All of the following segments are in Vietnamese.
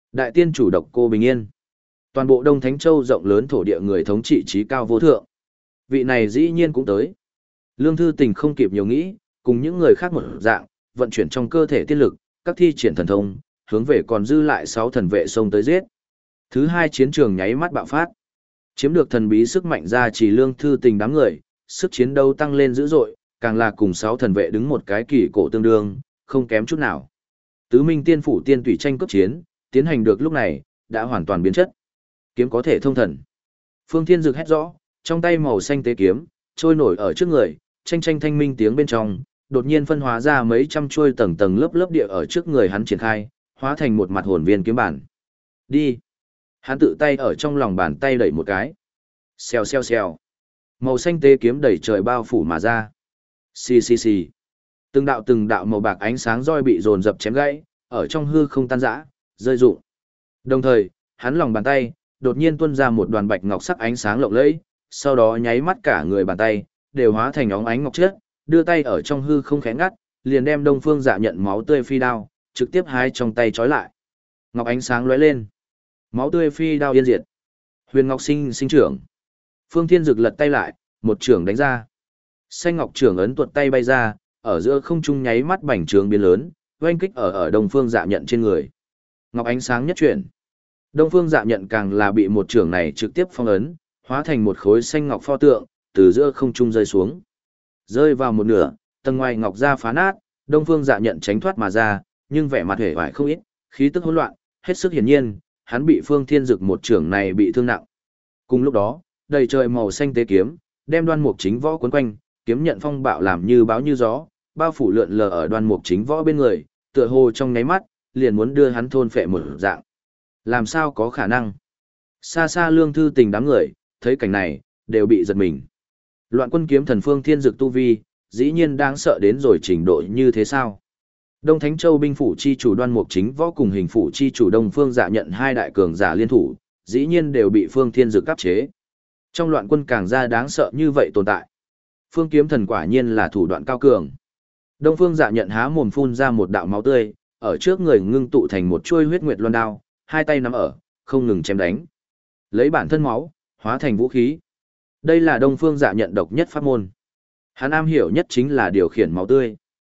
Đại tiên chủ Độc Cô Bình Yên. Toàn bộ Đông Thánh Châu rộng lớn thổ địa người thống trị trí cao vô thượng. Vị này dĩ nhiên cũng tới. Lương Thư Tình không kịp nhiều nghĩ, cùng những người khác một dạng, vận chuyển trong cơ thể tiên lực, các thi triển thần thông, hướng về còn dư lại 6 thần vệ xông tới giết. Thứ hai chiến trường nháy mắt bạo phát. Chiếm được thần bí sức mạnh ra chỉ Lương Thư Tình đám người, sức chiến đấu tăng lên dữ dội, càng là cùng 6 thần vệ đứng một cái kỳ cổ tương đương, không kém chút nào. Tứ Minh Tiên phủ tiên tùy tranh cấp chiến, tiến hành được lúc này, đã hoàn toàn biến chất. Kiếm có thể thông thần. Phương Thiên Dực hét rõ, trong tay màu xanh tế kiếm, trôi nổi ở trước người, tranh tranh thanh minh tiếng bên trong, đột nhiên phân hóa ra mấy trăm chuôi tầng tầng lớp lớp địa ở trước người hắn triển khai, hóa thành một mặt hồn viên kiếm bản. Đi. Hắn tự tay ở trong lòng bàn tay đẩy một cái. Xèo xèo xèo. Màu xanh tế kiếm đẩy trời bao phủ mà ra. Xì xì xì. Từng đạo màu bạc ánh sáng roi bị dồn dập chém gãy, ở trong hư không tan rã, rơi rụng. Đồng thời, hắn lòng bàn tay đột nhiên tuôn ra một đoàn bạch ngọc sắc ánh sáng lộng lẫy, sau đó nháy mắt cả người bàn tay đều hóa thành óng ánh ngọc chất, đưa tay ở trong hư không khẽ ngắt, liền đem Đông Phương Dạ Nhận máu tươi phi đao trực tiếp hái trong tay trói lại. Ngọc ánh sáng lóe lên, máu tươi phi đao yên diệt. Huyền Ngọc sinh sinh trưởng. Phương Thiên Dực lật tay lại, một trưởng đánh ra. Xanh ngọc trưởng ấn tuột tay bay ra, ở giữa không trung nháy mắt bành trướng biến lớn, oanh kích ở Đông Phương Dạ Nhận trên người. Ngọc ánh sáng nhất chuyển. Đông Phương Dạ Nhận càng là bị một trưởng này trực tiếp phong ấn, hóa thành một khối xanh ngọc pho tượng, từ giữa không trung rơi xuống. Rơi vào một nửa, tầng ngoài ngọc ra phá nát, Đông Phương Dạ Nhận tránh thoát mà ra, nhưng vẻ mặt hề vải không ít, khí tức hỗn loạn, hết sức hiển nhiên, hắn bị Phương Thiên Dực một trưởng này bị thương nặng. Cùng lúc đó, đầy trời màu xanh tế kiếm, đem Đoan Mục Chính Võ cuốn quanh, kiếm nhận phong bạo làm như báo như gió, bao phủ lượn lờ ở Đoan Mục Chính Võ bên người, tựa hồ trong nháy mắt, liền muốn đưa hắn thôn phệ một dạng. Làm sao có khả năng? Xa xa Lương Thư Tình đám người, thấy cảnh này, đều bị giật mình. Loạn Quân kiếm thần Phương Thiên Dực tu vi, dĩ nhiên đáng sợ đến rồi trình độ như thế sao? Đông Thánh Châu binh phủ chi chủ Đoan Mục Chính Võ cùng hình phủ chi chủ Đông Phương Dạ Nhận hai đại cường giả liên thủ, dĩ nhiên đều bị Phương Thiên Dực áp chế. Trong Loạn Quân càng ra đáng sợ như vậy tồn tại. Phương kiếm thần quả nhiên là thủ đoạn cao cường. Đông Phương Dạ Nhận há mồm phun ra một đạo máu tươi, ở trước người ngưng tụ thành một chuôi huyết nguyệt loan đao, hai tay nắm ở, không ngừng chém đánh. Lấy bản thân máu, hóa thành vũ khí. Đây là Đông Phương Dạ Nhận độc nhất pháp môn. Hắn am hiểu nhất chính là điều khiển máu tươi.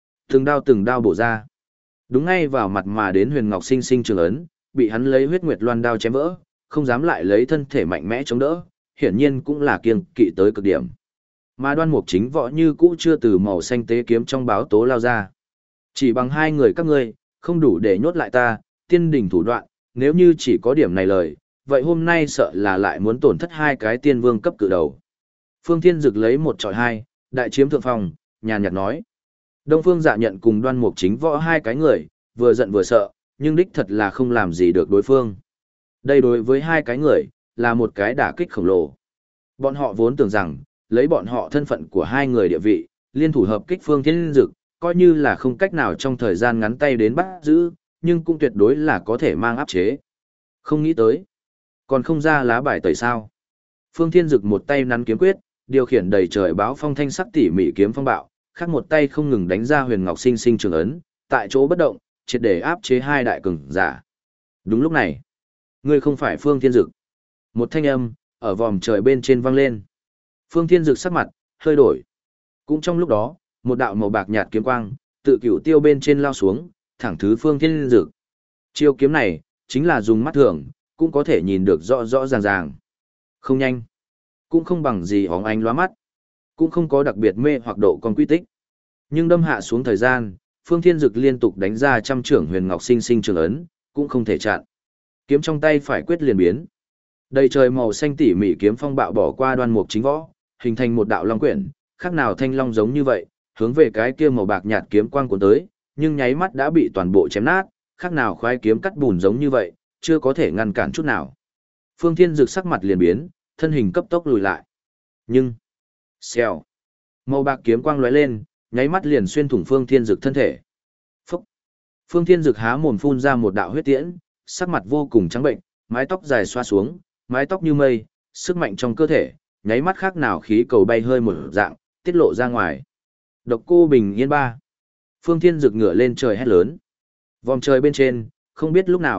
Từng đao bổ ra. Đúng ngay vào mặt mà đến Huyền Ngọc sinh sinh trường ấn, bị hắn lấy huyết nguyệt loan đao chém vỡ, không dám lại lấy thân thể mạnh mẽ chống đỡ, hiển nhiên cũng là kiêng kỵ tới cực điểm. Mà Đoan Mục Chính Võ như cũ chưa từ màu xanh tế kiếm trong báo tố lao ra. Chỉ bằng hai người các ngươi, không đủ để nhốt lại ta, tiên đỉnh thủ đoạn, nếu như chỉ có điểm này lời, vậy hôm nay sợ là lại muốn tổn thất hai cái tiên vương cấp cự đầu. Phương Thiên Dực lấy một trọi hai, đại chiếm thượng phòng, nhàn nhạt nói. Đông Phương Dạ Nhận cùng Đoan Mục Chính Võ hai cái người, vừa giận vừa sợ, nhưng đích thật là không làm gì được đối phương. Đây đối với hai cái người, là một cái đả kích khổng lồ. Bọn họ vốn tưởng rằng, lấy bọn họ thân phận của hai người địa vị, liên thủ hợp kích Phương Thiên Dực, coi như là không cách nào trong thời gian ngắn tay đến bắt giữ, nhưng cũng tuyệt đối là có thể mang áp chế. Không nghĩ tới, còn không ra lá bài tẩy sao. Phương Thiên Dực một tay nắn kiếm quyết, điều khiển đầy trời báo phong thanh sắc tỉ mỉ kiếm phong bạo, khác một tay không ngừng đánh ra Huyền Ngọc sinh sinh trường ấn, tại chỗ bất động, triệt để áp chế hai đại cường giả. Đúng lúc này, ngươi không phải Phương Thiên Dực. Một thanh âm ở vòm trời bên trên vang lên. Phương Thiên Dực sắc mặt hơi đổi. Cũng trong lúc đó, một đạo màu bạc nhạt kiếm quang tự cửu tiêu bên trên lao xuống, thẳng thứ Phương Thiên Dực. Chiêu kiếm này chính là dùng mắt thường cũng có thể nhìn được rõ rõ ràng ràng. Không nhanh, cũng không bằng gì óng ánh lóa mắt, cũng không có đặc biệt mê hoặc độ con quy tích. Nhưng đâm hạ xuống thời gian, Phương Thiên Dực liên tục đánh ra trăm trưởng Huyền Ngọc sinh sinh trường ấn, cũng không thể chặn. Kiếm trong tay phải quyết liền biến. Đầy trời màu xanh tỉ mỉ kiếm phong bạo bỏ qua Đoan Mục Chính Võ, hình thành một đạo long quyển, khác nào thanh long giống như vậy, hướng về cái kia màu bạc nhạt kiếm quang cuốn tới, nhưng nháy mắt đã bị toàn bộ chém nát, khác nào khoái kiếm cắt bùn giống như vậy, chưa có thể ngăn cản chút nào. Phương Thiên Dực sắc mặt liền biến, thân hình cấp tốc lùi lại. Nhưng, xèo, màu bạc kiếm quang lóe lên, nháy mắt liền xuyên thủng Phương Thiên Dực thân thể. Phúc! Phương Thiên Dực há mồm phun ra một đạo huyết tiễn, sắc mặt vô cùng trắng bệnh, mái tóc dài xoa xuống, mái tóc như mây, sức mạnh trong cơ thể, nháy mắt khác nào khí cầu bay hơi một dạng, tiết lộ ra ngoài. Độc Cô Bình Yên ba. Phương Thiên Dực ngửa lên trời hét lớn. Vòng trời bên trên, không biết lúc nào,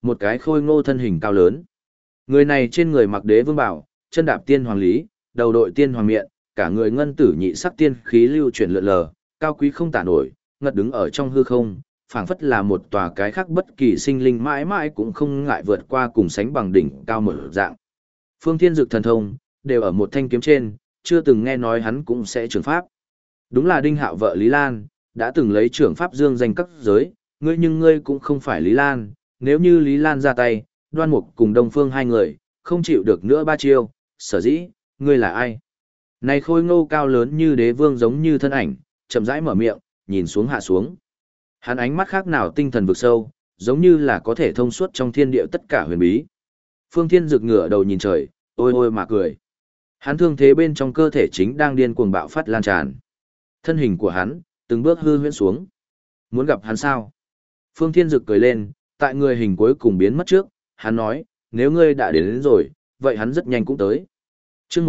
một cái khôi ngô thân hình cao lớn. Người này trên người mặc đế vương bảo, chân đạp tiên hoàng lý, đầu đội tiên hoàng miện, cả người ngân tử nhị sắc tiên khí lưu chuyển lượn lờ, cao quý không tả nổi, ngất đứng ở trong hư không, phảng phất là một tòa cái khác bất kỳ sinh linh mãi mãi cũng không ngại vượt qua cùng sánh bằng đỉnh cao một dạng. Phương Thiên Dực thần thông, đều ở một thanh kiếm trên, chưa từng nghe nói hắn cũng sẽ trường pháp. Đúng là Đinh Hạo vợ Lý Lan, đã từng lấy trưởng pháp dương danh các giới, ngươi nhưng ngươi cũng không phải Lý Lan, nếu như Lý Lan ra tay, Đoan Mục cùng Đông Phương hai người, không chịu được nữa ba chiêu, sở dĩ, ngươi là ai? Này khôi ngô cao lớn như đế vương giống như thân ảnh, chậm rãi mở miệng, nhìn xuống hạ xuống. Hắn ánh mắt khác nào tinh thần vực sâu, giống như là có thể thông suốt trong thiên địa tất cả huyền bí. Phương Thiên Dực ngửa đầu nhìn trời, ôi ôi mà cười. Hắn thương thế bên trong cơ thể chính đang điên cuồng bạo phát lan tràn. Thân hình của hắn, từng bước hư huyễn xuống. Muốn gặp hắn sao? Phương Thiên Dực cười lên, tại người hình cuối cùng biến mất trước, hắn nói, nếu ngươi đã đến rồi, vậy hắn rất nhanh cũng tới. Chương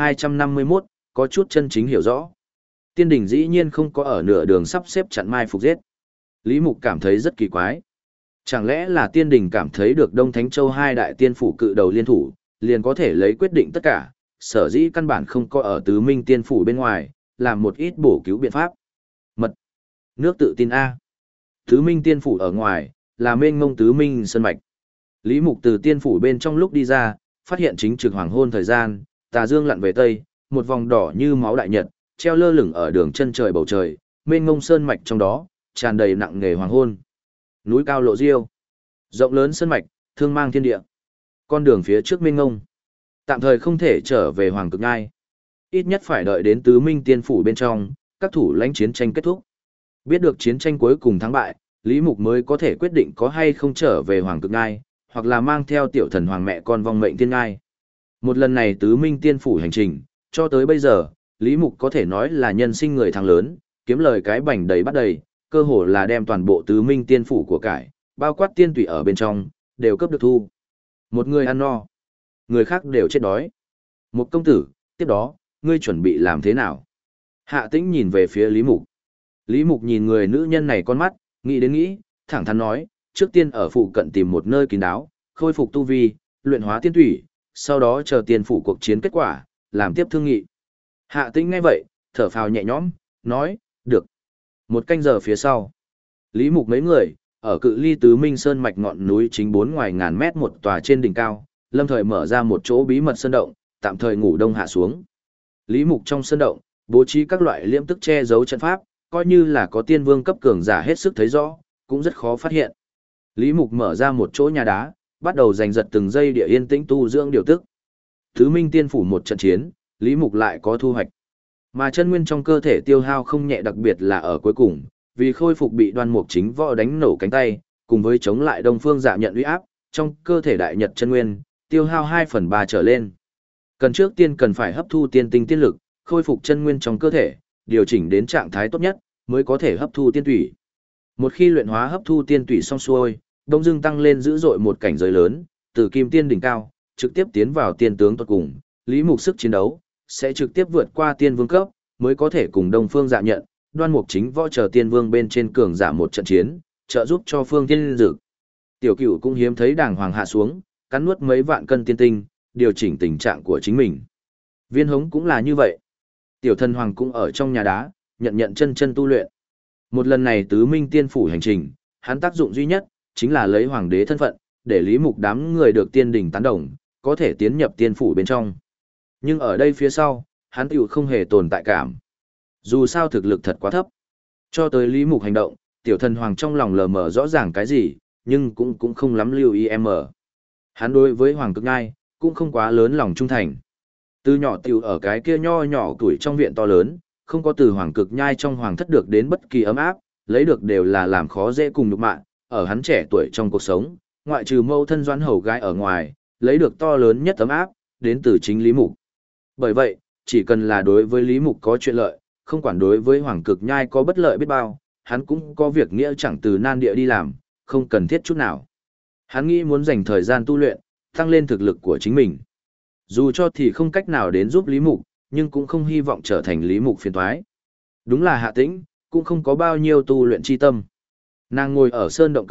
1251, có chút chân chính hiểu rõ. Tiên đỉnh dĩ nhiên không có ở nửa đường sắp xếp chặn mai phục giết. Lý Mục cảm thấy rất kỳ quái. Chẳng lẽ là tiên đỉnh cảm thấy được Đông Thánh Châu hai đại tiên phủ cự đầu liên thủ, liền có thể lấy quyết định tất cả, sở dĩ căn bản không có ở tứ minh tiên phủ bên ngoài, làm một ít bổ cứu biện pháp. Mật. Nước tự tin A. Tứ minh tiên phủ ở ngoài, là mênh mông tứ minh sơn mạch. Lý Mục từ tiên phủ bên trong lúc đi ra, phát hiện chính trực hoàng hôn thời gian, tà dương lặn về tây, một vòng đỏ như máu đại nhật, treo lơ lửng ở đường chân trời bầu trời, mênh mông sơn mạch trong đó, tràn đầy nặng nề hoàng hôn. Núi cao lộ diêu, rộng lớn sơn mạch, thương mang thiên địa. Con đường phía trước mênh mông, tạm thời không thể trở về Hoàng Cực Nhai. Ít nhất phải đợi đến tứ minh tiên phủ bên trong, các thủ lãnh chiến tranh kết thúc. Biết được chiến tranh cuối cùng thắng bại, Lý Mục mới có thể quyết định có hay không trở về Hoàng Cực Nhai, hoặc là mang theo tiểu thần hoàng mẹ con vong mệnh tiên ngai. Một lần này tứ minh tiên phủ hành trình, cho tới bây giờ, Lý Mục có thể nói là nhân sinh người thắng lớn, kiếm lời cái bành đầy bắt đầy, cơ hồ là đem toàn bộ tứ minh tiên phủ của cải, bao quát tiên tùy ở bên trong, đều cấp được thu. Một người ăn no, người khác đều chết đói. Một công tử, tiếp đó, ngươi chuẩn bị làm thế nào? Hạ Tĩnh nhìn về phía Lý Mục. Lý Mục nhìn người nữ nhân này con mắt, nghĩ đến nghĩ, thẳng thắn nói, trước tiên ở phụ cận tìm một nơi kín đáo, khôi phục tu vi, luyện hóa tiên thủy, sau đó chờ tiên phủ cuộc chiến kết quả, làm tiếp thương nghị. Hạ Tĩnh nghe vậy, thở phào nhẹ nhõm, nói, được. Một canh giờ phía sau, Lý Mục mấy người, ở cự ly tứ minh sơn mạch ngọn núi chính 4 ngoài ngàn mét một tòa trên đỉnh cao, lâm thời mở ra một chỗ bí mật sơn động, tạm thời ngủ đông hạ xuống. Lý Mục trong sơn động, bố trí các loại liễm tức che giấu trận pháp, coi như là có tiên vương cấp cường giả hết sức thấy rõ, cũng rất khó phát hiện. Lý Mục mở ra một chỗ nhà đá, bắt đầu giành giật từng giây địa yên tĩnh tu dưỡng điều tức. Tứ minh tiên phủ một trận chiến, Lý Mục lại có thu hoạch. Mà chân nguyên trong cơ thể tiêu hao không nhẹ, đặc biệt là ở cuối cùng, vì khôi phục bị Đoan Mục Chính Võ đánh nổ cánh tay, cùng với chống lại Đông Phương Dạ nhận uy áp, trong cơ thể đại nhật chân nguyên, tiêu hao 2/3 trở lên. Cần trước tiên cần phải hấp thu tiên tinh tiên lực, khôi phục chân nguyên trong cơ thể, điều chỉnh đến trạng thái tốt nhất, mới có thể hấp thu tiên tủy. Một khi luyện hóa hấp thu tiên tủy xong xuôi, đông dưng tăng lên dữ dội một cảnh giới lớn, từ kim tiên đỉnh cao, trực tiếp tiến vào tiên tướng tuột cùng, Lý Mục sức chiến đấu sẽ trực tiếp vượt qua tiên vương cấp, mới có thể cùng Đông Phương Dạ nhận, Đoan Mục Chính Võ chờ tiên vương bên trên cường giả một trận chiến, trợ giúp cho Phương Thiên Dực. Tiểu Cửu cũng hiếm thấy đàng hoàng hạ xuống, cắn nuốt mấy vạn cân tiên tinh, điều chỉnh tình trạng của chính mình. Viên Hống cũng là như vậy. Tiểu Thần Hoàng cũng ở trong nhà đá, nhận chân tu luyện. Một lần này tứ minh tiên phủ hành trình, hắn tác dụng duy nhất chính là lấy hoàng đế thân phận, để Lý Mục đám người được tiên đỉnh tán đồng, có thể tiến nhập tiên phủ bên trong. Nhưng ở đây phía sau, hắn tiểu không hề tồn tại cảm. Dù sao thực lực thật quá thấp. Cho tới Lý Mục hành động, Tiểu Thần Hoàng trong lòng lờ mờ rõ ràng cái gì, nhưng cũng không lắm lưu ý em ở. Hắn đối với Hoàng Cực Nhai, cũng không quá lớn lòng trung thành. Từ nhỏ tiểu ở cái kia nho nhỏ tuổi trong viện to lớn, không có từ Hoàng Cực Nhai trong hoàng thất được đến bất kỳ ấm áp, lấy được đều là làm khó dễ cùng nhục mạ, ở hắn trẻ tuổi trong cuộc sống, ngoại trừ mâu thân Doãn hầu gái ở ngoài, lấy được to lớn nhất ấm áp, đến từ chính Lý Mục. Bởi vậy, chỉ cần là đối với Lý Mục có chuyện lợi, không quản đối với Hoàng Cực Nhai có bất lợi biết bao, hắn cũng có việc nghĩa chẳng từ nan địa đi làm, không cần thiết chút nào. Hắn nghĩ muốn dành thời gian tu luyện, tăng lên thực lực của chính mình. Dù cho thì không cách nào đến giúp Lý Mục, nhưng cũng không hy vọng trở thành Lý Mục phiền toái. Đúng là Hạ Tĩnh, cũng không có bao nhiêu tu luyện chi tâm. Nàng ngồi ở sơn động cửa,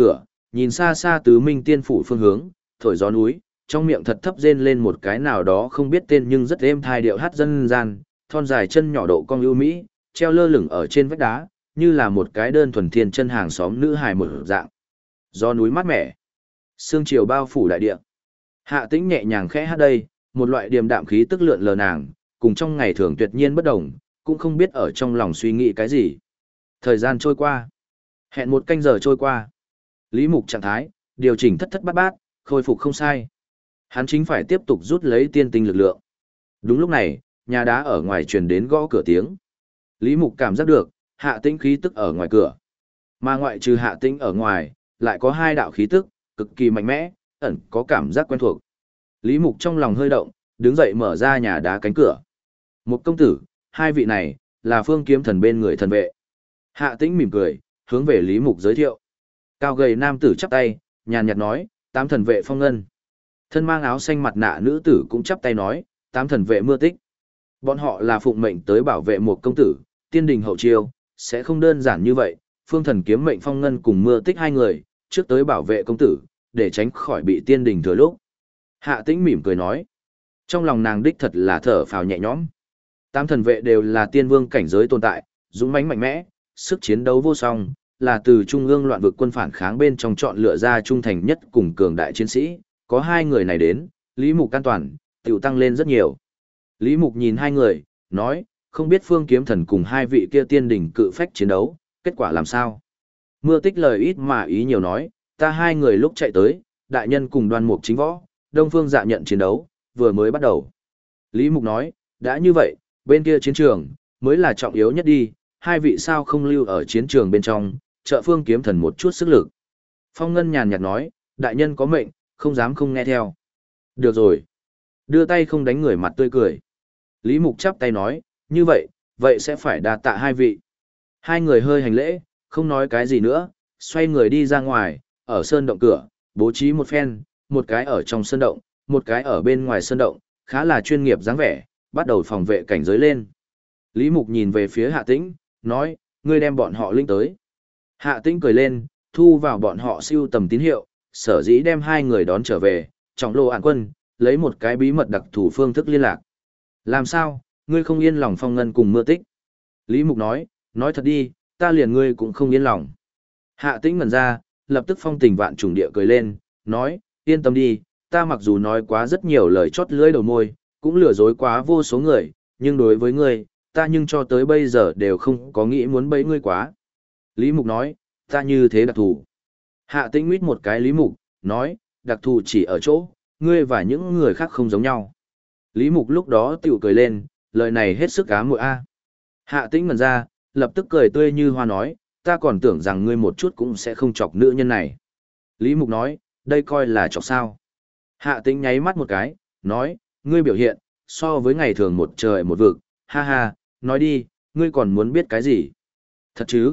nhìn xa xa tứ minh tiên phủ phương hướng, thổi gió núi, trong miệng thật thấp rên lên một cái nào đó không biết tên nhưng rất êm thai điệu hát dân gian, thon dài chân nhỏ độ cong ưu mỹ, treo lơ lửng ở trên vách đá, như là một cái đơn thuần thiên chân hàng xóm nữ hài một dạng. Gió núi mát mẻ, sương chiều bao phủ đại địa. Hạ Tĩnh nhẹ nhàng khẽ hát đây, một loại điềm đạm khí tức lượn lờ nàng, cùng trong ngày thường tuyệt nhiên bất đồng, cũng không biết ở trong lòng suy nghĩ cái gì. Thời gian trôi qua, hẹn một canh giờ trôi qua. Lý Mục trạng thái, điều chỉnh thất thất bát bát, khôi phục không sai. Hắn chính phải tiếp tục rút lấy tiên tinh lực lượng. Đúng lúc này, nhà đá ở ngoài truyền đến gõ cửa tiếng. Lý Mục cảm giác được, Hạ Tĩnh khí tức ở ngoài cửa. Mà ngoại trừ Hạ Tĩnh ở ngoài, lại có hai đạo khí tức, cực kỳ mạnh mẽ, ẩn có cảm giác quen thuộc. Lý Mục trong lòng hơi động, đứng dậy mở ra nhà đá cánh cửa. Một công tử, hai vị này, là Phương Kiếm Thần bên người thần vệ. Hạ Tĩnh mỉm cười, hướng về Lý Mục giới thiệu. Cao gầy nam tử chắp tay, nhàn nhạt nói, tám thần vệ Phong Ngân. Thân mang áo xanh mặt nạ nữ tử cũng chắp tay nói, tám thần vệ Mưa Tích. Bọn họ là phụng mệnh tới bảo vệ một công tử, tiên đình hậu chiêu, sẽ không đơn giản như vậy. Phương thần kiếm mệnh Phong Ngân cùng Mưa Tích hai người, trước tới bảo vệ công tử, để tránh khỏi bị tiên đình thừa lúc. Hạ Tĩnh mỉm cười nói, trong lòng nàng đích thật là thở phào nhẹ nhõm. Tám thần vệ đều là tiên vương cảnh giới tồn tại, dũng mãnh mạnh mẽ, sức chiến đấu vô song, là từ trung ương loạn vực quân phản kháng bên trong chọn lựa ra trung thành nhất cùng cường đại chiến sĩ, có hai người này đến, Lý Mục an toàn, tiểu tăng lên rất nhiều. Lý Mục nhìn hai người, nói, không biết Phương Kiếm Thần cùng hai vị kia tiên đỉnh cự phách chiến đấu, kết quả làm sao? Mưa Tích lời ít mà ý nhiều nói, ta hai người lúc chạy tới, đại nhân cùng Đoan Mục Chính Võ, Đông Phương Dạ nhận chiến đấu, vừa mới bắt đầu. Lý Mục nói, đã như vậy, bên kia chiến trường, mới là trọng yếu nhất đi, hai vị sao không lưu ở chiến trường bên trong, trợ Phương Kiếm Thần một chút sức lực. Phong Ngân nhàn nhạt nói, đại nhân có mệnh, không dám không nghe theo. Được rồi. Đưa tay không đánh người mặt tươi cười. Lý Mục chắp tay nói, như vậy, vậy sẽ phải đa tạ hai vị. Hai người hơi hành lễ, không nói cái gì nữa, xoay người đi ra ngoài, ở sơn động cửa, bố trí một phen, một cái ở trong sơn động, một cái ở bên ngoài sơn động, khá là chuyên nghiệp dáng vẻ, bắt đầu phòng vệ cảnh giới lên. Lý Mục nhìn về phía Hạ Tĩnh, nói, ngươi đem bọn họ linh tới. Hạ Tĩnh cười lên, thu vào bọn họ siêu tầm tín hiệu, sở dĩ đem hai người đón trở về, trọng lô ản quân, lấy một cái bí mật đặc thù phương thức liên lạc. Làm sao, ngươi không yên lòng Phong Ngân cùng Mưa Tích? Lý Mục nói thật đi, ta liền ngươi cũng không yên lòng. Hạ Tĩnh ngẩn ra, lập tức phong tình vạn trùng địa cười lên, nói, yên tâm đi, ta mặc dù nói quá rất nhiều lời chót lưỡi đầu môi, cũng lừa dối quá vô số người, nhưng đối với ngươi, ta nhưng cho tới bây giờ đều không có nghĩ muốn bẫy ngươi quá. Lý Mục nói, ta như thế đặc thù. Hạ Tĩnh nguyết một cái Lý Mục, nói, đặc thù chỉ ở chỗ, ngươi và những người khác không giống nhau. Lý Mục lúc đó tiểu cười lên, lời này hết sức ám muội a. Hạ Tĩnh ngẩn ra, lập tức cười tươi như hoa nói, ta còn tưởng rằng ngươi một chút cũng sẽ không chọc nữ nhân này. Lý Mục nói, đây coi là chọc sao. Hạ Tĩnh nháy mắt một cái, nói, ngươi biểu hiện, so với ngày thường một trời một vực, ha ha, nói đi, ngươi còn muốn biết cái gì? Thật chứ?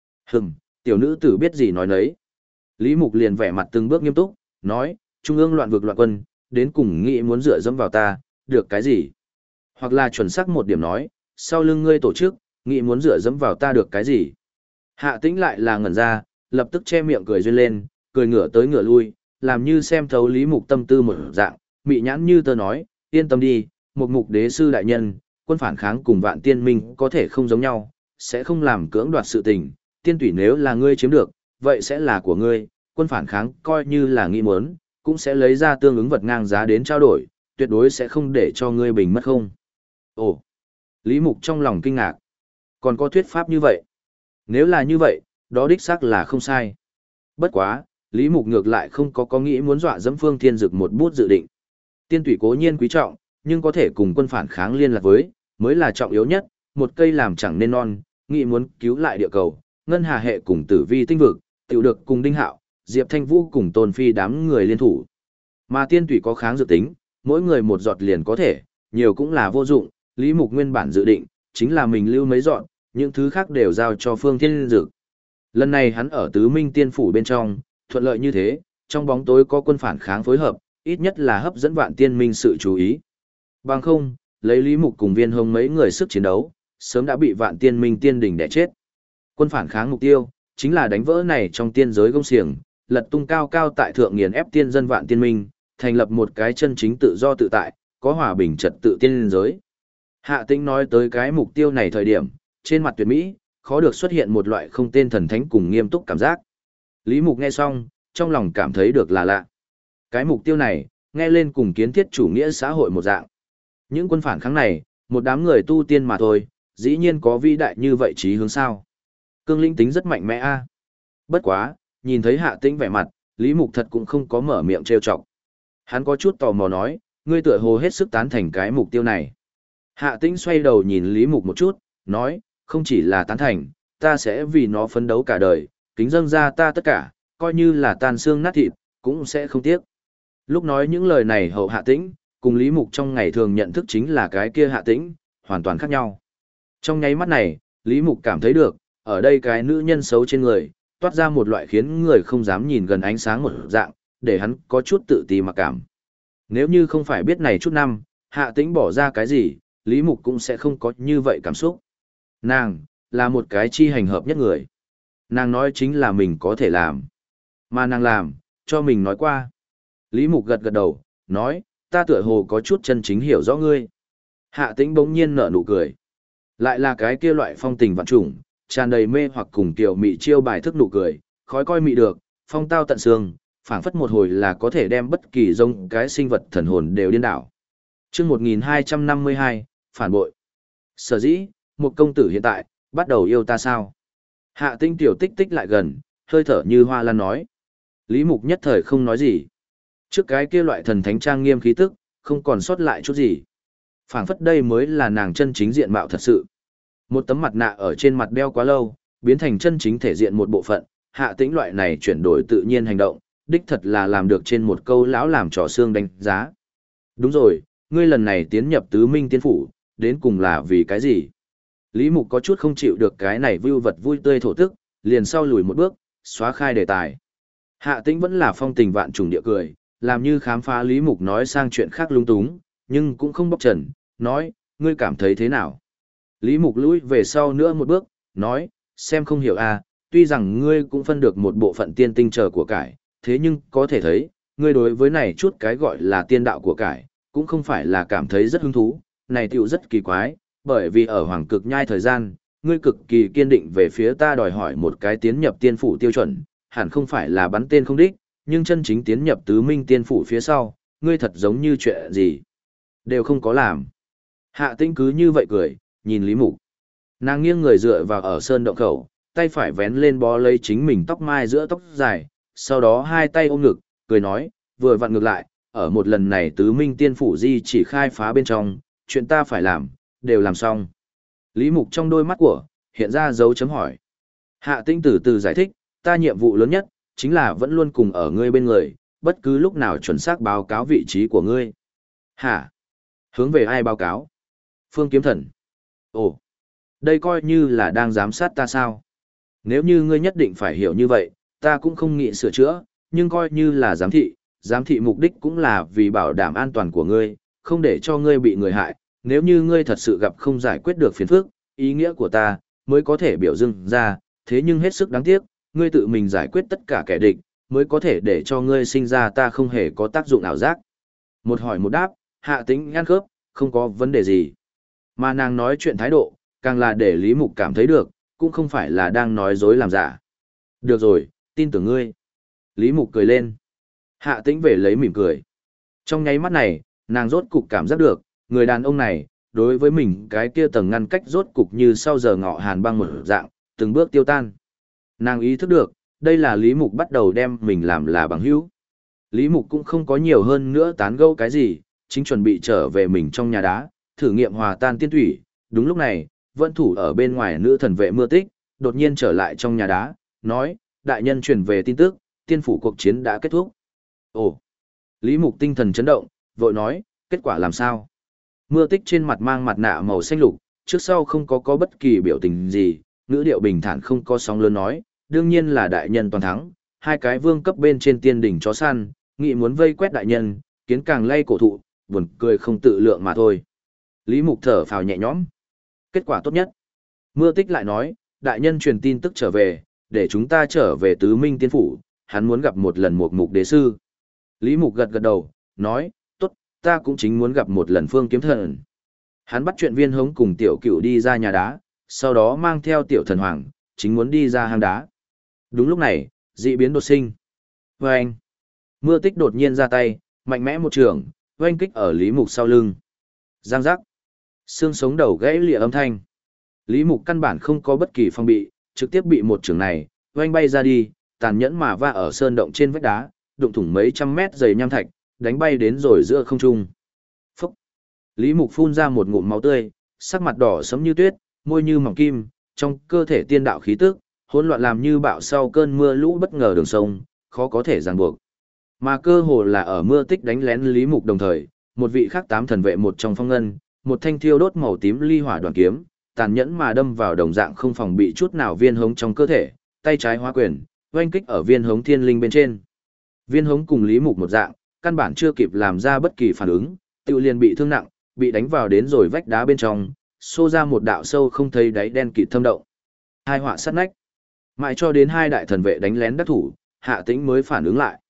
Tiểu nữ tử biết gì nói nấy. Lý Mục liền vẻ mặt từng bước nghiêm túc, nói, trung ương loạn vực loạn quân, đến cùng nghĩ muốn dựa dẫm vào ta, được cái gì? Hoặc là chuẩn xác một điểm nói, sau lưng ngươi tổ chức, nghĩ muốn dựa dẫm vào ta được cái gì? Hạ Tĩnh lại là ngẩn ra, lập tức che miệng cười duyên lên, cười ngửa tới ngửa lui, làm như xem thấu Lý Mục tâm tư một dạng, mị nhãn như tơ nói, yên tâm đi, một mục đế sư đại nhân, quân phản kháng cùng vạn tiên minh có thể không giống nhau, sẽ không làm cưỡng đoạt sự tình, tiên tủy nếu là ngươi chiếm được, vậy sẽ là của ngươi, quân phản kháng coi như là nghĩ muốn, cũng sẽ lấy ra tương ứng vật ngang giá đến trao đổi, tuyệt đối sẽ không để cho ngươi bình mất không. Ồ, Lý Mục trong lòng kinh ngạc, còn có thuyết pháp như vậy. Nếu là như vậy, đó đích xác là không sai. Bất quá, Lý Mục ngược lại không có nghĩ muốn dọa dẫm Phương Thiên Dực một bút dự định. Tiên tủy cố nhiên quý trọng, nhưng có thể cùng quân phản kháng liên lạc với, mới là trọng yếu nhất, một cây làm chẳng nên non, nghĩ muốn cứu lại địa cầu, ngân hà hệ cùng tử vi tinh vực, tiểu được cùng Đinh Hạo, Diệp Thanh Vũ cùng Tôn Phi đám người liên thủ. Mà tiên tủy có kháng dự tính, mỗi người một giọt liền có thể, nhiều cũng là vô dụng, Lý Mục nguyên bản dự định, chính là mình lưu mấy giọt, những thứ khác đều giao cho Phương Thiên Dực. Lần này hắn ở Tứ Minh Tiên Phủ bên trong, thuận lợi như thế, trong bóng tối có quân phản kháng phối hợp, ít nhất là hấp dẫn vạn tiên minh sự chú ý. Bằng không, lấy Lý Mục cùng Viên Hồng mấy người sức chiến đấu, sớm đã bị vạn tiên minh tiên đỉnh đẻ chết. Quân phản kháng mục tiêu, chính là đánh vỡ này trong tiên giới gông xiềng, lật tung cao cao tại thượng nghiền ép tiên dân vạn tiên minh, thành lập một cái chân chính tự do tự tại, có hòa bình trật tự tiên giới. Hạ Tĩnh nói tới cái mục tiêu này thời điểm, trên mặt tuyệt mỹ, khó được xuất hiện một loại không tên thần thánh cùng nghiêm túc cảm giác. Lý Mục nghe xong, trong lòng cảm thấy được là lạ. Cái mục tiêu này, nghe lên cùng kiến thiết chủ nghĩa xã hội một dạng. Những quân phản kháng này, một đám người tu tiên mà thôi, dĩ nhiên có vĩ đại như vậy chí hướng sao. Cương lĩnh tính rất mạnh mẽ a. Bất quá, nhìn thấy Hạ Tĩnh vẻ mặt, Lý Mục thật cũng không có mở miệng trêu chọc. Hắn có chút tò mò nói, ngươi tựa hồ hết sức tán thành cái mục tiêu này. Hạ Tĩnh xoay đầu nhìn Lý Mục một chút, nói, không chỉ là tán thành, ta sẽ vì nó phấn đấu cả đời, kính dâng ra ta tất cả, coi như là tan xương nát thịt, cũng sẽ không tiếc. Lúc nói những lời này hậu Hạ Tĩnh, cùng Lý Mục trong ngày thường nhận thức chính là cái kia Hạ Tĩnh, hoàn toàn khác nhau. Trong nháy mắt này, Lý Mục cảm thấy được, ở đây cái nữ nhân xấu trên người, toát ra một loại khiến người không dám nhìn gần ánh sáng một dạng, để hắn có chút tự ti mặc cảm. Nếu như không phải biết này chút năm, Hạ Tĩnh bỏ ra cái gì, Lý Mục cũng sẽ không có như vậy cảm xúc. Nàng, là một cái chi hành hợp nhất người. Nàng nói chính là mình có thể làm. Mà nàng làm, cho mình nói qua. Lý Mục gật gật đầu, nói, ta tựa hồ có chút chân chính hiểu rõ ngươi. Hạ Tĩnh bỗng nhiên nở nụ cười. Lại là cái kia loại phong tình vạn trùng, tràn đầy mê hoặc cùng tiểu mị chiêu bài thức nụ cười, khói coi mị được, phong tao tận xương, phảng phất một hồi là có thể đem bất kỳ giống cái sinh vật thần hồn đều điên đảo. Chương 1252, phản bội. Sở dĩ, một công tử hiện tại, bắt đầu yêu ta sao? Hạ Tĩnh tiểu tích tích lại gần, hơi thở như hoa lan nói. Lý Mục nhất thời không nói gì. Trước cái kia loại thần thánh trang nghiêm khí tức, không còn sót lại chút gì. Phảng phất đây mới là nàng chân chính diện mạo thật sự. Một tấm mặt nạ ở trên mặt đeo quá lâu, biến thành chân chính thể diện một bộ phận, Hạ Tĩnh loại này chuyển đổi tự nhiên hành động, đích thật là làm được trên một câu lão làm trò xương đánh giá. Đúng rồi, ngươi lần này tiến nhập tứ minh tiên phủ, đến cùng là vì cái gì? Lý Mục có chút không chịu được cái này vưu vật vui tươi thổ tức, liền sau lùi một bước, xóa khai đề tài. Hạ Tĩnh vẫn là phong tình vạn trùng địa cười, làm như khám phá Lý Mục nói sang chuyện khác lung túng, nhưng cũng không bóc trần, nói, ngươi cảm thấy thế nào? Lý Mục lùi về sau nữa một bước, nói, xem không hiểu à, tuy rằng ngươi cũng phân được một bộ phận tiên tinh chờ của cải, thế nhưng có thể thấy, ngươi đối với này chút cái gọi là tiên đạo của cải, cũng không phải là cảm thấy rất hứng thú, này tiểu rất kỳ quái, bởi vì ở hoàng cực nhai thời gian, ngươi cực kỳ kiên định về phía ta đòi hỏi một cái tiến nhập tiên phủ tiêu chuẩn, hẳn không phải là bắn tên không đích, nhưng chân chính tiến nhập tứ minh tiên phủ phía sau, ngươi thật giống như chuyện gì đều không có làm. Hạ Tĩnh cứ như vậy cười, nhìn Lý Mục. Nàng nghiêng người dựa vào ở sơn động khẩu, tay phải vén lên bó lấy chính mình tóc mai giữa tóc dài, sau đó hai tay ôm ngực, cười nói, vừa vặn ngược lại, ở một lần này tứ minh tiên phủ di chỉ khai phá bên trong, chuyện ta phải làm, đều làm xong. Lý Mục trong đôi mắt của, hiện ra dấu chấm hỏi. Hạ Tĩnh từ từ giải thích, ta nhiệm vụ lớn nhất, chính là vẫn luôn cùng ở ngươi bên người, bất cứ lúc nào chuẩn xác báo cáo vị trí của ngươi. Hả? Hướng về ai báo cáo? Phương Kiếm Thần. Ồ, đây coi như là đang giám sát ta sao? Nếu như ngươi nhất định phải hiểu như vậy, ta cũng không nghĩ sửa chữa, nhưng coi như là giám thị mục đích cũng là vì bảo đảm an toàn của ngươi, không để cho ngươi bị người hại. Nếu như ngươi thật sự gặp không giải quyết được phiền phức, ý nghĩa của ta mới có thể biểu dưng ra, thế nhưng hết sức đáng tiếc, ngươi tự mình giải quyết tất cả kẻ địch, mới có thể để cho ngươi sinh ra ta không hề có tác dụng ảo giác. Một hỏi một đáp, Hạ Tĩnh ăn khớp, không có vấn đề gì. Mà nàng nói chuyện thái độ, càng là để Lý Mục cảm thấy được, cũng không phải là đang nói dối làm giả. Được rồi, tin tưởng ngươi. Lý Mục cười lên. Hạ Tĩnh về lấy mỉm cười. Trong nháy mắt này, nàng rốt cục cảm giác được, người đàn ông này, đối với mình cái kia tầng ngăn cách rốt cục như sau giờ ngọ hàn băng một dạng, từng bước tiêu tan. Nàng ý thức được, đây là Lý Mục bắt đầu đem mình làm là bằng hữu. Lý Mục cũng không có nhiều hơn nữa tán gẫu cái gì, chính chuẩn bị trở về mình trong nhà đá, thử nghiệm hòa tan tiên thủy. Đúng lúc này, vẫn thủ ở bên ngoài nữ thần vệ Mưa Tích, đột nhiên trở lại trong nhà đá, nói, đại nhân truyền về tin tức, tiên phủ cuộc chiến đã kết thúc. Ồ! Lý Mục tinh thần chấn động, vội nói, kết quả làm sao? Mưa Tích trên mặt mang mặt nạ màu xanh lục, trước sau không có bất kỳ biểu tình gì, ngữ điệu bình thản không có sóng lớn nói, đương nhiên là đại nhân toàn thắng, hai cái vương cấp bên trên tiên đỉnh chó săn, nghị muốn vây quét đại nhân, kiến càng lay cổ thụ, buồn cười không tự lượng mà thôi. Lý Mục thở phào nhẹ nhõm. Kết quả tốt nhất. Mưa Tích lại nói, đại nhân truyền tin tức trở về, để chúng ta trở về tứ minh tiên phủ, hắn muốn gặp một lần một mục đế sư. Lý Mục gật gật đầu, nói, tốt, ta cũng chính muốn gặp một lần Phương Kiếm Thần. Hắn bắt chuyện Viên Hống cùng Tiểu Cửu đi ra nhà đá, sau đó mang theo Tiểu Thần Hoàng, chính muốn đi ra hang đá. Đúng lúc này, dị biến đột sinh. Vâng! Mưa Tích đột nhiên ra tay, mạnh mẽ một trường, oanh kích ở Lý Mục sau lưng. Giang giác! Xương sống đầu gãy lìa âm thanh. Lý Mục căn bản không có bất kỳ phòng bị, trực tiếp bị một trường này, oanh bay ra đi, tàn nhẫn mà va ở sơn động trên vách đá, đụng thủng mấy trăm mét dày nham thạch, đánh bay đến rồi giữa không trung. Phúc! Lý Mục phun ra một ngụm máu tươi, sắc mặt đỏ sẫm như tuyết, môi như mỏng kim, trong cơ thể tiên đạo khí tức, hỗn loạn làm như bão sau cơn mưa lũ bất ngờ đường sông, khó có thể ràng buộc. Mà cơ hồ là ở Mưa Tích đánh lén Lý Mục đồng thời, một vị khác 8 thần vệ một trong phong ngân, một thanh thiêu đốt màu tím ly hỏa đoàn kiếm, tàn nhẫn mà đâm vào đồng dạng không phòng bị chút nào Viên Hống trong cơ thể, tay trái hóa quyền, oanh kích ở Viên Hống thiên linh bên trên. Viên Hống cùng Lý Mục một dạng, căn bản chưa kịp làm ra bất kỳ phản ứng, tự liền bị thương nặng, bị đánh vào đến rồi vách đá bên trong, xô ra một đạo sâu không thấy đáy đen kịt thâm động. Hai họa sát nách. Mãi cho đến hai đại thần vệ đánh lén đắc thủ, Hạ Tĩnh mới phản ứng lại.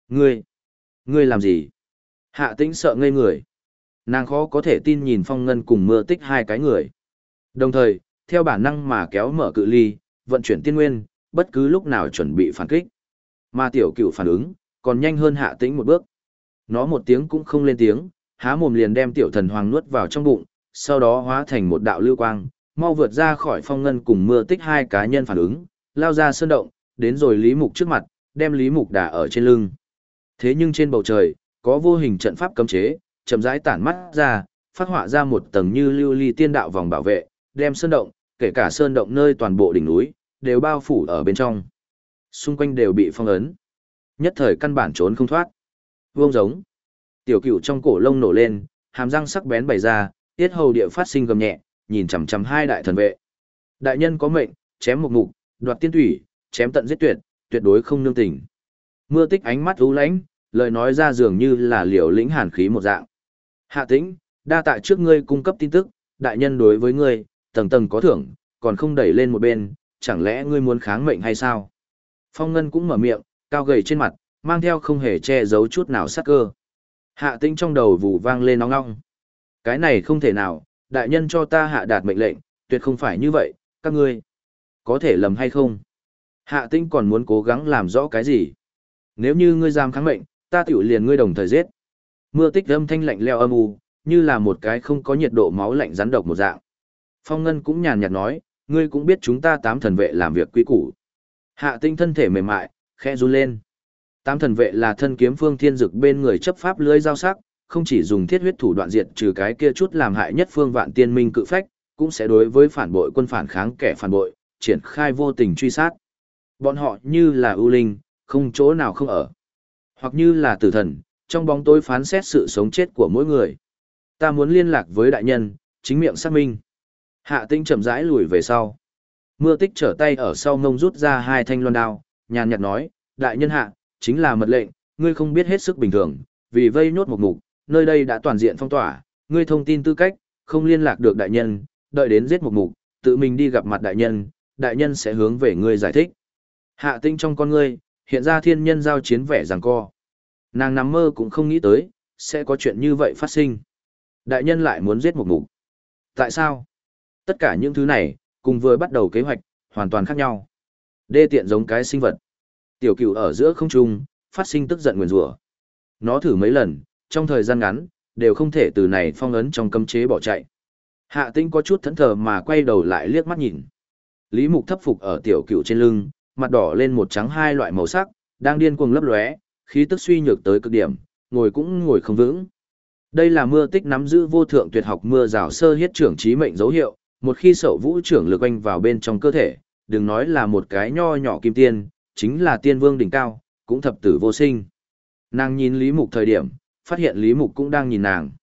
Ngươi làm gì? Hạ Tĩnh sợ ngây người. Nàng khó có thể tin nhìn Phong Ngân cùng Mưa Tích hai cái người. Đồng thời, theo bản năng mà kéo mở cự ly, vận chuyển tiên nguyên, bất cứ lúc nào chuẩn bị phản kích. Mà Tiểu Cửu phản ứng, còn nhanh hơn Hạ Tĩnh một bước. Nó một tiếng cũng không lên tiếng, há mồm liền đem Tiểu Thần Hoàng nuốt vào trong bụng, sau đó hóa thành một đạo lưu quang, mau vượt ra khỏi Phong Ngân cùng Mưa Tích hai cá nhân phản ứng, lao ra sơn động, đến rồi Lý Mục trước mặt, đem Lý Mục đả ở trên lưng. Thế nhưng trên bầu trời, có vô hình trận pháp cấm chế, chậm rãi tản mắt ra, phát họa ra một tầng như lưu ly tiên đạo vòng bảo vệ, đem sơn động, kể cả sơn động nơi toàn bộ đỉnh núi, đều bao phủ ở bên trong. Xung quanh đều bị phong ấn. Nhất thời căn bản trốn không thoát. Vương giống. Tiểu Cửu trong cổ lông nổ lên, hàm răng sắc bén bày ra, tiết hầu địa phát sinh gầm nhẹ, nhìn chằm chằm hai đại thần vệ. Đại nhân có mệnh, chém một mục, đoạt tiên thủy, chém tận giết tuyệt, tuyệt đối không nương tình. Mưa Tích ánh mắt u lãnh, lời nói ra dường như là liều lĩnh hàn khí một dạng. Hạ Tĩnh, đa tạ trước ngươi cung cấp tin tức, đại nhân đối với ngươi, tầng tầng có thưởng, còn không đẩy lên một bên, chẳng lẽ ngươi muốn kháng mệnh hay sao? Phong Ngân cũng mở miệng, cao gầy trên mặt, mang theo không hề che giấu chút nào sát cơ. Hạ Tĩnh trong đầu vù vang lên nóng nóng. Cái này không thể nào, đại nhân cho ta hạ đạt mệnh lệnh, tuyệt không phải như vậy, các ngươi có thể lầm hay không? Hạ Tĩnh còn muốn cố gắng làm rõ cái gì? Nếu như ngươi dám kháng mệnh, ta tiểu liền ngươi đồng thời giết. Mưa Tích âm thanh lạnh lẽo âm u, như là một cái không có nhiệt độ máu lạnh rắn độc một dạng. Phong Ngân cũng nhàn nhạt nói, ngươi cũng biết chúng ta 8 thần vệ làm việc quý củ. Hạ Tĩnh thân thể mềm mại, khẽ run lên. 8 thần vệ là thân kiếm Phương Thiên Dực bên người chấp pháp lưới giao sắc, không chỉ dùng thiết huyết thủ đoạn diệt trừ cái kia chút làm hại nhất Phương Vạn Tiên Minh cự phách, cũng sẽ đối với phản bội quân phản kháng kẻ phản bội, triển khai vô tình truy sát. Bọn họ như là ưu linh, không chỗ nào không ở. Hoặc như là tử thần, trong bóng tối phán xét sự sống chết của mỗi người. Ta muốn liên lạc với đại nhân, chính miệng xác minh. Hạ Tĩnh chậm rãi lùi về sau. Mưa Tích trở tay ở sau ngông rút ra 2 thanh loan đao, nhàn nhạt nói, đại nhân hạ, chính là mật lệnh, ngươi không biết hết sức bình thường, vì vây nhốt một mục, nơi đây đã toàn diện phong tỏa, ngươi thông tin tư cách, không liên lạc được đại nhân, đợi đến giết một mục, tự mình đi gặp mặt đại nhân sẽ hướng về ngươi giải thích. Hạ Tĩnh trong con ngươi, hiện ra thiên nhân giao chiến vẻ giằng co. Nàng nằm mơ cũng không nghĩ tới, sẽ có chuyện như vậy phát sinh. Đại nhân lại muốn giết một mục. Tại sao? Tất cả những thứ này, cùng vừa bắt đầu kế hoạch, hoàn toàn khác nhau. Đê tiện giống cái sinh vật. Tiểu Cửu ở giữa không trung, phát sinh tức giận nguyền rủa. Nó thử mấy lần, trong thời gian ngắn, đều không thể từ này phong ấn trong cấm chế bỏ chạy. Hạ Tĩnh có chút thẫn thờ mà quay đầu lại liếc mắt nhìn. Lý Mục thấp phục ở Tiểu Cửu trên lưng, mặt đỏ lên một trắng hai loại màu sắc, đang điên cuồng lấp lóe, khí tức suy nhược tới cực điểm, ngồi cũng ngồi không vững. Đây là Mưa Tích nắm giữ vô thượng tuyệt học mưa rào sơ hiết trưởng chí mệnh dấu hiệu, một khi Sậu Vũ trưởng lực anh vào bên trong cơ thể, đừng nói là một cái nho nhỏ kim tiên, chính là tiên vương đỉnh cao, cũng thập tử vô sinh. Nàng nhìn Lý Mục thời điểm, phát hiện Lý Mục cũng đang nhìn nàng.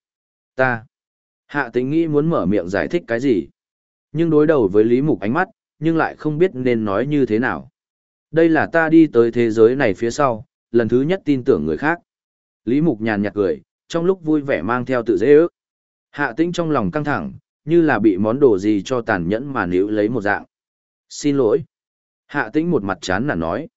Hạ Tĩnh nghĩ muốn mở miệng giải thích cái gì, nhưng đối đầu với Lý Mục ánh mắt, nhưng lại không biết nên nói như thế nào. Đây là ta đi tới thế giới này phía sau, lần thứ nhất tin tưởng người khác. Lý Mục nhàn nhạt cười, trong lúc vui vẻ mang theo tự dễ ước. Hạ Tĩnh trong lòng căng thẳng, như là bị món đồ gì cho tàn nhẫn mà níu lấy một dạng. Xin lỗi. Hạ Tĩnh một mặt chán nản nói.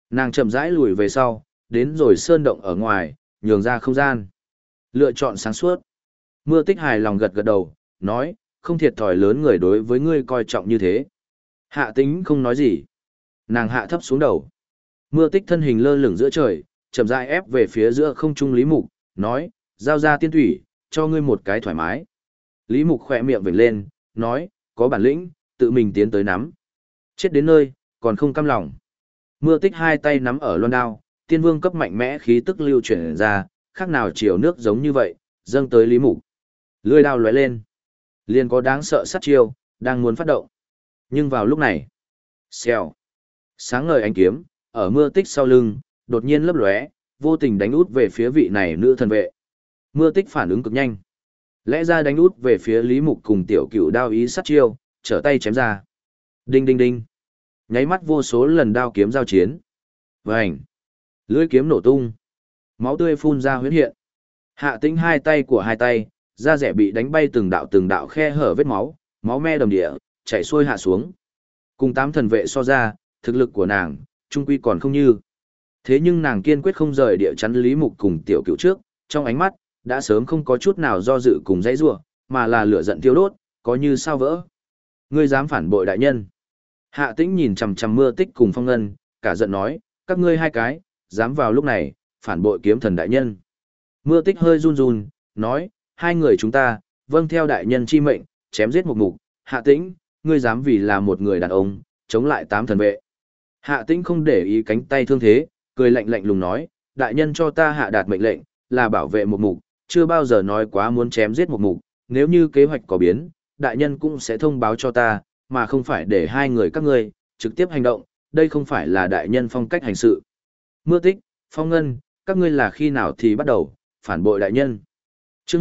Nàng chậm rãi lùi về sau, đến rồi sơn động ở ngoài, nhường ra không gian. Lựa chọn sáng suốt. Mưa Tích hài lòng gật gật đầu, nói, không thiệt thòi lớn người đối với ngươi coi trọng như thế. Hạ Tĩnh không nói gì. Nàng hạ thấp xuống đầu. Mưa Tích thân hình lơ lửng giữa trời, chậm rãi ép về phía giữa không trung Lý Mục, nói, giao ra tiên thủy, cho ngươi một cái thoải mái. Lý Mục khỏe miệng vểnh lên, nói, có bản lĩnh, tự mình tiến tới nắm. Chết đến nơi, còn không cam lòng. Mưa Tích hai tay nắm ở loan đao, tiên vương cấp mạnh mẽ khí tức lưu chuyển ra, khác nào chiều nước giống như vậy, dâng tới Lý Mục. Lưỡi đao lóe lên. Liền có đáng sợ sát chiêu, đang muốn phát động. Nhưng vào lúc này, xèo, sáng ngời ánh kiếm, ở Mưa Tích sau lưng, đột nhiên lấp lóe, vô tình đánh út về phía vị này nữ thần vệ. Mưa Tích phản ứng cực nhanh. Lẽ ra đánh út về phía Lý Mục cùng tiểu cửu đao ý sát chiêu, trở tay chém ra. Đinh đinh đinh. Nháy mắt vô số lần đao kiếm giao chiến. Vành. Lưỡi kiếm nổ tung. Máu tươi phun ra huyễn hiện. Hạ Tĩnh hai tay của hai tay, da rẻ bị đánh bay từng đạo khe hở vết máu, máu me đầm địa, chảy xuôi hạ xuống. Cùng tám thần vệ so ra, thực lực của nàng, trung quy còn không như. Thế nhưng nàng kiên quyết không rời địa chắn Lý Mục cùng tiểu cửu trước, trong ánh mắt, đã sớm không có chút nào do dự cùng dãy rủa, mà là lửa giận thiêu đốt, có như sao vỡ. Ngươi dám phản bội đại nhân. Hạ Tĩnh nhìn chằm chằm Mưa Tích cùng Phong Ngân, cả giận nói, các ngươi hai cái, dám vào lúc này, phản bội kiếm thần đại nhân. Mưa Tích hơi run run, nói, hai người chúng ta, vâng theo đại nhân chi mệnh, chém giết một mục. Hạ Tĩnh, ngươi dám vì là một người đàn ông, chống lại tám thần vệ. Hạ Tĩnh không để ý cánh tay thương thế, cười lạnh lạnh lùng nói, đại nhân cho ta hạ đạt mệnh lệnh, là bảo vệ một mục, chưa bao giờ nói quá muốn chém giết một mục, nếu như kế hoạch có biến, đại nhân cũng sẽ thông báo cho ta, mà không phải để hai người các ngươi trực tiếp hành động, đây không phải là đại nhân phong cách hành sự. Mưa Tích, Phong Ngân, các ngươi là khi nào thì bắt đầu phản bội đại nhân? Chương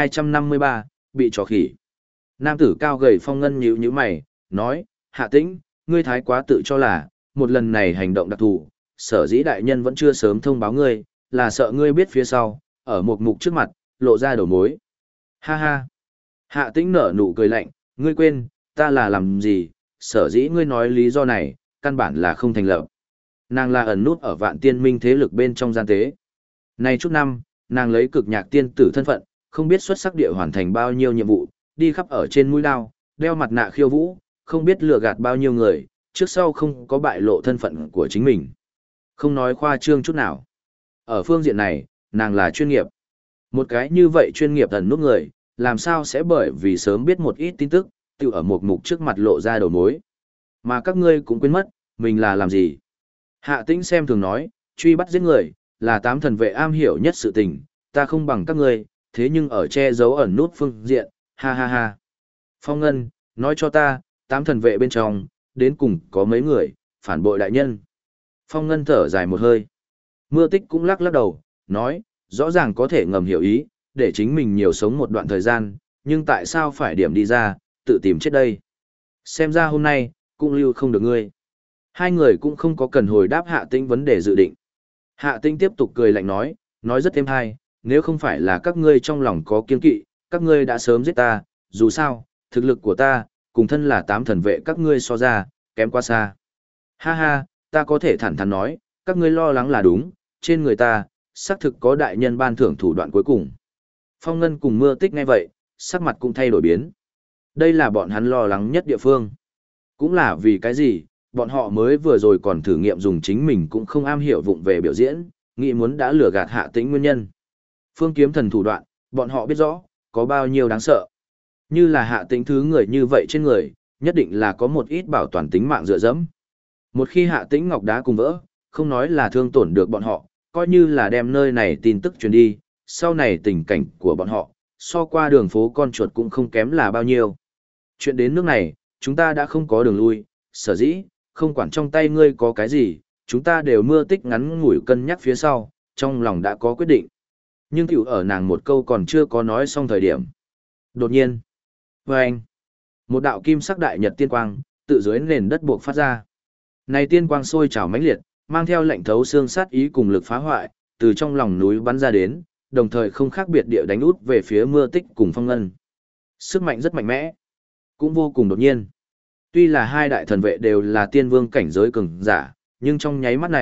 1253, bị trò khỉ. Nam tử cao gầy Phong Ngân nhíu nhíu mày, nói, Hạ Tĩnh, ngươi thái quá tự cho là, một lần này hành động đặc thù, sở dĩ đại nhân vẫn chưa sớm thông báo ngươi, là sợ ngươi biết phía sau, ở một mục trước mặt, lộ ra đầu mối. Ha ha. Hạ Tĩnh nở nụ cười lạnh, ngươi quên, ta là làm gì, sở dĩ ngươi nói lý do này, căn bản là không thành lập. Nàng là ẩn nút ở Vạn Tiên Minh thế lực bên trong gian tế. Này chút năm, nàng lấy cực nhạc tiên tử thân phận, không biết xuất sắc địa hoàn thành bao nhiêu nhiệm vụ, đi khắp ở trên mũi đao, đeo mặt nạ khiêu vũ, không biết lừa gạt bao nhiêu người, trước sau không có bại lộ thân phận của chính mình. Không nói khoa trương chút nào. Ở phương diện này, nàng là chuyên nghiệp. Một cái như vậy chuyên nghiệp ẩn nút người, làm sao sẽ bởi vì sớm biết một ít tin tức, tự ở một mục trước mặt lộ ra đầu mối. Mà các ngươi cũng quên mất, mình là làm gì. Hạ Tĩnh xem thường nói, truy bắt giết người, là tám thần vệ am hiểu nhất sự tình, ta không bằng các ngươi, thế nhưng ở che giấu ẩn nút phương diện, ha ha ha. Phong Ngân, nói cho ta, tám thần vệ bên trong, đến cùng có mấy người, phản bội đại nhân. Phong Ngân thở dài một hơi. Mưa Tích cũng lắc lắc đầu, nói, rõ ràng có thể ngầm hiểu ý, để chính mình nhiều sống một đoạn thời gian, nhưng tại sao phải điểm đi ra, tự tìm chết đây. Xem ra hôm nay, cũng lưu không được ngươi. Hai người cũng không có cần hồi đáp Hạ Tĩnh vấn đề dự định. Hạ Tĩnh tiếp tục cười lạnh nói rất êm hay, nếu không phải là các ngươi trong lòng có kiên kỵ, các ngươi đã sớm giết ta, dù sao, thực lực của ta, cùng thân là tám thần vệ các ngươi so ra, kém quá xa. Ha ha, ta có thể thẳng thắn nói, các ngươi lo lắng là đúng, trên người ta, xác thực có đại nhân ban thưởng thủ đoạn cuối cùng. Phong Ngân cùng Mưa Tích nghe vậy, sắc mặt cũng thay đổi biến. Đây là bọn hắn lo lắng nhất địa phương. Cũng là vì cái gì, bọn họ mới vừa rồi còn thử nghiệm dùng chính mình cũng không am hiểu vụng về biểu diễn, nghĩ muốn đã lừa gạt Hạ Tĩnh nguyên nhân. Phương kiếm thần thủ đoạn, bọn họ biết rõ, có bao nhiêu đáng sợ. Như là Hạ Tĩnh thứ người như vậy trên người, nhất định là có một ít bảo toàn tính mạng dựa dẫm. Một khi Hạ Tĩnh ngọc đá cùng vỡ, không nói là thương tổn được bọn họ, coi như là đem nơi này tin tức truyền đi, sau này tình cảnh của bọn họ, so qua đường phố con chuột cũng không kém là bao nhiêu. Chuyện đến nước này, chúng ta đã không có đường lui, sở dĩ, không quản trong tay ngươi có cái gì, chúng ta đều Mưa Tích ngắn ngủi cân nhắc phía sau, trong lòng đã có quyết định. Nhưng tiểu ở nàng một câu còn chưa có nói xong thời điểm. Đột nhiên, vâng, một đạo kim sắc đại nhật tiên quang, tự dưới nền đất buộc phát ra. Này tiên quang sôi trào mãnh liệt, mang theo lệnh thấu xương sát ý cùng lực phá hoại, từ trong lòng núi bắn ra đến, đồng thời không khác biệt địa đánh út về phía Mưa Tích cùng Phong Ngân. Sức mạnh rất mạnh mẽ, cũng vô cùng đột nhiên. Tuy là hai đại thần vệ đều là tiên vương cảnh giới cường giả, nhưng trong nháy mắt này,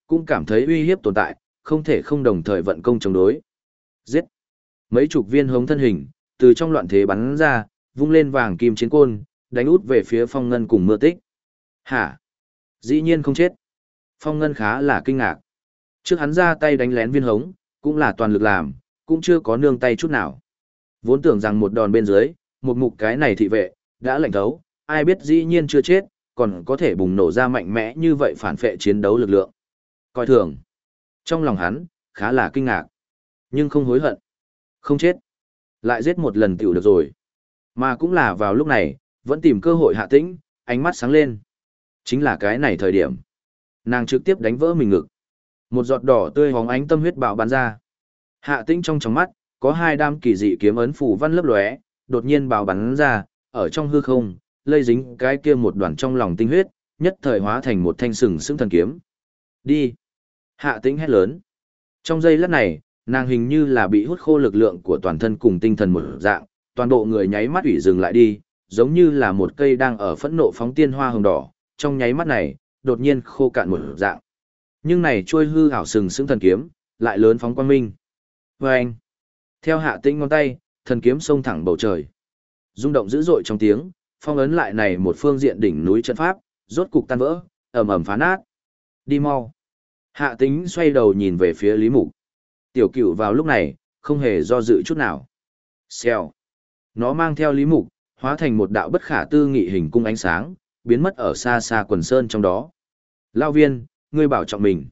cũng cảm thấy uy hiếp tồn tại, không thể không đồng thời vận công chống đối. Giết! Mấy chục viên hống thân hình, từ trong loạn thế bắn ra, vung lên vàng kim chiến côn, đánh út về phía Phong Ngân cùng Mưa Tích. Hả? Dĩ nhiên không chết. Phong Ngân khá là kinh ngạc. Trước hắn ra tay đánh lén viên hống, cũng là toàn lực làm, cũng chưa có nương tay chút nào. Vốn tưởng rằng một đòn bên dưới, một mục cái này thị vệ, đã lạnh thấu, ai biết dĩ nhiên chưa chết, còn có thể bùng nổ ra mạnh mẽ như vậy phản phệ chiến đấu lực lượng. Coi thường. Trong lòng hắn, khá là kinh ngạc. Nhưng không hối hận. Không chết. Lại giết một lần tiểu được rồi. Mà cũng là vào lúc này, vẫn tìm cơ hội Hạ Tĩnh, ánh mắt sáng lên. Chính là cái này thời điểm. Nàng trực tiếp đánh vỡ mình ngực. Một giọt đỏ tươi hóng ánh tâm huyết bạo bắn ra. Hạ Tĩnh trong tròng mắt, có hai đám kỳ dị kiếm ấn phủ văn lấp lóe, đột nhiên bạo bắn ra, ở trong hư không, lây dính cái kia một đoàn trong lòng tinh huyết, nhất thời hóa thành một thanh sừng sững thần kiếm. Đi! Hạ Tĩnh hét lớn. Trong giây lát này, nàng hình như là bị hút khô lực lượng của toàn thân cùng tinh thần một dạng, toàn bộ người nháy mắt ủy dừng lại đi, giống như là một cây đang ở phẫn nộ phóng tiên hoa hồng đỏ, trong nháy mắt này, đột nhiên khô cạn một dạng. Nhưng này trôi hư ảo sừng sững thần kiếm, lại lớn phóng quang minh. Vâng! Theo Hạ Tĩnh ngón tay, thần kiếm xông thẳng bầu trời. Rung động dữ dội trong tiếng, phong ấn lại này một phương diện đỉnh núi trận pháp, rốt cục tan vỡ, ầm ầm phá nát. Đi mau! Hạ Tĩnh xoay đầu nhìn về phía Lý Mục. Tiểu Cửu vào lúc này, không hề do dự chút nào. Xèo. Nó mang theo Lý Mục, hóa thành một đạo bất khả tư nghị hình cung ánh sáng, biến mất ở xa xa quần sơn trong đó. Lao viên, ngươi bảo trọng mình.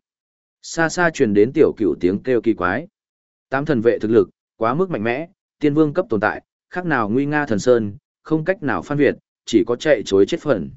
Xa xa truyền đến Tiểu Cửu tiếng kêu kỳ quái. Tám thần vệ thực lực, quá mức mạnh mẽ, tiên vương cấp tồn tại, khác nào nguy nga thần sơn, không cách nào phan việt, chỉ có chạy chối chết phần.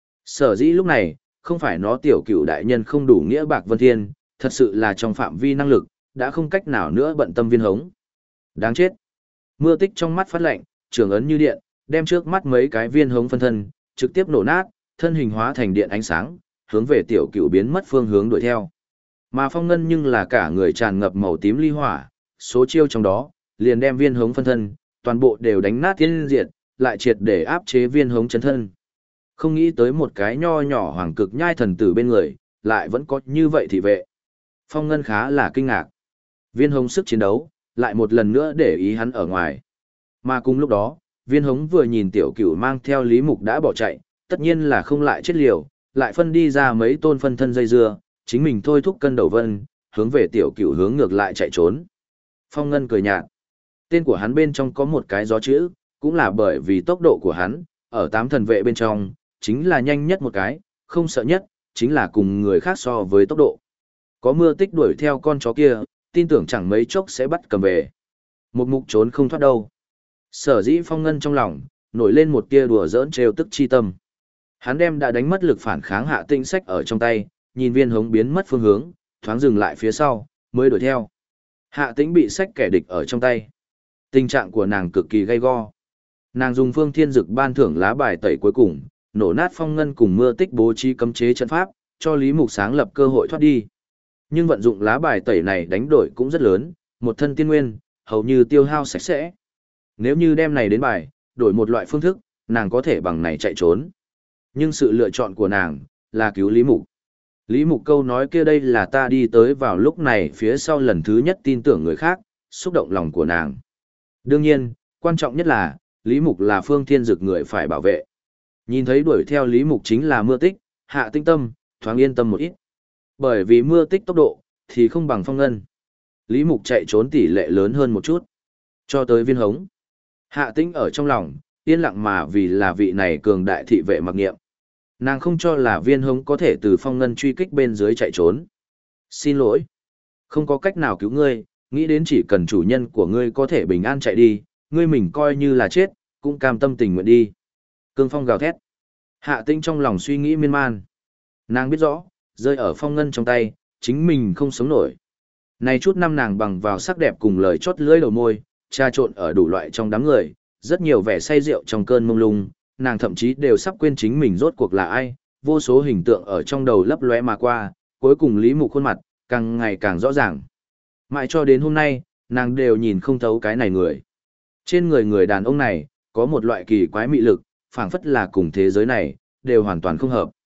Sở dĩ lúc này, không phải nó Tiểu Cửu đại nhân không đủ nghĩa bạc vân thiên, thật sự là trong phạm vi năng lực, đã không cách nào nữa bận tâm viên hống. Đáng chết. Mưa Tích trong mắt phát lạnh, trường ấn như điện, đem trước mắt mấy cái viên hống phân thân, trực tiếp nổ nát, thân hình hóa thành điện ánh sáng, hướng về Tiểu Cửu biến mất phương hướng đuổi theo. Mà Phong Ngân nhưng là cả người tràn ngập màu tím ly hỏa, số chiêu trong đó, liền đem viên hống phân thân, toàn bộ đều đánh nát tiên diệt, lại triệt để áp chế viên hống chấn thân. Không nghĩ tới một cái nho nhỏ hoàng cực nhai thần tử bên người, lại vẫn có như vậy thị vệ. Phong Ngân khá là kinh ngạc. Viên hống sức chiến đấu, lại một lần nữa để ý hắn ở ngoài. Mà cùng lúc đó, viên hống vừa nhìn Tiểu Cửu mang theo Lý Mục đã bỏ chạy, tất nhiên là không lại chết liều, lại phân đi ra mấy tôn phân thân dây dưa, chính mình thôi thúc cân đầu vân, hướng về Tiểu Cửu hướng ngược lại chạy trốn. Phong Ngân cười nhạt. Tên của hắn bên trong có một cái gió chữ, cũng là bởi vì tốc độ của hắn, ở tám thần vệ bên trong, chính là nhanh nhất một cái, không sợ nhất, chính là cùng người khác so với tốc độ. Có Mưa Tích đuổi theo con chó kia, tin tưởng chẳng mấy chốc sẽ bắt cầm về. Một mục trốn không thoát đâu. Sở dĩ Phong Ngân trong lòng, nổi lên một tia đùa giỡn trêu tức chi tâm. Hắn đem đã đánh mất lực phản kháng Hạ Tĩnh sách ở trong tay, nhìn viên hống biến mất phương hướng, thoáng dừng lại phía sau, mới đuổi theo. Hạ Tĩnh bị sách kẻ địch ở trong tay. Tình trạng của nàng cực kỳ gay go. Nàng dùng Phương Thiên Dực ban thưởng lá bài tẩy cuối cùng, nổ nát Phong Ngân cùng Mưa Tích bố trí cấm chế trận pháp, cho Lý Mục sáng lập cơ hội thoát đi. Nhưng vận dụng lá bài tẩy này đánh đổi cũng rất lớn, một thân tiên nguyên, hầu như tiêu hao sạch sẽ. Nếu như đem này đến bài, đổi một loại phương thức, nàng có thể bằng này chạy trốn. Nhưng sự lựa chọn của nàng, là cứu Lý Mục. Lý Mục câu nói kia đây là ta đi tới vào lúc này phía sau lần thứ nhất tin tưởng người khác, xúc động lòng của nàng. Đương nhiên, quan trọng nhất là, Lý Mục là Phương Thiên Dực người phải bảo vệ. Nhìn thấy đuổi theo Lý Mục chính là Mưa Tích, Hạ Tĩnh tâm, thoáng yên tâm một ít. Bởi vì Mưa Tích tốc độ, thì không bằng Phong Ngân. Lý Mục chạy trốn tỷ lệ lớn hơn một chút. Cho tới viên hống. Hạ Tĩnh ở trong lòng, yên lặng mà vì là vị này cường đại thị vệ mặc nghiệm. Nàng không cho là viên hống có thể từ Phong Ngân truy kích bên dưới chạy trốn. Xin lỗi. Không có cách nào cứu ngươi, nghĩ đến chỉ cần chủ nhân của ngươi có thể bình an chạy đi, ngươi mình coi như là chết, cũng cam tâm tình nguyện đi. Cương Phong gào thét. Hạ Tĩnh trong lòng suy nghĩ miên man. Nàng biết rõ, rơi ở Phong Ngân trong tay, chính mình không sống nổi. Này chút năm nàng bằng vào sắc đẹp cùng lời chót lưỡi đầu môi, trà trộn ở đủ loại trong đám người, rất nhiều vẻ say rượu trong cơn mông lung, nàng thậm chí đều sắp quên chính mình rốt cuộc là ai, vô số hình tượng ở trong đầu lấp lóe mà qua, cuối cùng Lý Mục khuôn mặt, càng ngày càng rõ ràng. Mãi cho đến hôm nay, nàng đều nhìn không thấu cái này người. Trên người người đàn ông này, có một loại kỳ quái mị lực, phảng phất là cùng thế giới này, đều hoàn toàn không hợp.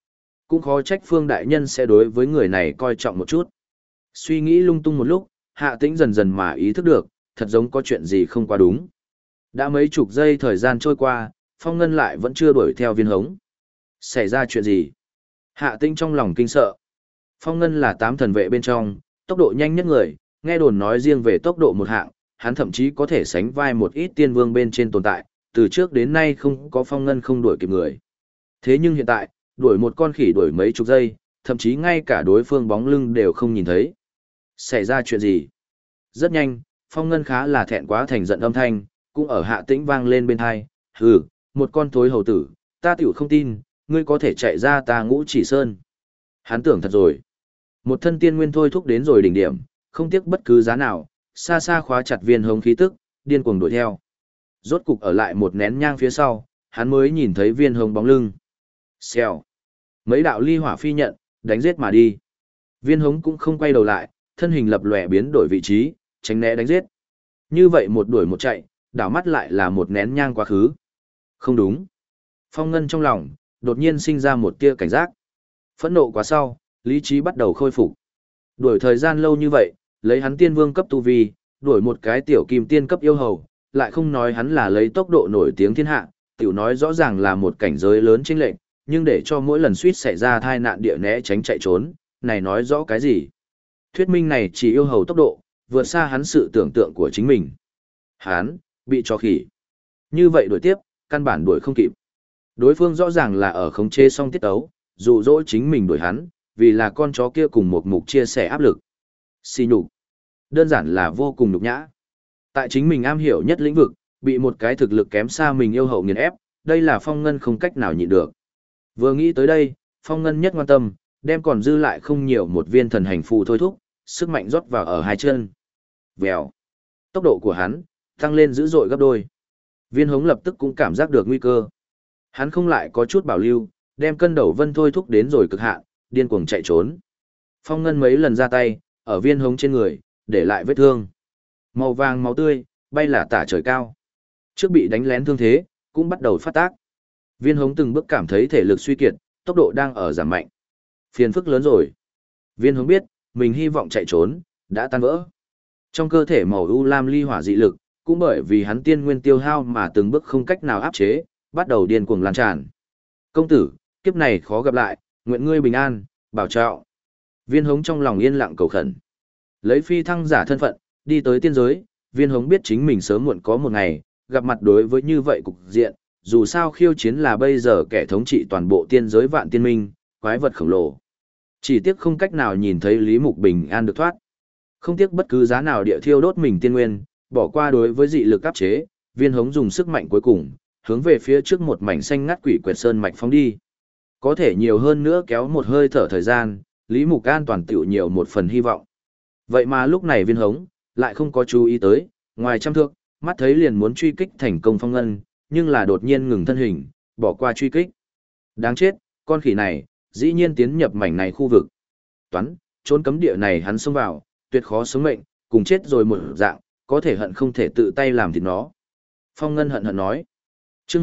cũng khó trách Phương Đại Nhân sẽ đối với người này coi trọng một chút. Suy nghĩ lung tung một lúc, Hạ Tĩnh dần dần mà ý thức được, thật giống có chuyện gì không quá đúng. Đã mấy chục giây thời gian trôi qua, Phong Ngân lại vẫn chưa đuổi theo Viên Hống. Xảy ra chuyện gì? Hạ Tĩnh trong lòng kinh sợ. Phong Ngân là 8 thần vệ bên trong, tốc độ nhanh nhất người, nghe đồn nói riêng về tốc độ một hạng, hắn thậm chí có thể sánh vai một ít tiên vương bên trên tồn tại, từ trước đến nay không có Phong Ngân không đuổi kịp người. Thế nhưng hiện tại, đuổi một con khỉ đuổi mấy chục giây, thậm chí ngay cả đối phương bóng lưng đều không nhìn thấy. Xảy ra chuyện gì? Rất nhanh, Phong Ngân khá là thẹn quá thành giận âm thanh, cũng ở Hạ Tĩnh vang lên bên tai. Hừ, một con thối hầu tử, ta tiểu không tin, ngươi có thể chạy ra ta Ngũ Chỉ Sơn. Hắn tưởng thật rồi. Một thân tiên nguyên thôi thúc đến rồi đỉnh điểm, không tiếc bất cứ giá nào, xa xa khóa chặt Viên Hống khí tức, điên cuồng đuổi theo. Rốt cục ở lại một nén nhang phía sau, hắn mới nhìn thấy Viên Hống bóng lưng. Xèo. Mấy đạo ly hỏa phi nhận, đánh giết mà đi. Viên Hống cũng không quay đầu lại, thân hình lập lòe biến đổi vị trí, tránh né đánh giết. Như vậy một đuổi một chạy, đảo mắt lại là một nén nhang quá khứ. Không đúng. Phong Ngân trong lòng, đột nhiên sinh ra một tia cảnh giác. Phẫn nộ quá sau, lý trí bắt đầu khôi phục. Đuổi thời gian lâu như vậy, lấy hắn tiên vương cấp tu vi, đuổi một cái tiểu kim tiên cấp yêu hầu, lại không nói hắn là lấy tốc độ nổi tiếng thiên hạ, tiểu nói rõ ràng là một cảnh giới lớn chênh lệch, nhưng để cho mỗi lần suýt xảy ra tai nạn địa né tránh chạy trốn, này nói rõ cái gì? Thuyết minh này chỉ yêu hầu tốc độ, vượt xa hắn sự tưởng tượng của chính mình. Hắn, bị cho khỉ. Như vậy đuổi tiếp, căn bản đuổi không kịp. Đối phương rõ ràng là ở khống chế song tiết ấu, dụ dỗ chính mình đuổi hắn, vì là con chó kia cùng một mục chia sẻ áp lực. Xì nhục. Đơn giản là vô cùng nhục nhã. Tại chính mình am hiểu nhất lĩnh vực, bị một cái thực lực kém xa mình yêu hậu nghiền ép, đây là Phong Ngân không cách nào nhịn được. Vừa nghĩ tới đây, Phong Ngân nhất quan tâm, đem còn dư lại không nhiều một viên thần hành phù thôi thúc, sức mạnh rót vào ở hai chân. Vèo. Tốc độ của hắn tăng lên dữ dội gấp đôi. Viên Hống lập tức cũng cảm giác được nguy cơ. Hắn không lại có chút bảo lưu, đem cân đầu vân thôi thúc đến rồi cực hạn, điên cuồng chạy trốn. Phong Ngân mấy lần ra tay, ở Viên Hống trên người, để lại vết thương. Màu vàng máu tươi, bay là tả trời cao. Trước bị đánh lén thương thế, cũng bắt đầu phát tác. Viên Hống từng bước cảm thấy thể lực suy kiệt, tốc độ đang ở giảm mạnh. Phiền phức lớn rồi. Viên Hống biết, mình hy vọng chạy trốn, đã tan vỡ. Trong cơ thể màu u lam ly hỏa dị lực, cũng bởi vì hắn tiên nguyên tiêu hao mà từng bước không cách nào áp chế, bắt đầu điên cuồng lan tràn. Công tử, kiếp này khó gặp lại, nguyện ngươi bình an, bảo trọng. Viên Hống trong lòng yên lặng cầu khẩn. Lấy phi thăng giả thân phận, đi tới tiên giới, Viên Hống biết chính mình sớm muộn có một ngày, gặp mặt đối với như vậy cục diện, dù sao khiêu chiến là bây giờ kẻ thống trị toàn bộ tiên giới vạn tiên minh, quái vật khổng lồ. Chỉ tiếc không cách nào nhìn thấy Lý Mục bình an được thoát. Không tiếc bất cứ giá nào địa thiêu đốt mình tiên nguyên, bỏ qua đối với dị lực áp chế, Viên Hống dùng sức mạnh cuối cùng, hướng về phía trước một mảnh xanh ngắt quỷ quyệt sơn mạch phóng đi. Có thể nhiều hơn nữa kéo một hơi thở thời gian, Lý Mục an toàn tiểu nhiều một phần hy vọng. Vậy mà lúc này Viên Hống lại không có chú ý tới, ngoài trăm thước, mắt thấy liền muốn truy kích thành công Phong Ngân, nhưng là đột nhiên ngừng thân hình, bỏ qua truy kích. Đáng chết, con khỉ này, dĩ nhiên tiến nhập mảnh này khu vực. Toán, trốn cấm địa này hắn xông vào, tuyệt khó sống mệnh, cùng chết rồi một dạng, có thể hận không thể tự tay làm thịt nó. Phong Ngân hận hận nói. Chương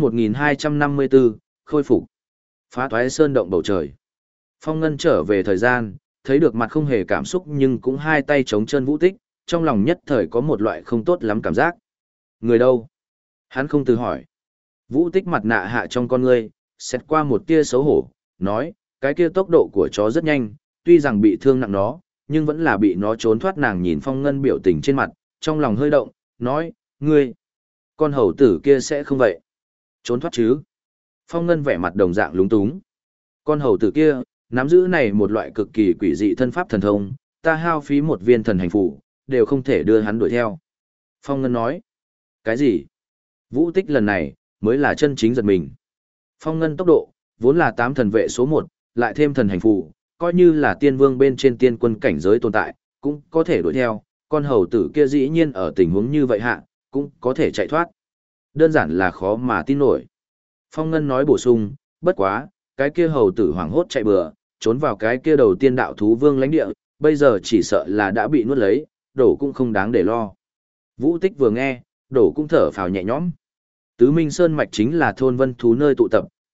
1254, khôi phục. Phá toái sơn động bầu trời. Phong Ngân trở về thời gian, thấy được mặt không hề cảm xúc nhưng cũng hai tay chống chân Vũ Tích, trong lòng nhất thời có một loại không tốt lắm cảm giác. Người đâu? Hắn không từ hỏi. Vũ Tích mặt nạ hạ trong con ngươi, xét qua một tia xấu hổ, nói, cái kia tốc độ của chó rất nhanh, tuy rằng bị thương nặng nó, nhưng vẫn là bị nó trốn thoát. Nàng nhìn Phong Ngân biểu tình trên mặt, trong lòng hơi động, nói, ngươi, con hầu tử kia sẽ không vậy. Trốn thoát chứ? Phong Ngân vẻ mặt đồng dạng lúng túng. Con hầu tử kia, nắm giữ này một loại cực kỳ quỷ dị thân pháp thần thông, ta hao phí một viên thần hành phủ, đều không thể đưa hắn đuổi theo. Phong Ngân nói, cái gì? Vũ Tích lần này, mới là chân chính giật mình. Phong Ngân tốc độ, vốn là 8 thần vệ số 1, lại thêm thần hành phù, coi như là tiên vương bên trên tiên quân cảnh giới tồn tại, cũng có thể đuổi theo, con hầu tử kia dĩ nhiên ở tình huống như vậy hạ, cũng có thể chạy thoát. Đơn giản là khó mà tin nổi. Phong Ngân nói bổ sung, bất quá, cái kia hầu tử hoảng hốt chạy bừa, trốn vào cái kia đầu tiên đạo thú vương lãnh địa, bây giờ chỉ sợ là đã bị nuốt lấy, đổ cũng không đáng để lo. Vũ Tích vừa nghe, đổ cũng thở phào nhẹ nhõm. Tứ Minh Sơn Mạch chính là thôn vân thú nơi tụ tập,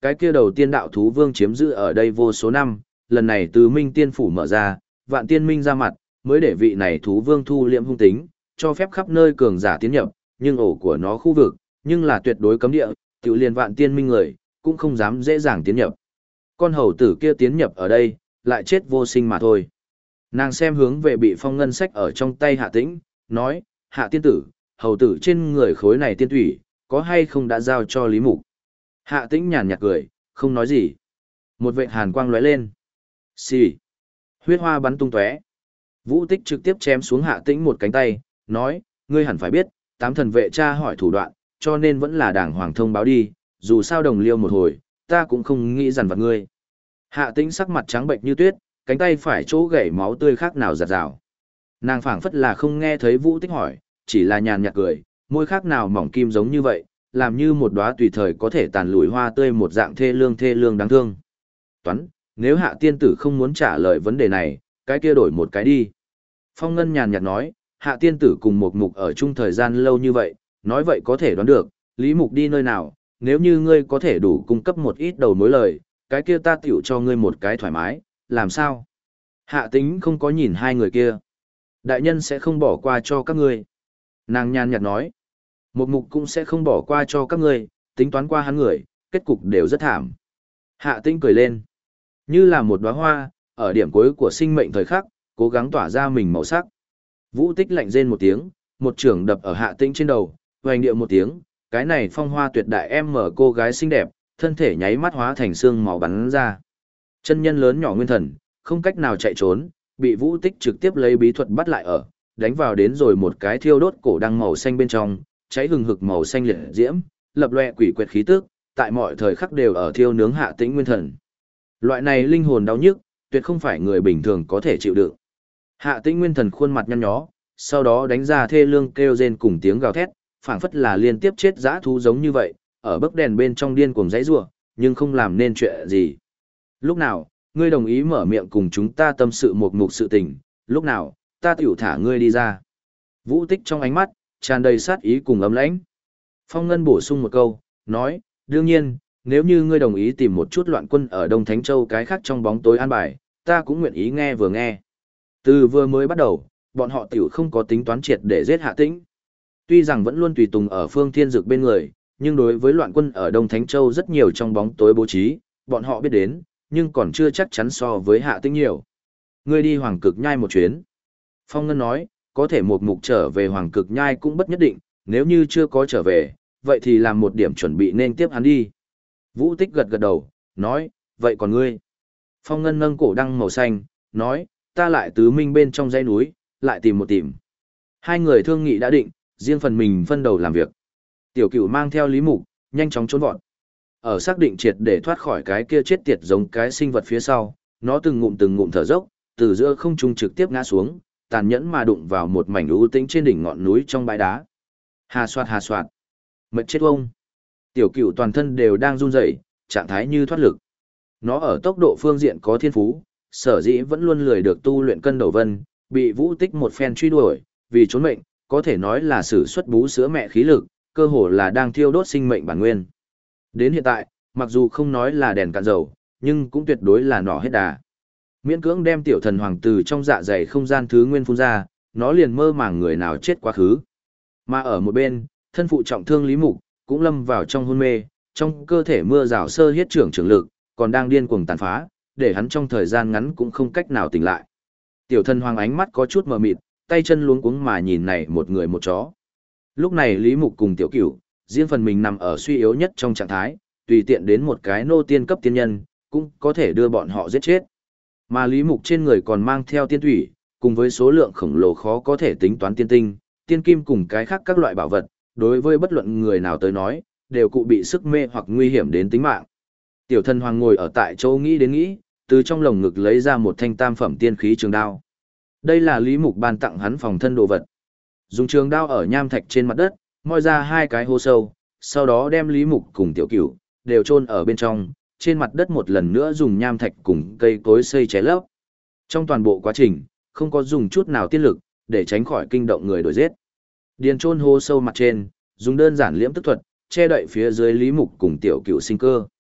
Cái kia đầu tiên đạo thú vương chiếm giữ ở đây vô số năm, lần này từ Minh Tiên Phủ mở ra, Vạn Tiên Minh ra mặt, mới để vị này thú vương thu liệm hung tính, cho phép khắp nơi cường giả tiến nhập, nhưng ổ của nó khu vực, nhưng là tuyệt đối cấm địa, tiểu liền Vạn Tiên Minh người, cũng không dám dễ dàng tiến nhập. Con hầu tử kia tiến nhập ở đây, lại chết vô sinh mà thôi. Nàng xem hướng về bị phong ngân sách ở trong tay Hạ Tĩnh, nói, Hạ tiên tử, hầu tử trên người khối này tiên thủy, có hay không đã giao cho Lý Mục. Hạ Tĩnh nhàn nhạt cười, không nói gì. Một vệt hàn quang lóe lên. Xì. Huyết hoa bắn tung tóe. Vũ Tích trực tiếp chém xuống Hạ Tĩnh một cánh tay, nói, ngươi hẳn phải biết, tám thần vệ tra hỏi thủ đoạn, cho nên vẫn là đảng hoàng thông báo đi, dù sao đồng liêu một hồi, ta cũng không nghĩ dằn vặt ngươi. Hạ Tĩnh sắc mặt trắng bệnh như tuyết, cánh tay phải chỗ gãy máu tươi khác nào giạt rào. Nàng phảng phất là không nghe thấy Vũ Tích hỏi, chỉ là nhàn nhạt cười, môi khác nào mỏng kim giống như vậy, làm như một đóa tùy thời có thể tàn lùi hoa tươi một dạng thê lương đáng thương. Toán, nếu Hạ tiên tử không muốn trả lời vấn đề này, cái kia đổi một cái đi. Phong Ngân nhàn nhạt nói, Hạ tiên tử cùng một mục ở chung thời gian lâu như vậy, nói vậy có thể đoán được, Lý Mục đi nơi nào, nếu như ngươi có thể đủ cung cấp một ít đầu mối lời, cái kia ta tiểu cho ngươi một cái thoải mái, làm sao? Hạ Tĩnh không có nhìn hai người kia. Đại nhân sẽ không bỏ qua cho các ngươi. Nàng nhàn nhạt nói, một mục cũng sẽ không bỏ qua cho các ngươi, tính toán qua hắn người, kết cục đều rất thảm. Hạ Tĩnh cười lên, như là một đóa hoa, ở điểm cuối của sinh mệnh thời khắc, cố gắng tỏa ra mình màu sắc. Vũ Tích lạnh rên một tiếng, một chưởng đập ở Hạ Tĩnh trên đầu, hoành điệu một tiếng, cái này phong hoa tuyệt đại em mở cô gái xinh đẹp, thân thể nháy mắt hóa thành xương máu bắn ra. Chân nhân lớn nhỏ nguyên thần, không cách nào chạy trốn, bị Vũ Tích trực tiếp lấy bí thuật bắt lại ở, đánh vào đến rồi một cái thiêu đốt cổ đăng màu xanh bên trong, cháy hừng hực màu xanh liệt diễm, lập loè quỷ quyệt khí tức, tại mọi thời khắc đều ở thiêu nướng Hạ Tĩnh nguyên thần. Loại này linh hồn đau nhức, tuyệt không phải người bình thường có thể chịu đựng. Hạ Tĩnh nguyên thần khuôn mặt nhăn nhó, sau đó đánh ra thê lương kêu rên cùng tiếng gào thét, phảng phất là liên tiếp chết dã thú giống như vậy, ở bức đèn bên trong điên cuồng giãy giụa, nhưng không làm nên chuyện gì. Lúc nào, ngươi đồng ý mở miệng cùng chúng ta tâm sự một mục sự tình, lúc nào, ta tiểu thả ngươi đi ra. Vũ Tích trong ánh mắt, tràn đầy sát ý cùng ấm lãnh. Phong Ngân bổ sung một câu, nói, đương nhiên, nếu như ngươi đồng ý tìm một chút loạn quân ở Đông Thánh Châu cái khác trong bóng tối an bài, ta cũng nguyện ý nghe vừa nghe. Từ vừa mới bắt đầu, bọn họ tiểu không có tính toán triệt để giết Hạ Tĩnh. Tuy rằng vẫn luôn tùy tùng ở Phương Thiên Dực bên người, nhưng đối với loạn quân ở Đông Thánh Châu rất nhiều trong bóng tối bố trí, bọn họ biết đến, nhưng còn chưa chắc chắn so với Hạ Tĩnh nhiều. Ngươi đi Hoàng Cực Nhai một chuyến. Phong Ngân nói, có thể một mục trở về Hoàng Cực Nhai cũng bất nhất định, nếu như chưa có trở về, vậy thì làm một điểm chuẩn bị nên tiếp hắn đi. Vũ Tích gật gật đầu, nói, vậy còn ngươi? Phong Ngân nâng cổ đăng màu xanh, nói, ta lại tứ minh bên trong dãy núi, lại tìm một tìm. Hai người thương nghị đã định, riêng phần mình phân đầu làm việc. Tiểu Cửu mang theo Lý Mục, nhanh chóng trốn vọt. Ở xác định triệt để thoát khỏi cái kia chết tiệt giống cái sinh vật phía sau, nó từng ngụm thở dốc, từ giữa không trung trực tiếp ngã xuống, tàn nhẫn mà đụng vào một mảnh u tĩnh trên đỉnh ngọn núi trong bãi đá. Hà soạt. Mệt chết ông. Tiểu Cửu toàn thân đều đang run rẩy, trạng thái như thoát lực. Nó ở tốc độ phương diện có thiên phú, sở dĩ vẫn luôn lười được tu luyện cân đầu vân, bị Vũ Tích một phen truy đuổi, vì trốn mệnh, có thể nói là sử xuất bú sữa mẹ khí lực, cơ hồ là đang thiêu đốt sinh mệnh bản nguyên. Đến hiện tại, mặc dù không nói là đèn cạn dầu, nhưng cũng tuyệt đối là nỏ hết đà. Miễn cưỡng đem tiểu thần hoàng từ trong dạ dày không gian thứ nguyên phun ra, nó liền mơ màng người nào chết quá khứ. Mà ở một bên, thân phụ trọng thương Lý Mục, cũng lâm vào trong hôn mê, trong cơ thể mưa rào sơ hiết trưởng lực, còn đang điên cuồng tàn phá, để hắn trong thời gian ngắn cũng không cách nào tỉnh lại. Tiểu thần hoàng ánh mắt có chút mờ mịt, tay chân luống cuống mà nhìn này một người một chó. Lúc này Lý Mục cùng Tiểu Cửu, riêng phần mình nằm ở suy yếu nhất trong trạng thái, tùy tiện đến một cái nô tiên cấp tiên nhân, cũng có thể đưa bọn họ giết chết. Mà Lý Mục trên người còn mang theo tiên thủy, cùng với số lượng khổng lồ khó có thể tính toán tiên tinh, tiên kim cùng cái khác các loại bảo vật, đối với bất luận người nào tới nói, đều cụ bị sức mê hoặc nguy hiểm đến tính mạng. Tiểu thần hoàng ngồi ở tại chỗ nghĩ đến nghĩ, từ trong lồng ngực lấy ra một thanh tam phẩm tiên khí trường đao. Đây là Lý Mục ban tặng hắn phòng thân đồ vật. Dùng trường đao ở nham thạch trên mặt đất, moi ra hai cái hố sâu, sau đó đem Lý Mục cùng Tiểu Cửu đều chôn ở bên trong, trên mặt đất một lần nữa dùng nham thạch cùng cây cối xây chế lấp. Trong toàn bộ quá trình, không có dùng chút nào tiên lực, để tránh khỏi kinh động người đuổi giết. Điền chôn hố sâu mặt trên, dùng đơn giản liễm tức thuật, che đậy phía dưới Lý Mục cùng Tiểu Cửu sinh cơ.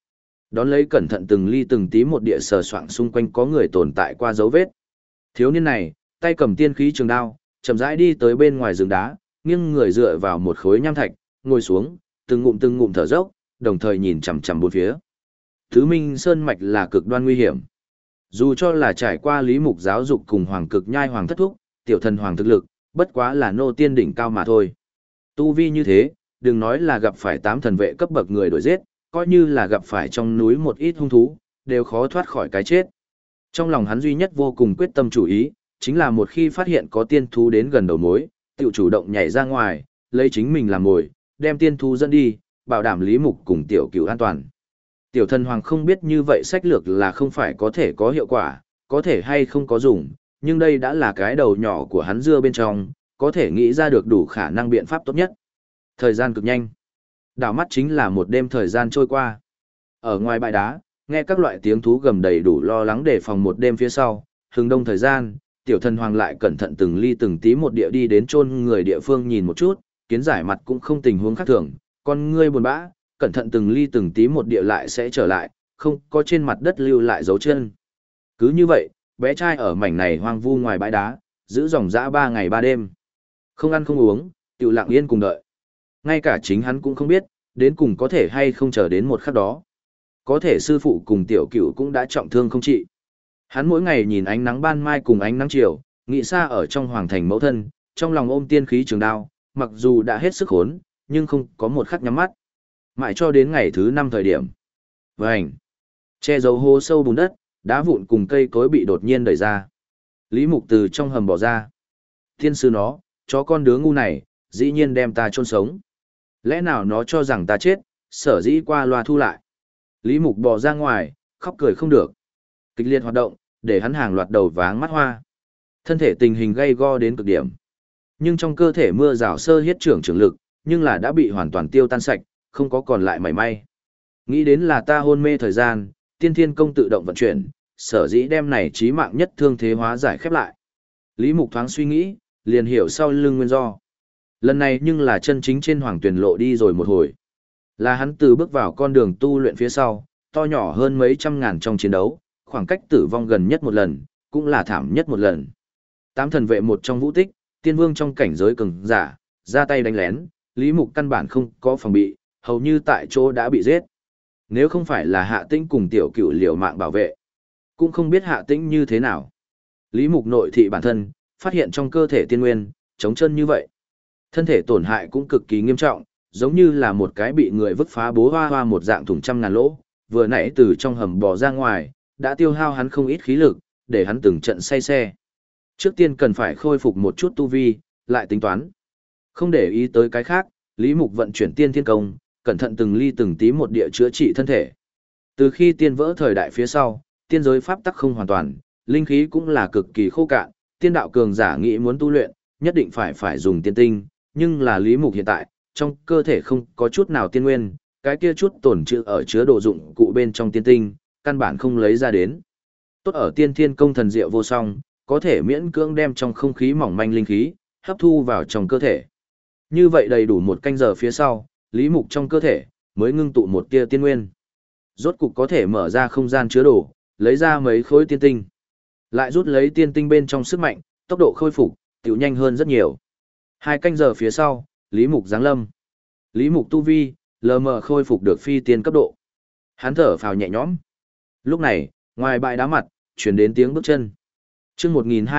Đón lấy cẩn thận từng ly từng tí một địa sờ soạng xung quanh có người tồn tại qua dấu vết. Thiếu niên này, tay cầm tiên khí trường đao, chậm rãi đi tới bên ngoài rừng đá, nghiêng người dựa vào một khối nham thạch, ngồi xuống, từng ngụm thở dốc, đồng thời nhìn chằm chằm bốn phía. Thứ Minh Sơn mạch là cực đoan nguy hiểm. Dù cho là trải qua lý mục giáo dục cùng hoàng cực nhai hoàng thất thúc, tiểu thần hoàng thực lực, bất quá là nô tiên đỉnh cao mà thôi. Tu vi như thế, đừng nói là gặp phải 8 thần vệ cấp bậc người đuổi giết, coi như là gặp phải trong núi một ít hung thú, đều khó thoát khỏi cái chết. Trong lòng hắn duy nhất vô cùng quyết tâm chủ ý, chính là một khi phát hiện có tiên thú đến gần đầu mối, tiểu chủ động nhảy ra ngoài, lấy chính mình làm mồi, đem tiên thú dẫn đi, bảo đảm lý mục cùng tiểu cửu an toàn. Tiểu thần hoàng không biết như vậy sách lược là không phải có thể có hiệu quả, có thể hay không có dùng, nhưng đây đã là cái đầu nhỏ của hắn dưa bên trong, có thể nghĩ ra được đủ khả năng biện pháp tốt nhất. Thời gian cực nhanh. Đảo mắt chính là một đêm thời gian trôi qua. Ở ngoài bãi đá, nghe các loại tiếng thú gầm đầy đủ lo lắng để phòng một đêm phía sau, hừng đông thời gian, tiểu thần hoàng lại cẩn thận từng ly từng tí một địa đi đến chôn người địa phương nhìn một chút, kiến giải mặt cũng không tình huống khác thường, con ngươi buồn bã, cẩn thận từng ly từng tí một địa lại sẽ trở lại, không có trên mặt đất lưu lại dấu chân. Cứ như vậy, bé trai ở mảnh này hoang vu ngoài bãi đá, giữ dòng dã 3 ngày 3 đêm. Không ăn không uống, tiểu lặng yên cùng đợi. Ngay cả chính hắn cũng không biết, đến cùng có thể hay không chờ đến một khắc đó. Có thể sư phụ cùng tiểu cửu cũng đã trọng thương không trị. Hắn mỗi ngày nhìn ánh nắng ban mai cùng ánh nắng chiều, nghĩ xa ở trong hoàng thành mẫu thân, trong lòng ôm tiên khí trường đao, mặc dù đã hết sức khốn, nhưng không có một khắc nhắm mắt. Mãi cho đến ngày thứ 5 thời điểm. Vành! Che giấu hố sâu bùn đất, đá vụn cùng cây cối bị đột nhiên đẩy ra. Lý Mục từ trong hầm bỏ ra. Thiên sư nó, chó con đứa ngu này, dĩ nhiên đem ta chôn sống. Lẽ nào nó cho rằng ta chết, sở dĩ qua loa thu lại. Lý Mục bò ra ngoài, khóc cười không được. Kịch liệt hoạt động, để hắn hàng loạt đầu váng mắt hoa. Thân thể tình hình gay go đến cực điểm. Nhưng trong cơ thể mưa rào sơ hiết trưởng lực, nhưng là đã bị hoàn toàn tiêu tan sạch, không có còn lại mảy may. Nghĩ đến là ta hôn mê thời gian, tiên thiên công tự động vận chuyển, sở dĩ đem này chí mạng nhất thương thế hóa giải khép lại. Lý Mục thoáng suy nghĩ, liền hiểu sau lưng nguyên do. Lần này nhưng là chân chính trên hoàng tuyển lộ đi rồi một hồi. Là hắn từ bước vào con đường tu luyện phía sau, to nhỏ hơn mấy trăm ngàn trong chiến đấu, khoảng cách tử vong gần nhất một lần, cũng là thảm nhất một lần. 8 thần vệ một trong vũ tích, tiên vương trong cảnh giới cường giả, ra tay đánh lén, Lý Mục căn bản không có phòng bị, hầu như tại chỗ đã bị giết. Nếu không phải là Hạ Tĩnh cùng tiểu cửu liều mạng bảo vệ, cũng không biết Hạ Tĩnh như thế nào. Lý Mục nội thị bản thân, phát hiện trong cơ thể tiên nguyên, trống chân như vậy. Thân thể tổn hại cũng cực kỳ nghiêm trọng, giống như là một cái bị người vứt phá bố hoa hoa một dạng thủng trăm ngàn lỗ, vừa nãy từ trong hầm bò ra ngoài, đã tiêu hao hắn không ít khí lực, để hắn từng trận say xe. Trước tiên cần phải khôi phục một chút tu vi, lại tính toán. Không để ý tới cái khác, Lý Mục vận chuyển tiên thiên công, cẩn thận từng ly từng tí một địa chữa trị thân thể. Từ khi tiên vỡ thời đại phía sau, tiên giới pháp tắc không hoàn toàn, linh khí cũng là cực kỳ khô cạn, tiên đạo cường giả nghĩ muốn tu luyện, nhất định phải dùng tiên tinh, nhưng là Lý Mục hiện tại, trong cơ thể không có chút nào tiên nguyên, cái kia chút tổn trữ ở chứa đồ dụng cụ bên trong tiên tinh, căn bản không lấy ra đến. Tốt ở tiên thiên công thần diệu vô song, có thể miễn cưỡng đem trong không khí mỏng manh linh khí, hấp thu vào trong cơ thể. Như vậy đầy đủ một canh giờ phía sau, Lý Mục trong cơ thể, mới ngưng tụ một tia tiên nguyên. Rốt cục có thể mở ra không gian chứa đồ, lấy ra mấy khối tiên tinh. Lại rút lấy tiên tinh bên trong sức mạnh, tốc độ khôi phục, tiểu nhanh hơn rất nhiều. 2 canh giờ phía sau, Lý Mục giáng lâm. Lý Mục tu vi, lờ mờ khôi phục được phi tiên cấp độ. Hắn thở phào nhẹ nhõm. Lúc này, ngoài bãi đá mặt, chuyển đến tiếng bước chân. chương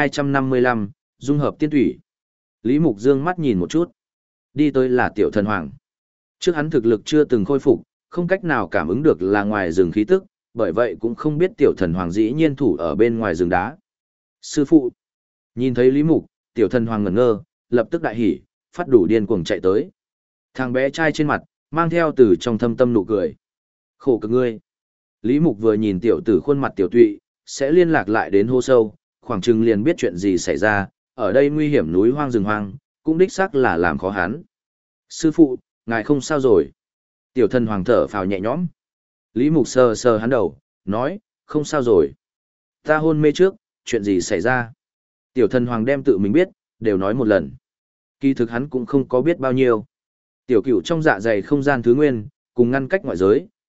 1255, dung hợp tiên thủy. Lý Mục dương mắt nhìn một chút. Đi tới là tiểu thần hoàng. Trước hắn thực lực chưa từng khôi phục, không cách nào cảm ứng được là ngoài rừng khí tức, bởi vậy cũng không biết tiểu thần hoàng dĩ nhiên thủ ở bên ngoài rừng đá. Sư phụ. Nhìn thấy Lý Mục, tiểu thần hoàng ngẩn ngơ, lập tức đại hỉ, phát đủ điên cuồng chạy tới. Thằng bé trai trên mặt, mang theo từ trong thâm tâm nụ cười. Khổ cực ngươi. Lý Mục vừa nhìn tiểu tử khuôn mặt tiểu tụy, sẽ liên lạc lại đến hô sâu, khoảng chừng liền biết chuyện gì xảy ra, ở đây nguy hiểm núi hoang rừng hoang, cũng đích xác là làm khó hắn. Sư phụ, ngài không sao rồi. Tiểu thần hoàng thở phào nhẹ nhõm. Lý Mục sờ sờ hắn đầu, nói, không sao rồi. Ta hôn mê trước, chuyện gì xảy ra? Tiểu thần hoàng đem tự mình biết, đều nói một lần. Kỳ thực hắn cũng không có biết bao nhiêu. Tiểu cửu trong dạ dày không gian thứ nguyên, cùng ngăn cách ngoại giới,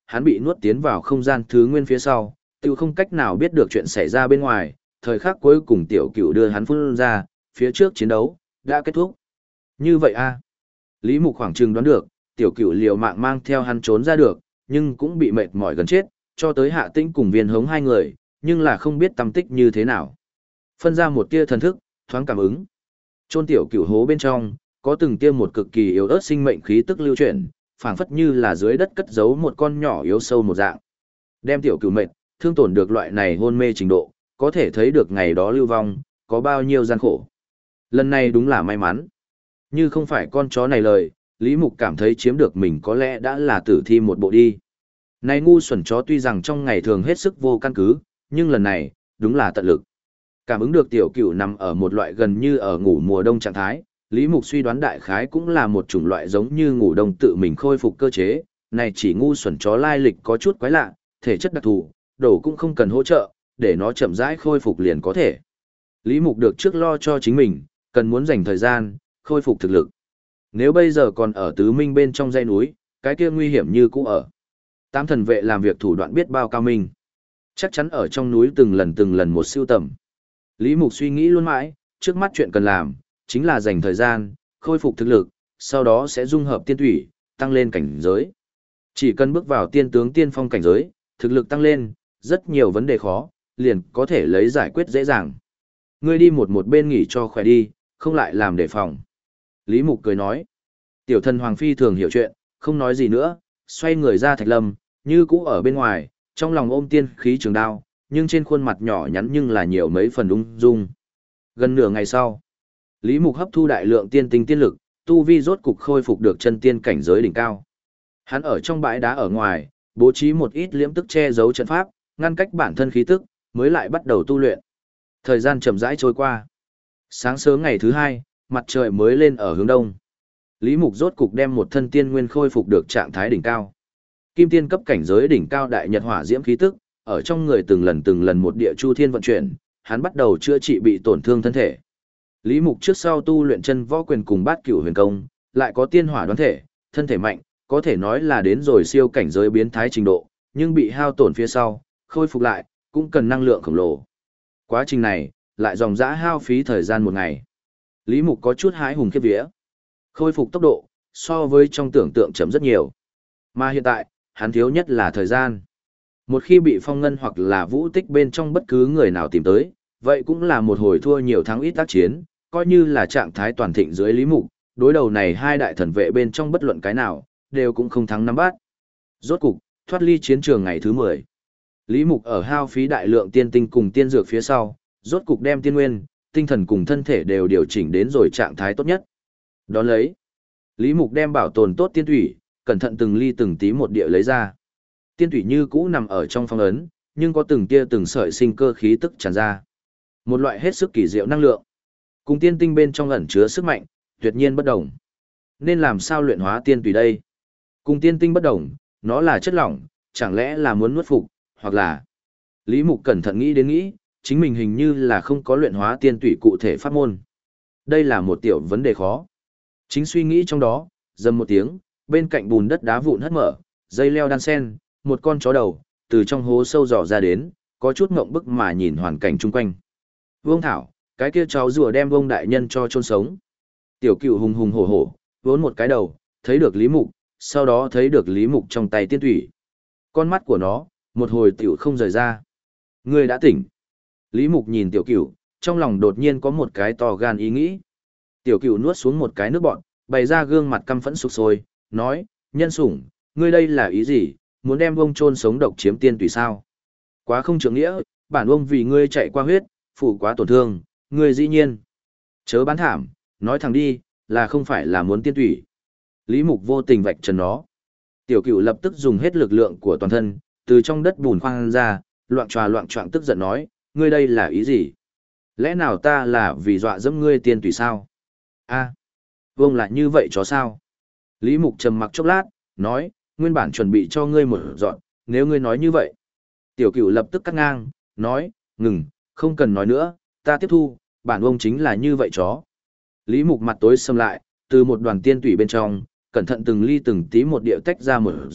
hắn bị nuốt tiến vào không gian thứ nguyên phía sau, tiêu không cách nào biết được chuyện xảy ra bên ngoài, thời khắc cuối cùng tiểu cửu đưa hắn phun ra, phía trước chiến đấu, đã kết thúc. Như vậy a Lý Mục khoảng chừng đoán được, tiểu cửu liều mạng mang theo hắn trốn ra được, nhưng cũng bị mệt mỏi gần chết, cho tới Hạ Tĩnh cùng Viên Hống hai người, nhưng là không biết tâm tích như thế nào. Phân ra một tia thần thức, thoáng cảm ứng. Chôn tiểu cửu hố bên trong, có từng tia một cực kỳ yếu ớt sinh mệnh khí tức lưu chuyển, phảng phất như là dưới đất cất giấu một con nhỏ yếu sâu một dạng. Đem tiểu cửu mệt, thương tổn được loại này hôn mê trình độ, có thể thấy được ngày đó lưu vong, có bao nhiêu gian khổ. Lần này đúng là may mắn. Như không phải con chó này lời, Lý Mục cảm thấy chiếm được mình có lẽ đã là tử thi một bộ đi. Này ngu xuẩn chó tuy rằng trong ngày thường hết sức vô căn cứ, nhưng lần này, đúng là tận lực. Cảm ứng được tiểu cửu nằm ở một loại gần như ở ngủ mùa đông trạng thái, Lý Mục suy đoán đại khái cũng là một chủng loại giống như ngủ đông tự mình khôi phục cơ chế, này chỉ ngu xuẩn chó lai lịch có chút quái lạ, thể chất đặc thù, đổ cũng không cần hỗ trợ, để nó chậm rãi khôi phục liền có thể. Lý Mục được trước lo cho chính mình, cần muốn dành thời gian, khôi phục thực lực. Nếu bây giờ còn ở tứ minh bên trong dãy núi, cái kia nguy hiểm như cũ ở. Tám thần vệ làm việc thủ đoạn biết bao cao minh. Chắc chắn ở trong núi từng lần một siêu tầm. Lý Mục suy nghĩ luôn mãi, trước mắt chuyện cần làm, chính là dành thời gian, khôi phục thực lực, sau đó sẽ dung hợp tiên thủy, tăng lên cảnh giới. Chỉ cần bước vào tiên tướng tiên phong cảnh giới, thực lực tăng lên, rất nhiều vấn đề khó, liền có thể lấy giải quyết dễ dàng. Ngươi đi một bên nghỉ cho khỏe đi, không lại làm đề phòng. Lý Mục cười nói. Tiểu thần Hoàng Phi thường hiểu chuyện, không nói gì nữa, xoay người ra Thạch Lâm, như cũ ở bên ngoài, trong lòng ôm tiên khí trường đao, nhưng trên khuôn mặt nhỏ nhắn nhưng là nhiều mấy phần ung dung. Gần nửa ngày sau, Lý Mục hấp thu đại lượng tiên tinh tiên lực, tu vi rốt cục khôi phục được chân tiên cảnh giới đỉnh cao. Hắn ở trong bãi đá ở ngoài, bố trí một ít liễm tức che giấu trận pháp, ngăn cách bản thân khí tức, mới lại bắt đầu tu luyện. Thời gian chậm rãi trôi qua. Sáng sớm ngày thứ hai, mặt trời mới lên ở hướng đông. Lý Mục rốt cục đem một thân tiên nguyên khôi phục được trạng thái đỉnh cao. Kim tiên cấp cảnh giới đỉnh cao đại nhật hỏa diễm khí tức, ở trong người từng lần một địa chu thiên vận chuyển, hắn bắt đầu chữa trị bị tổn thương thân thể. Lý Mục trước sau tu luyện chân võ quyền cùng bát cửu huyền công, lại có tiên hỏa đoán thể, thân thể mạnh, có thể nói là đến rồi siêu cảnh giới biến thái trình độ, nhưng bị hao tổn phía sau, khôi phục lại, cũng cần năng lượng khổng lồ. Quá trình này, lại dòng dã hao phí thời gian một ngày. Lý Mục có chút hái hùng khiếp vía. Khôi phục tốc độ, so với trong tưởng tượng chậm rất nhiều. Mà hiện tại, hắn thiếu nhất là thời gian. Một khi bị phong ngân hoặc là vũ tích bên trong bất cứ người nào tìm tới, vậy cũng là một hồi thua nhiều thắng ít tác chiến, coi như là trạng thái toàn thịnh dưới Lý Mục, đối đầu này hai đại thần vệ bên trong bất luận cái nào, đều cũng không thắng nắm bát. Rốt cục, thoát ly chiến trường ngày thứ 10. Lý Mục ở hao phí đại lượng tiên tinh cùng tiên dược phía sau, rốt cục đem tiên nguyên, tinh thần cùng thân thể đều điều chỉnh đến rồi trạng thái tốt nhất. Đón lấy, Lý Mục đem bảo tồn tốt tiên thủy, cẩn thận từng ly từng tí một địa lấy ra. Tiên thủy như cũ nằm ở trong phong ấn, nhưng có từng tia từng sợi sinh cơ khí tức tràn ra. Một loại hết sức kỳ diệu năng lượng. Cùng tiên tinh bên trong ẩn chứa sức mạnh, tuyệt nhiên bất đồng. Nên làm sao luyện hóa tiên thủy đây? Cùng tiên tinh bất đồng, nó là chất lỏng, chẳng lẽ là muốn nuốt phục, hoặc là... Lý Mục cẩn thận nghĩ đến nghĩ, chính mình hình như là không có luyện hóa tiên thủy cụ thể pháp môn. Đây là một tiểu vấn đề khó. Chính suy nghĩ trong đó, dầm một tiếng, bên cạnh bùn đất đá vụn hất mở, dây leo đan sen, một con chó đầu, từ trong hố sâu dò ra đến, có chút ngộng bức mà nhìn hoàn cảnh chung quanh. Vương Thảo, cái kia cháu rùa đem Vương đại nhân cho chôn sống. Tiểu Cựu hùng hùng hổ hổ, vốn một cái đầu, thấy được Lý Mục, sau đó thấy được Lý Mục trong tay tiên thủy. Con mắt của nó, một hồi tiểu không rời ra. Ngươi đã tỉnh. Lý Mục nhìn Tiểu Cựu, trong lòng đột nhiên có một cái to gan ý nghĩ. Tiểu Cựu nuốt xuống một cái nước bọt, bày ra gương mặt căm phẫn sục sôi, nói, nhân sủng, ngươi đây là ý gì, muốn đem Vương chôn sống độc chiếm tiên thủy sao? Quá không trưởng nghĩa, bản Vương vì ngươi chạy qua huyết, phụ quá tổn thương, ngươi dĩ nhiên. Chớ bán thảm, nói thẳng đi, là không phải là muốn tiên thủy. Lý Mục vô tình vạch trần nó. Tiểu Cựu lập tức dùng hết lực lượng của toàn thân, từ trong đất bùn khoan ra, loạn choạng tức giận nói, ngươi đây là ý gì? Lẽ nào ta là vì dọa dẫm ngươi tiên thủy sao? A, Vương lại như vậy chó sao? Lý Mục trầm mặc chốc lát, nói, nguyên bản chuẩn bị cho ngươi một dọn, nếu ngươi nói như vậy. Tiểu Cựu lập tức cắt ngang, nói, ngừng, không cần nói nữa, ta tiếp thu, bản ông chính là như vậy chó. Lý Mục mặt tối sầm lại, từ một đoàn tiên thủy bên trong, cẩn thận từng ly từng tí một điệu tách ra một dọn,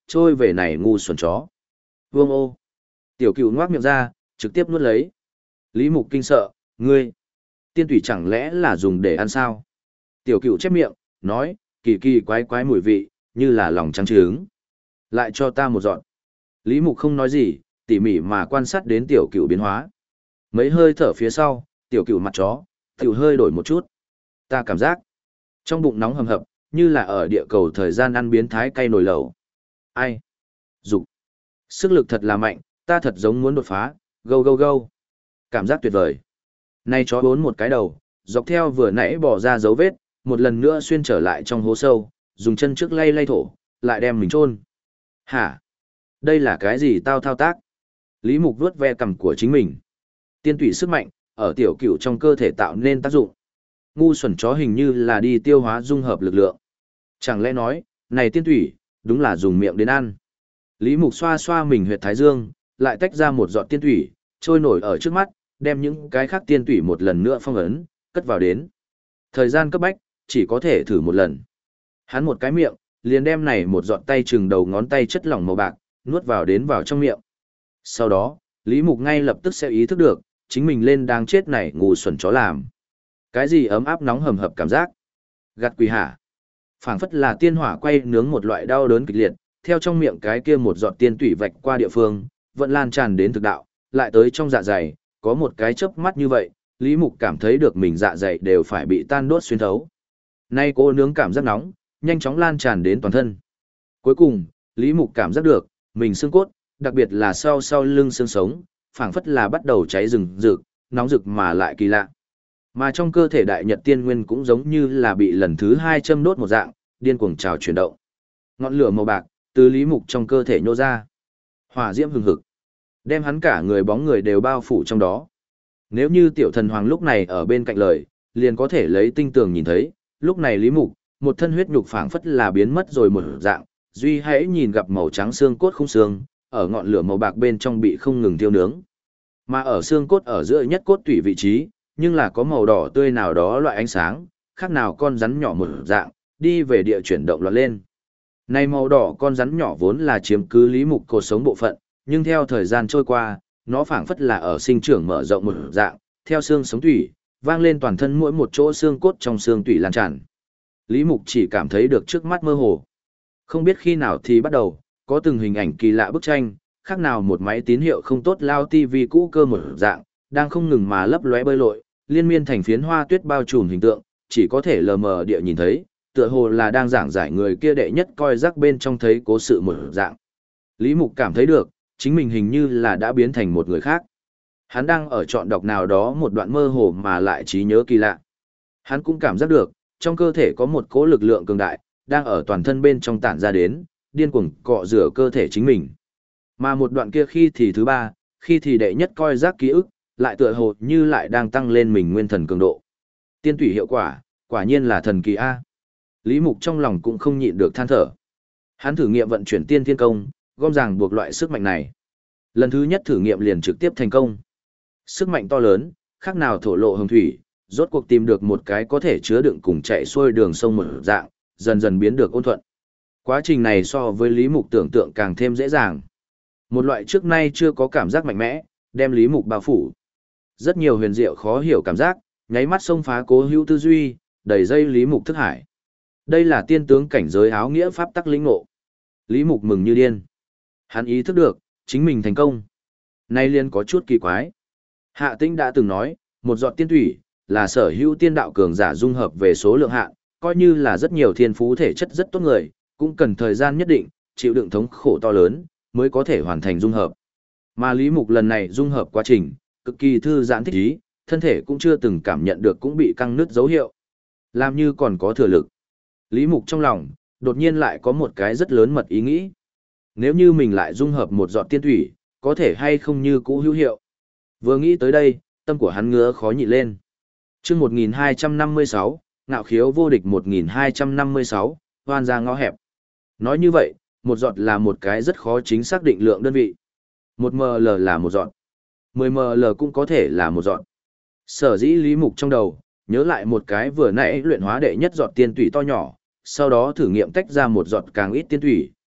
trôi về này ngu xuẩn chó. Vương ô. Tiểu cửu ngoác miệng ra, trực tiếp nuốt lấy. Lý Mục kinh sợ, ngươi, tiên tủy chẳng lẽ là dùng để ăn sao? Tiểu cửu chép miệng, nói, kỳ kỳ quái quái mùi vị, như là lòng trắng trứng. Lại cho ta một dọn. Lý Mục không nói gì, tỉ mỉ mà quan sát đến tiểu cửu biến hóa. Mấy hơi thở phía sau, tiểu cửu mặt chó, tiểu hơi đổi một chút. Ta cảm giác, trong bụng nóng hầm hập, như là ở địa cầu thời gian ăn biến thái cay nồi lẩu. Ai? Dục. Sức lực thật là mạnh, ta thật giống muốn đột phá, gâu gâu gâu. Cảm giác tuyệt vời. Nay chó bốn một cái đầu, dọc theo vừa nãy bỏ ra dấu vết, một lần nữa xuyên trở lại trong hố sâu, dùng chân trước lay lay thổ, lại đem mình chôn. Hả? Đây là cái gì tao thao tác? Lý Mục vuốt ve cằm của chính mình. Tiên tủy sức mạnh, ở tiểu cửu trong cơ thể tạo nên tác dụng. Ngu xuẩn chó hình như là đi tiêu hóa dung hợp lực lượng. Chẳng lẽ nói, này tiên tủy, đúng là dùng miệng đến ăn. Lý Mục xoa xoa mình huyệt thái dương, lại tách ra một giọt tiên tủy, trôi nổi ở trước mắt, đem những cái khác tiên tủy một lần nữa phong ấn, cất vào đến. Thời gian cấp bách, chỉ có thể thử một lần. Hắn một cái miệng, liền đem này một giọt tay chừng đầu ngón tay chất lỏng màu bạc, nuốt vào đến vào trong miệng. Sau đó, Lý Mục ngay lập tức sẽ ý thức được, chính mình lên đang chết này ngu xuẩn chó làm. Cái gì ấm áp nóng hầm hập cảm giác? Gạt quỷ hả? Phảng phất là tiên hỏa quay nướng một loại đau đớn kịch liệt, theo trong miệng cái kia một giọt tiên tủy vạch qua địa phương, vẫn lan tràn đến thực đạo, lại tới trong dạ dày, có một cái chớp mắt như vậy, Lý Mục cảm thấy được mình dạ dày đều phải bị tan đốt xuyên thấu. Nay cô nướng cảm giác nóng, nhanh chóng lan tràn đến toàn thân. Cuối cùng, Lý Mục cảm giác được, mình xương cốt, đặc biệt là sau lưng xương sống, phảng phất là bắt đầu cháy rừng rực, nóng rực mà lại kỳ lạ. Mà trong cơ thể đại nhật tiên nguyên cũng giống như là bị lần thứ 2 châm đốt một dạng, điên cuồng trào chuyển động. Ngọn lửa màu bạc từ Lý Mục trong cơ thể nhô ra. Hỏa diễm hừng hực, đem hắn cả người bóng người đều bao phủ trong đó. Nếu như tiểu thần hoàng lúc này ở bên cạnh lời, liền có thể lấy tinh tường nhìn thấy, lúc này Lý Mục, một thân huyết nhục phảng phất là biến mất rồi một dạng, duy hãy nhìn gặp màu trắng xương cốt không xương, ở ngọn lửa màu bạc bên trong bị không ngừng thiêu nướng. Mà ở xương cốt ở giữa nhất cốt tủy vị trí, nhưng là có màu đỏ tươi nào đó loại ánh sáng, khác nào con rắn nhỏ một dạng, đi về địa chuyển động loạn lên. Này màu đỏ con rắn nhỏ vốn là chiếm cứ Lý Mục cột sống bộ phận, nhưng theo thời gian trôi qua, nó phảng phất là ở sinh trưởng mở rộng một dạng, theo xương sống tủy, vang lên toàn thân mỗi một chỗ xương cốt trong xương tủy lan tràn. Lý Mục chỉ cảm thấy được trước mắt mơ hồ. Không biết khi nào thì bắt đầu, có từng hình ảnh kỳ lạ bức tranh, khác nào một máy tín hiệu không tốt lao tivi cũ cơ một dạng, đang không ngừng mà lấp lóe bơi lội, liên miên thành phiến hoa tuyết bao trùm hình tượng, chỉ có thể lờ mờ địa nhìn thấy, tựa hồ là đang giảng giải người kia đệ nhất coi rắc bên trong thấy cố sự một dạng. Lý Mục cảm thấy được, chính mình hình như là đã biến thành một người khác. Hắn đang ở trọn đọc nào đó một đoạn mơ hồ mà lại trí nhớ kỳ lạ. Hắn cũng cảm giác được, trong cơ thể có một cỗ lực lượng cường đại, đang ở toàn thân bên trong tản ra đến, điên cuồng cọ rửa cơ thể chính mình. Mà một đoạn kia khi thì thứ ba, khi thì đệ nhất coi rắc ký ức, lại tựa hồ như lại đang tăng lên mình nguyên thần cường độ. Tiên tủy hiệu quả, quả nhiên là thần kỳ A. Lý Mục trong lòng cũng không nhịn được than thở. Hắn thử nghiệm vận chuyển tiên thiên công, gom ràng buộc loại sức mạnh này. Lần thứ nhất thử nghiệm liền trực tiếp thành công. Sức mạnh to lớn, khác nào thổ lộ hồng thủy, rốt cuộc tìm được một cái có thể chứa đựng cùng chạy xuôi đường sông một dạng, dần dần biến được ôn thuận. Quá trình này so với Lý Mục tưởng tượng càng thêm dễ dàng. Một loại trước nay chưa có cảm giác mạnh mẽ, đem Lý Mục bao phủ. Rất nhiều huyền diệu khó hiểu cảm giác, nháy mắt xông phá cố hữu tư duy, đầy dây Lý Mục thức hải. Đây là tiên tướng cảnh giới áo nghĩa pháp tắc lĩnh ngộ. Lý Mục mừng như điên. Hắn ý thức được, chính mình thành công. Nay liên có chút kỳ quái. Hạ Tĩnh đã từng nói, một giọt tiên thủy, là sở hữu tiên đạo cường giả dung hợp về số lượng hạn, coi như là rất nhiều thiên phú thể chất rất tốt người, cũng cần thời gian nhất định, chịu đựng thống khổ to lớn, mới có thể hoàn thành dung hợp. Mà Lý Mục lần này dung hợp quá trình, cực kỳ thư giãn thích ý, thân thể cũng chưa từng cảm nhận được cũng bị căng nứt dấu hiệu. Làm như còn có thừa lực. Lý Mục trong lòng, đột nhiên lại có một cái rất lớn mật ý nghĩ. Nếu như mình lại dung hợp một giọt tiên thủy, có thể hay không như cũ hữu hiệu. Vừa nghĩ tới đây, tâm của hắn ngứa khó nhịn lên. Chương 1256, ngạo khiếu vô địch 1256, hoan ra ngõ hẹp. Nói như vậy, một giọt là một cái rất khó chính xác định lượng đơn vị. 1 ml là một giọt. 10 ml cũng có thể là một giọt. Sở dĩ Lý Mục trong đầu, nhớ lại một cái vừa nãy luyện hóa đệ nhất giọt tiên thủy to nhỏ, sau đó thử nghiệm tách ra một giọt càng ít tiên thủy,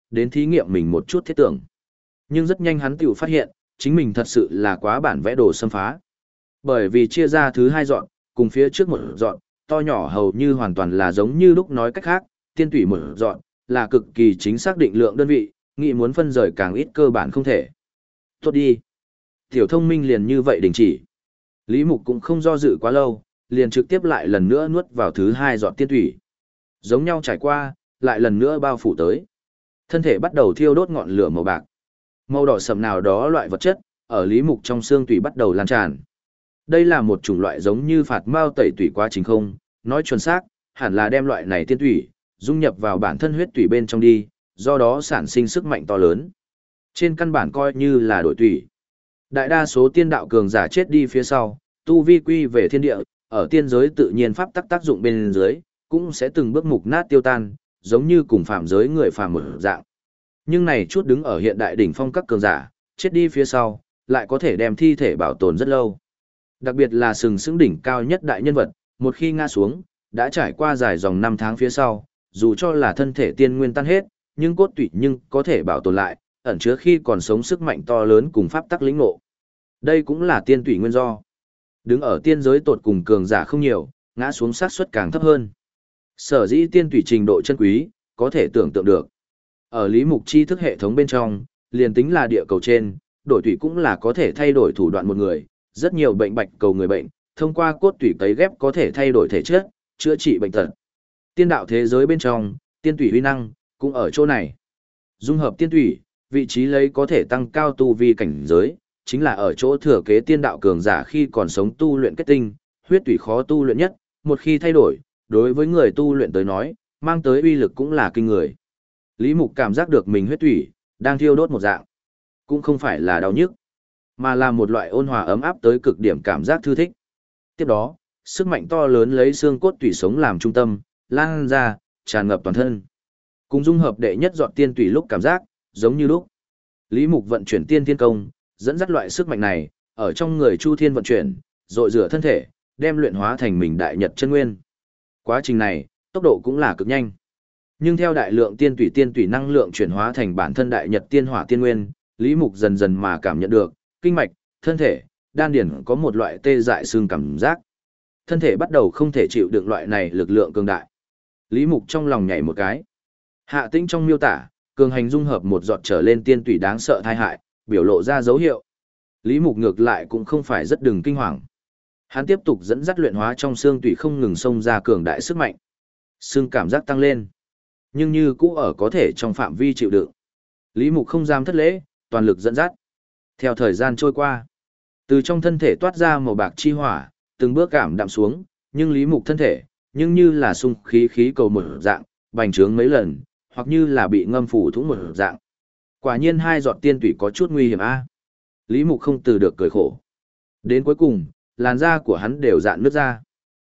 đến thí nghiệm mình một chút thiết tưởng. Nhưng rất nhanh hắn tiểu phát hiện, chính mình thật sự là quá bản vẽ đồ xâm phá. Bởi vì chia ra thứ hai dọn, cùng phía trước một dọn, to nhỏ hầu như hoàn toàn là giống như lúc nói cách khác, tiên tủy một dọn, là cực kỳ chính xác định lượng đơn vị, nghĩ muốn phân rời càng ít cơ bản không thể. Tốt đi. Tiểu thông minh liền như vậy đình chỉ. Lý Mục cũng không do dự quá lâu, liền trực tiếp lại lần nữa nuốt vào thứ hai dọn tiên tủy. Giống nhau trải qua, lại lần nữa bao phủ tới. Thân thể bắt đầu thiêu đốt ngọn lửa màu bạc. Màu đỏ sẫm nào đó loại vật chất, ở Lý Mục trong xương tủy bắt đầu lan tràn. Đây là một chủng loại giống như phạt mao tẩy tủy quá trình không, nói chuẩn xác, hẳn là đem loại này tiên tủy, dung nhập vào bản thân huyết tủy bên trong đi, do đó sản sinh sức mạnh to lớn. Trên căn bản coi như là đổi tủy. Đại đa số tiên đạo cường giả chết đi phía sau, tu vi quy về thiên địa, ở tiên giới tự nhiên pháp tắc tác dụng bên dưới, cũng sẽ từng bước mục nát tiêu tan, giống như cùng phạm giới người phàm một dạng. Nhưng này chút đứng ở hiện đại đỉnh phong các cường giả, chết đi phía sau, lại có thể đem thi thể bảo tồn rất lâu. Đặc biệt là sừng sững đỉnh cao nhất đại nhân vật, một khi ngã xuống, đã trải qua dài dòng 5 tháng phía sau, dù cho là thân thể tiên nguyên tan hết, nhưng cốt tủy nhưng có thể bảo tồn lại, ẩn chứa khi còn sống sức mạnh to lớn cùng pháp tắc lĩnh ngộ. Đây cũng là tiên tủy nguyên do. Đứng ở tiên giới tột cùng cường giả không nhiều, ngã xuống xác suất càng thấp hơn. Sở dĩ tiên tủy trình độ chân quý, có thể tưởng tượng được. Ở lý mục tri thức hệ thống bên trong, liền tính là địa cầu trên, đổi tủy cũng là có thể thay đổi thủ đoạn một người, rất nhiều bệnh bạch cầu người bệnh, thông qua cốt tủy cấy ghép có thể thay đổi thể chất, chữa trị bệnh tật. Tiên đạo thế giới bên trong, tiên tủy uy năng cũng ở chỗ này. Dung hợp tiên tủy, vị trí lấy có thể tăng cao tu vi cảnh giới, chính là ở chỗ thừa kế tiên đạo cường giả khi còn sống tu luyện kết tinh, huyết tủy khó tu luyện nhất, một khi thay đổi, đối với người tu luyện tới nói, mang tới uy lực cũng là kinh người. Lý Mục cảm giác được mình huyết tủy đang thiêu đốt một dạng, cũng không phải là đau nhức, mà là một loại ôn hòa ấm áp tới cực điểm cảm giác thư thích. Tiếp đó, sức mạnh to lớn lấy xương cốt tủy sống làm trung tâm, lan ra, tràn ngập toàn thân. Cùng dung hợp đệ nhất dọn tiên tủy lúc cảm giác, giống như lúc. Lý Mục vận chuyển tiên thiên công, dẫn dắt loại sức mạnh này, ở trong người Chu Thiên vận chuyển, rội rửa thân thể, đem luyện hóa thành mình đại nhật chân nguyên. Quá trình này, tốc độ cũng là cực nhanh. Nhưng theo đại lượng tiên tủy năng lượng chuyển hóa thành bản thân đại nhật tiên hỏa tiên nguyên, Lý Mục dần dần mà cảm nhận được, kinh mạch, thân thể, đan điển có một loại tê dại xương cảm giác. Thân thể bắt đầu không thể chịu được loại này lực lượng cường đại. Lý Mục trong lòng nhảy một cái. Hạ Tĩnh trong miêu tả, cường hành dung hợp một giọt trở lên tiên tủy đáng sợ tai hại, biểu lộ ra dấu hiệu. Lý Mục ngược lại cũng không phải rất đừng kinh hoàng. Hắn tiếp tục dẫn dắt luyện hóa trong xương tủy không ngừng xông ra cường đại sức mạnh. Xương cảm giác tăng lên, nhưng như cũ ở có thể trong phạm vi chịu đựng. Lý Mục không dám thất lễ, toàn lực dẫn dắt. Theo thời gian trôi qua, từ trong thân thể toát ra màu bạc chi hỏa, từng bước cảm đạm xuống, nhưng Lý Mục thân thể, nhưng như là sung khí cầu một dạng, bành trướng mấy lần, hoặc như là bị ngâm phủ thủng một dạng. Quả nhiên hai giọt tiên tủy có chút nguy hiểm a. Lý Mục không từ được cười khổ. Đến cuối cùng, làn da của hắn đều rạn nứt ra.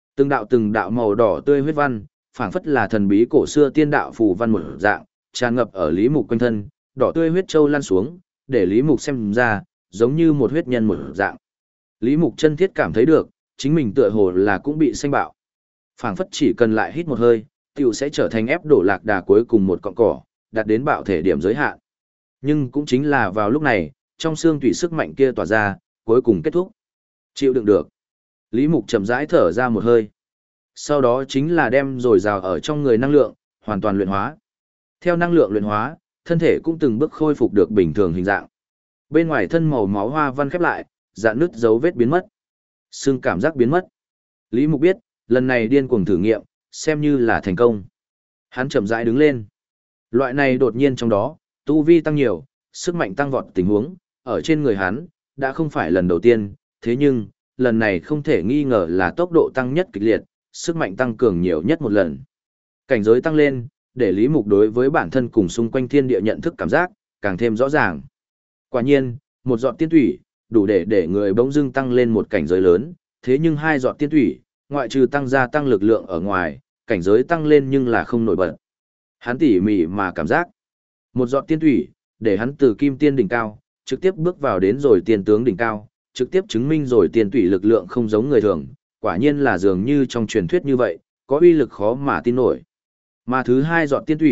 Từng đạo màu đỏ tươi huyết văn, phảng phất là thần bí cổ xưa tiên đạo phù văn một dạng, tràn ngập ở Lý Mục quanh thân, đỏ tươi huyết châu lan xuống, để Lý Mục xem ra, giống như một huyết nhân một dạng. Lý Mục chân thiết cảm thấy được, chính mình tựa hồ là cũng bị xanh bạo. Phảng phất chỉ cần lại hít một hơi, tiểu sẽ trở thành ép đổ lạc đà cuối cùng một cọng cỏ, đạt đến bạo thể điểm giới hạn. Nhưng cũng chính là vào lúc này, trong xương tủy sức mạnh kia tỏa ra, cuối cùng kết thúc. Chịu đựng được. Lý Mục chậm rãi thở ra một hơi. Sau đó chính là đem dồi dào ở trong người năng lượng, hoàn toàn luyện hóa. Theo năng lượng luyện hóa, thân thể cũng từng bước khôi phục được bình thường hình dạng. Bên ngoài thân màu máu hoa văn khép lại, dạn nứt dấu vết biến mất. Xương cảm giác biến mất. Lý Mục biết, lần này điên cuồng thử nghiệm, xem như là thành công. Hắn chậm rãi đứng lên. Loại này đột nhiên trong đó, tu vi tăng nhiều, sức mạnh tăng vọt tình huống, ở trên người hắn, đã không phải lần đầu tiên, thế nhưng, lần này không thể nghi ngờ là tốc độ tăng nhất kịch liệt, sức mạnh tăng cường nhiều nhất một lần. Cảnh giới tăng lên, để Lý Mục đối với bản thân cùng xung quanh thiên địa nhận thức cảm giác, càng thêm rõ ràng. Quả nhiên, một giọt tiên thủy, đủ để người bỗng dưng tăng lên một cảnh giới lớn, thế nhưng hai giọt tiên thủy, ngoại trừ tăng lực lượng ở ngoài, cảnh giới tăng lên nhưng là không nổi bật. Hắn tỉ mỉ mà cảm giác, một giọt tiên thủy, để hắn từ kim tiên đỉnh cao, trực tiếp bước vào đến rồi tiên tướng đỉnh cao, trực tiếp chứng minh rồi tiên thủy lực lượng không giống người thường, quả nhiên là dường như trong truyền thuyết như vậy, có uy lực khó mà tin nổi. Mà thứ hai giọt tiên thủy,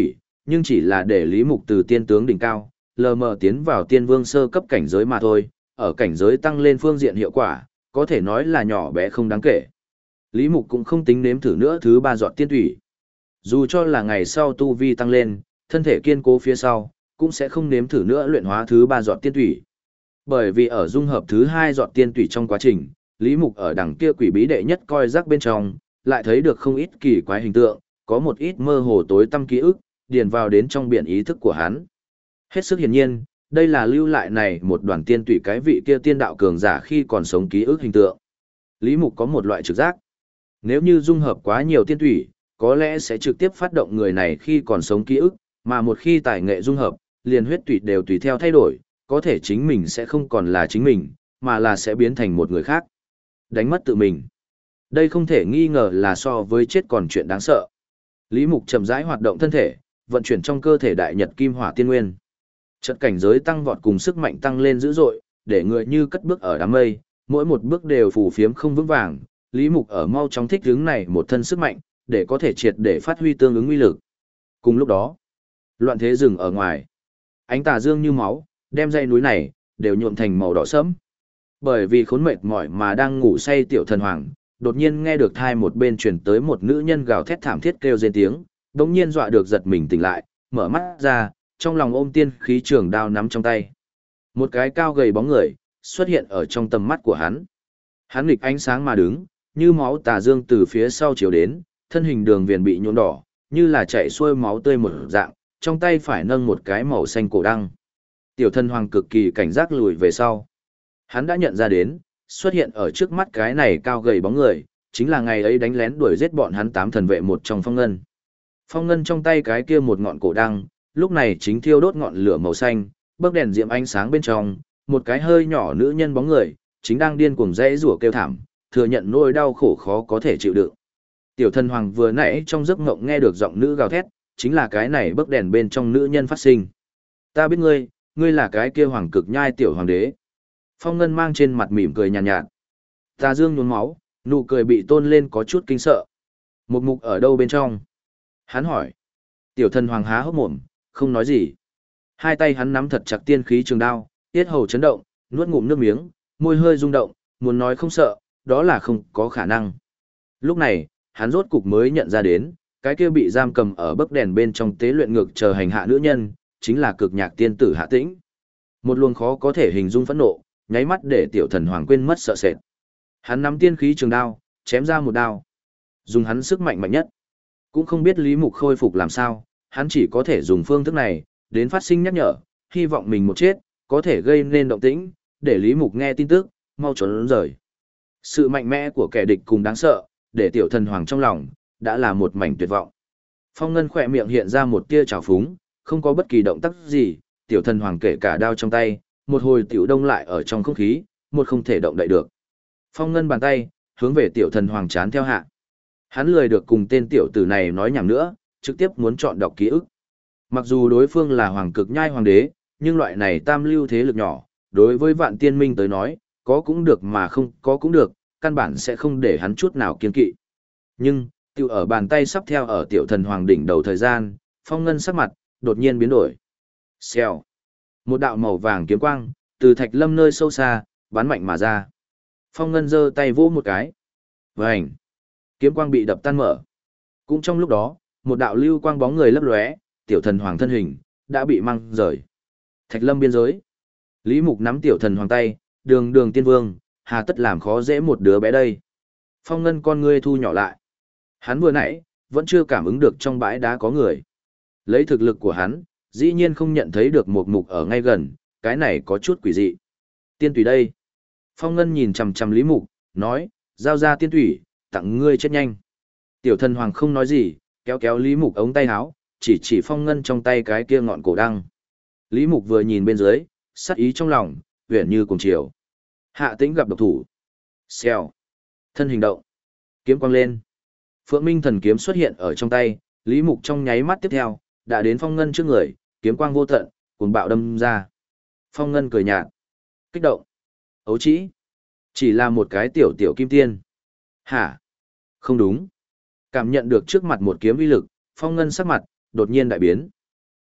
nhưng chỉ là để Lý Mục từ tiên tướng đỉnh cao, lờ mờ tiến vào tiên vương sơ cấp cảnh giới mà thôi, ở cảnh giới tăng lên phương diện hiệu quả, có thể nói là nhỏ bé không đáng kể. Lý Mục cũng không tính nếm thử nữa thứ 3 giọt tiên thủy. Dù cho là ngày sau tu vi tăng lên, thân thể kiên cố phía sau, cũng sẽ không nếm thử nữa luyện hóa thứ 3 giọt tiên thủy. Bởi vì ở dung hợp thứ 2 giọt tiên thủy trong quá trình, Lý Mục ở đằng kia quỷ bí đệ nhất coi rắc bên trong, lại thấy được không ít kỳ quái hình tượng, có một ít mơ hồ tối tăm ký ức, điền vào đến trong biển ý thức của hắn. Hết sức hiển nhiên, đây là lưu lại này một đoàn tiên tùy cái vị kia tiên đạo cường giả khi còn sống ký ức hình tượng. Lý Mục có một loại trực giác. Nếu như dung hợp quá nhiều tiên tùy, có lẽ sẽ trực tiếp phát động người này khi còn sống ký ức, mà một khi tài nghệ dung hợp, liền huyết tùy đều tùy theo thay đổi, có thể chính mình sẽ không còn là chính mình, mà là sẽ biến thành một người khác. Đánh mất tự mình. Đây không thể nghi ngờ là so với chết còn chuyện đáng sợ. Lý Mục chậm rãi hoạt động thân thể, vận chuyển trong cơ thể đại nhật kim hỏa tiên nguyên. Chợt cảnh giới tăng vọt cùng sức mạnh tăng lên dữ dội, để người như cất bước ở đám mây, mỗi một bước đều phù phiếm không vững vàng. Lý Mục ở mau chóng thích ứng này một thân sức mạnh, để có thể triệt để phát huy tương ứng uy lực. Cùng lúc đó, loạn thế rừng ở ngoài, ánh tà dương như máu, đem dãy núi này đều nhuộm thành màu đỏ sẫm. Bởi vì khốn mệt mỏi mà đang ngủ say tiểu thần hoàng, đột nhiên nghe được thai một bên truyền tới một nữ nhân gào thét thảm thiết kêu rên tiếng, đống nhiên dọa được giật mình tỉnh lại, mở mắt ra, trong lòng ôm tiên khí trường đao nắm trong tay. Một cái cao gầy bóng người xuất hiện ở trong tầm mắt của hắn. Hắn nghịch ánh sáng mà đứng, như máu tà dương từ phía sau chiếu đến, thân hình đường viền bị nhuộm đỏ, như là chảy xuôi máu tươi một dạng, trong tay phải nâng một cái màu xanh cổ đăng. Tiểu thần hoàng cực kỳ cảnh giác lùi về sau. Hắn đã nhận ra đến, xuất hiện ở trước mắt cái này cao gầy bóng người, chính là ngày ấy đánh lén đuổi giết bọn hắn 8 thần vệ một trong Phong Ngân. Phong Ngân trong tay cái kia một ngọn cổ đăng, lúc này chính thiêu đốt ngọn lửa màu xanh, bấc đèn diệm ánh sáng bên trong, một cái hơi nhỏ nữ nhân bóng người, chính đang điên cuồng rẽ rủa kêu thảm, thừa nhận nỗi đau khổ khó có thể chịu đựng. Tiểu thần hoàng vừa nãy trong giấc mộng nghe được giọng nữ gào thét, chính là cái này bấc đèn bên trong nữ nhân phát sinh. Ta biết ngươi, ngươi là cái kia hoàng cực nhai tiểu hoàng đế. Phong Ngân mang trên mặt mỉm cười nhàn nhạt. Tà dương nhuốm máu, nụ cười bị tôn lên có chút kinh sợ. Một mục ở đâu bên trong? Hắn hỏi. Tiểu thần hoàng há hốc mồm, không nói gì. Hai tay hắn nắm thật chặt tiên khí trường đao, tiết hầu chấn động, nuốt ngụm nước miếng, môi hơi rung động, muốn nói không sợ, đó là không có khả năng. Lúc này, hắn rốt cục mới nhận ra đến, cái kia bị giam cầm ở bấc đèn bên trong tế luyện ngược chờ hành hạ nữ nhân, chính là cực nhạc tiên tử Hạ Tĩnh. Một luồng khó có thể hình dung phẫn nộ, nháy mắt để tiểu thần hoàng quên mất sợ sệt. Hắn nắm tiên khí trường đao, chém ra một đao. Dùng hắn sức mạnh mạnh nhất. Cũng không biết Lý Mục khôi phục làm sao, hắn chỉ có thể dùng phương thức này, đến phát sinh nhắc nhở, hy vọng mình một chết, có thể gây nên động tĩnh, để Lý Mục nghe tin tức, mau trốn rời. Sự mạnh mẽ của kẻ địch cùng đáng sợ, để tiểu thần hoàng trong lòng, đã là một mảnh tuyệt vọng. Phong Ngân khỏe miệng hiện ra một tia trào phúng, không có bất kỳ động tác gì, tiểu thần hoàng kể cả đao trong tay, một hồi tiểu đông lại ở trong không khí, một không thể động đậy được. Phong Ngân bàn tay, hướng về tiểu thần hoàng chán theo hạ. Hắn lười được cùng tên tiểu tử này nói nhảm nữa, trực tiếp muốn chọn đọc ký ức. Mặc dù đối phương là hoàng cực nhai hoàng đế, nhưng loại này tam lưu thế lực nhỏ, đối với vạn tiên minh tới nói, có cũng được mà không có cũng được, căn bản sẽ không để hắn chút nào kiên kỵ. Nhưng, tiểu ở bàn tay sắp theo ở tiểu thần hoàng đỉnh đầu thời gian, Phong Ngân sắc mặt, đột nhiên biến đổi. Xèo. Một đạo màu vàng kiếm quang, từ thạch lâm nơi sâu xa, bắn mạnh mà ra. Phong Ngân giơ tay vỗ một cái. Vành. Kiếm quang bị đập tan mở. Cũng trong lúc đó, một đạo lưu quang bóng người lấp lóe, tiểu thần hoàng thân hình, đã bị mang rời. Thạch lâm biên giới. Lý Mục nắm tiểu thần hoàng tay, đường đường tiên vương, hà tất làm khó dễ một đứa bé đây. Phong Ngân con ngươi thu nhỏ lại. Hắn vừa nãy, vẫn chưa cảm ứng được trong bãi đá có người. Lấy thực lực của hắn, dĩ nhiên không nhận thấy được một mục ở ngay gần, cái này có chút quỷ dị. Tiên tùy đây. Phong Ngân nhìn chằm chằm Lý Mục, nói, giao ra tiên tùy, tặng ngươi chết nhanh. Tiểu thần hoàng không nói gì, kéo kéo Lý Mục ống tay áo, chỉ Phong Ngân trong tay cái kia ngọn cổ đăng. Lý Mục vừa nhìn bên dưới, sát ý trong lòng, huyền như cùng chiều. Hạ Tĩnh gặp độc thủ. Xèo. Thân hình động. Kiếm quang lên. Phượng Minh thần kiếm xuất hiện ở trong tay, Lý Mục trong nháy mắt tiếp theo, đã đến Phong Ngân trước người, kiếm quang vô tận, cuồng bạo đâm ra. Phong Ngân cười nhạt. Kích động. Ấu trĩ. Chỉ là một cái tiểu tiểu kim tiên. Hả? Không đúng. Cảm nhận được trước mặt một kiếm uy lực, Phong Ngân sắc mặt, đột nhiên đại biến.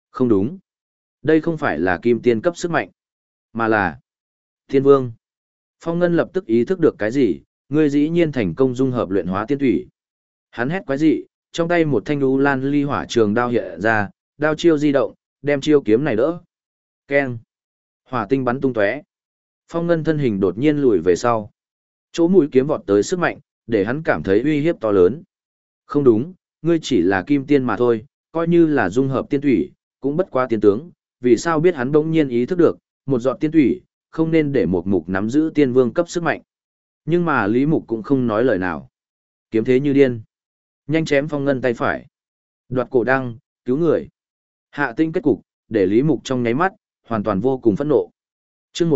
Không đúng. Đây không phải là kim tiên cấp sức mạnh, mà là Thiên Vương. Phong Ngân lập tức ý thức được cái gì, ngươi dĩ nhiên thành công dung hợp luyện hóa tiên thủy. Hắn hét quái dị, trong tay một thanh u lan ly hỏa trường đao hiện ra, đao chiêu di động, đem chiêu kiếm này đỡ. Keng. Hỏa tinh bắn tung tóe. Phong Ngân thân hình đột nhiên lùi về sau. Chỗ mũi kiếm vọt tới sức mạnh, để hắn cảm thấy uy hiếp to lớn. Không đúng, ngươi chỉ là kim tiên mà thôi, coi như là dung hợp tiên thủy, cũng bất quá tiên tướng, vì sao biết hắn bỗng nhiên ý thức được, một giọt tiên thủy, không nên để một mục nắm giữ tiên vương cấp sức mạnh. Nhưng mà Lý Mục cũng không nói lời nào. Kiếm thế như điên. Nhanh chém Phong Ngân tay phải. Đoạt cổ đăng, cứu người. Hạ tinh kết cục, để Lý Mục trong nháy mắt, hoàn toàn vô cùng phẫn nộ. Chương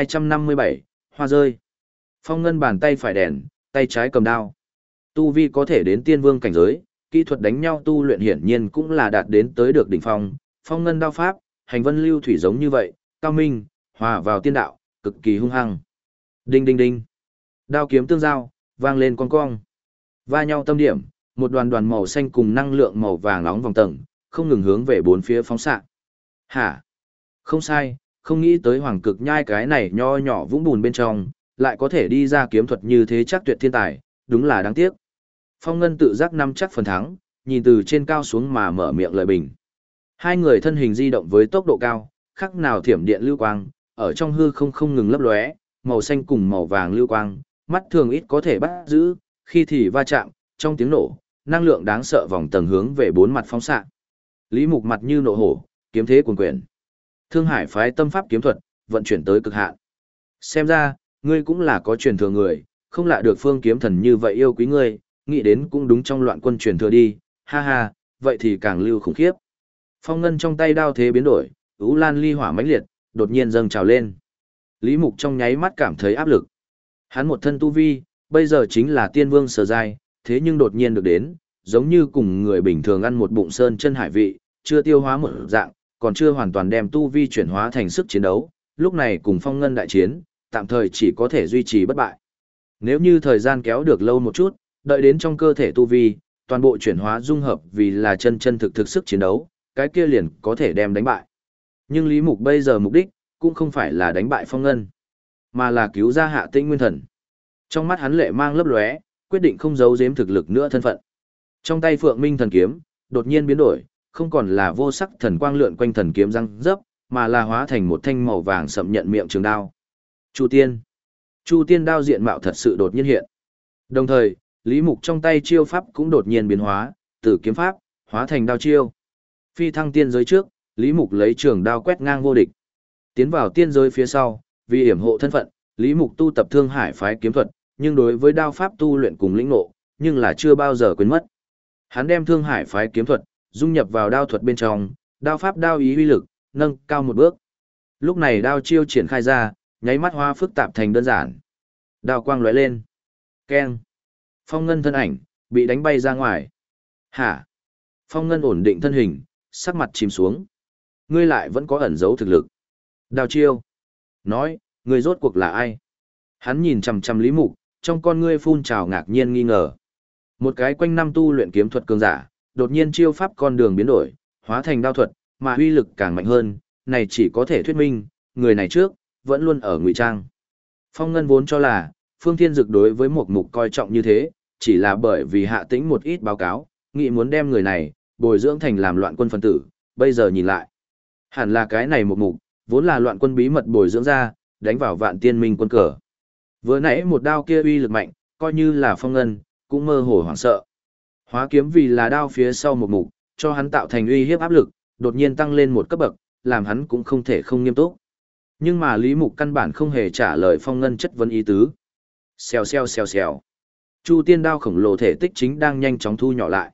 1257, hoa rơi. Phong Ngân bàn tay phải đèn, tay trái cầm đao. Tu vi có thể đến tiên vương cảnh giới, kỹ thuật đánh nhau tu luyện hiển nhiên cũng là đạt đến tới được đỉnh phong. Phong Ngân đao pháp, hành vân lưu thủy giống như vậy, cao minh, hòa vào tiên đạo, cực kỳ hung hăng. Đinh đinh đinh. Đao kiếm tương giao, vang lên cong cong. Va nhau tâm điểm, một đoàn đoàn màu xanh cùng năng lượng màu vàng nóng vòng tầng, không ngừng hướng về bốn phía phóng xạ. Hả? Không sai, không nghĩ tới hoàng cực nhai cái này nho nhỏ vũng bùn bên trong, lại có thể đi ra kiếm thuật như thế chắc tuyệt thiên tài, đúng là đáng tiếc. Phong Ngân tự giác nắm chắc phần thắng, nhìn từ trên cao xuống mà mở miệng lời bình. Hai người thân hình di động với tốc độ cao, khác nào thiểm điện lưu quang, ở trong hư không ngừng lấp lóe, màu xanh cùng màu vàng lưu quang, mắt thường ít có thể bắt giữ, khi thì va chạm, trong tiếng nổ, năng lượng đáng sợ vòng tầng hướng về bốn mặt phóng xạ. Lý Mục mặt như nộ hổ, kiếm thế cuồn quyển. Thương Hải phái tâm pháp kiếm thuật, vận chuyển tới cực hạn. Xem ra, ngươi cũng là có truyền thừa người, không lạ được Phương kiếm thần như vậy yêu quý ngươi, nghĩ đến cũng đúng trong loạn quân truyền thừa đi, ha ha, vậy thì càng lưu khủng khiếp. Phong Ngân trong tay đao thế biến đổi, ú lan ly hỏa mãnh liệt, đột nhiên dâng trào lên. Lý Mục trong nháy mắt cảm thấy áp lực. Hắn một thân tu vi, bây giờ chính là tiên vương sở giai, thế nhưng đột nhiên được đến, giống như cùng người bình thường ăn một bụng sơn chân hải vị, chưa tiêu hóa một dạng, còn chưa hoàn toàn đem tu vi chuyển hóa thành sức chiến đấu, lúc này cùng Phong Ngân đại chiến, tạm thời chỉ có thể duy trì bất bại. Nếu như thời gian kéo được lâu một chút, đợi đến trong cơ thể tu vi, toàn bộ chuyển hóa dung hợp vì là chân chân thực thực sức chiến đấu, cái kia liền có thể đem đánh bại. Nhưng Lý Mục bây giờ mục đích, cũng không phải là đánh bại Phong Ngân, mà là cứu ra Hạ Tĩnh Nguyên Thần. Trong mắt hắn lệ mang lấp lóe, quyết định không giấu giếm thực lực nữa thân phận. Trong tay Phượng Minh thần kiếm, đột nhiên biến đổi, không còn là vô sắc thần quang lượn quanh thần kiếm răng rấp, mà là hóa thành một thanh màu vàng sậm nhận miệng trường đao. Chu Tiên. Chu Tiên đao diện mạo thật sự đột nhiên hiện. Đồng thời, Lý Mục trong tay chiêu pháp cũng đột nhiên biến hóa, từ kiếm pháp hóa thành đao chiêu. Phi thăng tiên giới trước, Lý Mục lấy trường đao quét ngang vô địch. Tiến vào tiên giới phía sau, vì hiểm hộ thân phận, Lý Mục tu tập Thương Hải phái kiếm thuật, nhưng đối với đao pháp tu luyện cùng lĩnh ngộ, nhưng là chưa bao giờ quên mất. Hắn đem Thương Hải phái kiếm thuật dung nhập vào đao thuật bên trong, đao pháp đao ý uy lực nâng cao một bước. Lúc này đao chiêu triển khai ra, nháy mắt hóa phức tạp thành đơn giản. Đao quang lóe lên. Keng. Phong Ngân thân ảnh bị đánh bay ra ngoài. Hả? Phong Ngân ổn định thân hình, sắc mặt chìm xuống. Ngươi lại vẫn có ẩn giấu thực lực. Đao chiêu. Nói, ngươi rốt cuộc là ai? Hắn nhìn chằm chằm Lý Mục, trong con ngươi phun trào ngạc nhiên nghi ngờ. Một cái quanh năm tu luyện kiếm thuật cường giả, đột nhiên chiêu pháp con đường biến đổi, hóa thành đao thuật, mà uy lực càng mạnh hơn, này chỉ có thể thuyết minh, người này trước, vẫn luôn ở ngụy trang. Phong Ngân vốn cho là, Phương Thiên Dực đối với một mục coi trọng như thế, chỉ là bởi vì Hạ Tĩnh một ít báo cáo, nghĩ muốn đem người này, bồi dưỡng thành làm loạn quân phân tử, bây giờ nhìn lại. Hẳn là cái này một mục, vốn là loạn quân bí mật bồi dưỡng ra, đánh vào Vạn Tiên Minh quân cờ. Vừa nãy một đao kia uy lực mạnh, coi như là Phong Ngân, cũng mơ hồ hoảng sợ. Hóa kiếm vì là đao phía sau một mục, cho hắn tạo thành uy hiếp áp lực, đột nhiên tăng lên một cấp bậc, làm hắn cũng không thể không nghiêm túc. Nhưng mà Lý Mục căn bản không hề trả lời Phong Ngân chất vấn ý tứ. Xèo xèo xèo xèo. Chu Tiên đao khổng lồ thể tích chính đang nhanh chóng thu nhỏ lại.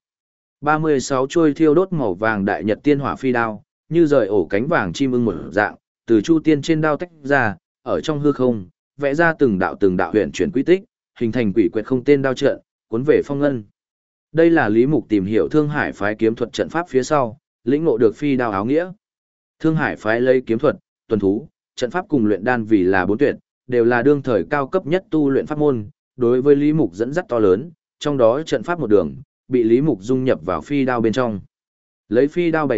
36 chuôi thiêu đốt màu vàng đại nhật tiên hỏa phi đao, như rời ổ cánh vàng chim ưng một dạng, từ Chu Tiên trên đao tách ra, ở trong hư không, vẽ ra từng đạo huyền chuyển quy tích, hình thành quỷ quyệt không tên đao trận, cuốn về Phong Ngân. Đây là Lý Mục tìm hiểu Thương Hải phái kiếm thuật trận pháp phía sau, lĩnh ngộ được phi đao áo nghĩa. Thương Hải phái lấy kiếm thuật, tuần thú, trận pháp cùng luyện đan vì là bốn tuyệt, đều là đương thời cao cấp nhất tu luyện pháp môn, đối với Lý Mục dẫn dắt to lớn, trong đó trận pháp một đường, bị Lý Mục dung nhập vào phi đao bên trong. Lấy phi đao bày trận,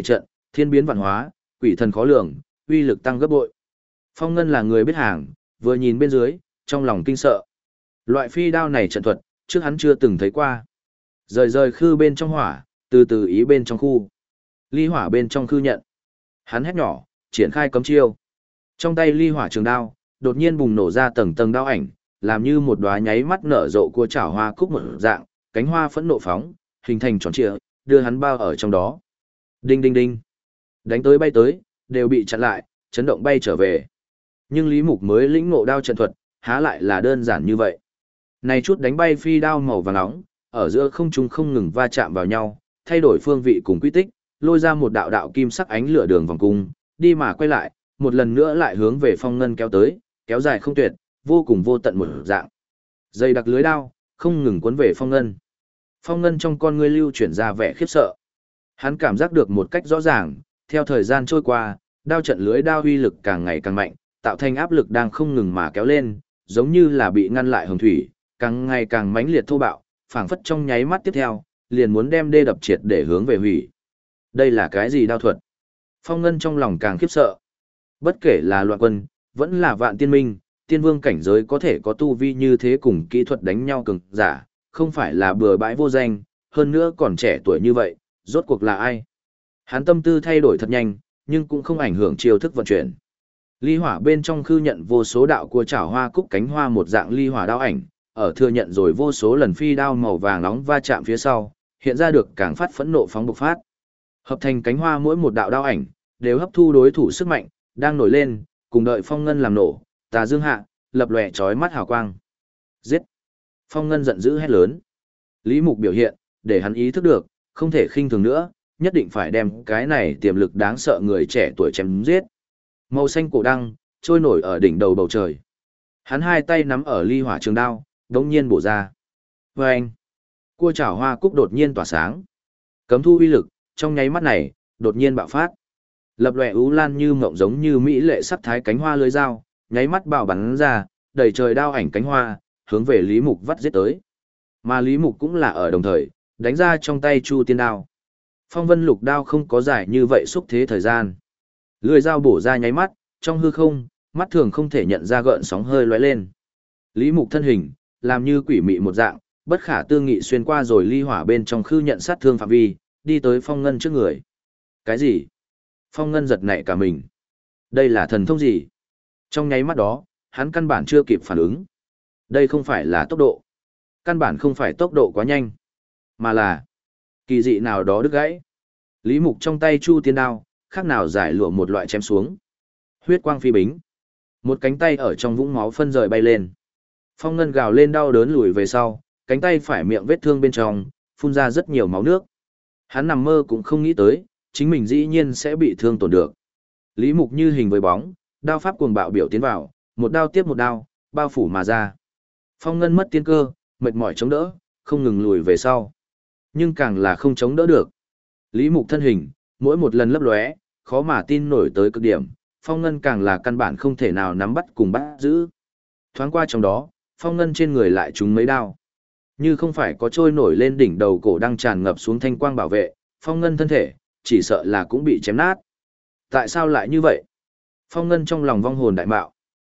thiên biến vạn hóa, quỷ thần khó lường, uy lực tăng gấp bội. Phong Ngân là người biết hàng, vừa nhìn bên dưới, trong lòng kinh sợ. Loại phi đao này trận thuật, trước hắn chưa từng thấy qua. Rời rời khư bên trong hỏa, từ từ ý bên trong khu. Ly hỏa bên trong khư nhận. Hắn hét nhỏ, triển khai cấm chiêu. Trong tay ly hỏa trường đao, đột nhiên bùng nổ ra tầng tầng đao ảnh, làm như một đóa nháy mắt nở rộ của chảo hoa cúc một dạng, cánh hoa phẫn nộ phóng, hình thành tròn trịa, đưa hắn bao ở trong đó. Đinh đinh đinh. Đánh tới bay tới, đều bị chặn lại, chấn động bay trở về. Nhưng Lý Mục mới lĩnh ngộ đao trận thuật, há lại là đơn giản như vậy. Này chút đánh bay phi đao màu vàng nóng, ở giữa không trung không ngừng va chạm vào nhau, thay đổi phương vị cùng quy tích, lôi ra một đạo đạo kim sắc ánh lửa đường vòng cung, đi mà quay lại, một lần nữa lại hướng về Phong Ngân kéo tới, kéo dài không tuyệt, vô cùng vô tận một dạng. Dây đặc lưới đao, không ngừng cuốn về Phong Ngân. Phong Ngân trong con ngươi lưu chuyển ra vẻ khiếp sợ. Hắn cảm giác được một cách rõ ràng, theo thời gian trôi qua, đao trận lưới đao uy lực càng ngày càng mạnh, tạo thành áp lực đang không ngừng mà kéo lên, giống như là bị ngăn lại hồng thủy, càng ngày càng mãnh liệt thô bạo, phảng phất trong nháy mắt tiếp theo, liền muốn đem đê đập triệt để hướng về hủy. Đây là cái gì đao thuật? Phong Ngân trong lòng càng khiếp sợ. Bất kể là loạn quân, vẫn là vạn tiên minh, tiên vương cảnh giới có thể có tu vi như thế cùng kỹ thuật đánh nhau cường giả, không phải là bừa bãi vô danh, hơn nữa còn trẻ tuổi như vậy, rốt cuộc là ai? Hắn tâm tư thay đổi thật nhanh, nhưng cũng không ảnh hưởng chiêu thức vận chuyển. Ly hỏa bên trong khư nhận vô số đạo của chảo hoa cúc cánh hoa một dạng ly hỏa đao ảnh, ở thừa nhận rồi vô số lần phi đao màu vàng nóng va chạm phía sau, hiện ra được càng phát phẫn nộ phóng bộc phát. Hợp thành cánh hoa mỗi một đạo đao ảnh, đều hấp thu đối thủ sức mạnh, đang nổi lên, cùng đợi Phong Ngân làm nổ, tà dương hạ, lập lòe chói mắt hào quang. Giết! Phong Ngân giận dữ hét lớn. Lý Mục biểu hiện, để hắn ý thức được, không thể khinh thường nữa, nhất định phải đem cái này tiềm lực đáng sợ người trẻ tuổi chém giết. Màu xanh cổ đăng, trôi nổi ở đỉnh đầu bầu trời. Hắn hai tay nắm ở ly hỏa trường đao, đống nhiên bổ ra. Vâng! Cua chảo hoa cúc đột nhiên tỏa sáng. Cấm thu uy lực, trong nháy mắt này, đột nhiên bạo phát. Lập lòe ú lan như mộng giống như mỹ lệ sắc thái cánh hoa lưới dao, nháy mắt bạo bắn ra, đầy trời đao ảnh cánh hoa, hướng về Lý Mục vắt giết tới. Mà Lý Mục cũng là ở đồng thời, đánh ra trong tay Chu Tiên đao. Phong Vân Lục đao không có dài như vậy xúc thế thời gian. Lưỡi dao bổ ra nháy mắt, trong hư không, mắt thường không thể nhận ra gợn sóng hơi lóe lên. Lý Mục thân hình, làm như quỷ mị một dạng, bất khả tư nghị xuyên qua rồi ly hỏa bên trong khư nhận sát thương phạm vi, đi tới Phong Ngân trước người. Cái gì? Phong Ngân giật nảy cả mình. Đây là thần thông gì? Trong nháy mắt đó, hắn căn bản chưa kịp phản ứng. Đây không phải là tốc độ. Căn bản không phải tốc độ quá nhanh, mà là kỳ dị nào đó đứt gãy. Lý Mục trong tay Chu Tiên đao, khác nào giải lụa một loại chém xuống. Huyết quang phi bính. Một cánh tay ở trong vũng máu phân rời bay lên. Phong Ngân gào lên đau đớn lùi về sau, cánh tay phải miệng vết thương bên trong, phun ra rất nhiều máu nước. Hắn nằm mơ cũng không nghĩ tới, chính mình dĩ nhiên sẽ bị thương tổn được. Lý Mục như hình với bóng, đao pháp cuồng bạo biểu tiến vào, một đao tiếp một đao, bao phủ mà ra. Phong Ngân mất tiên cơ, mệt mỏi chống đỡ, không ngừng lùi về sau. Nhưng càng là không chống đỡ được. Lý Mục thân hình, mỗi một lần lấp lóe, khó mà tin nổi tới cực điểm, Phong Ngân càng là căn bản không thể nào nắm bắt cùng bắt giữ. Thoáng qua trong đó, Phong Ngân trên người lại trúng mấy đao. Như không phải có trôi nổi lên đỉnh đầu cổ đang tràn ngập xuống thanh quang bảo vệ, Phong Ngân thân thể, chỉ sợ là cũng bị chém nát. Tại sao lại như vậy? Phong Ngân trong lòng vong hồn đại mạo.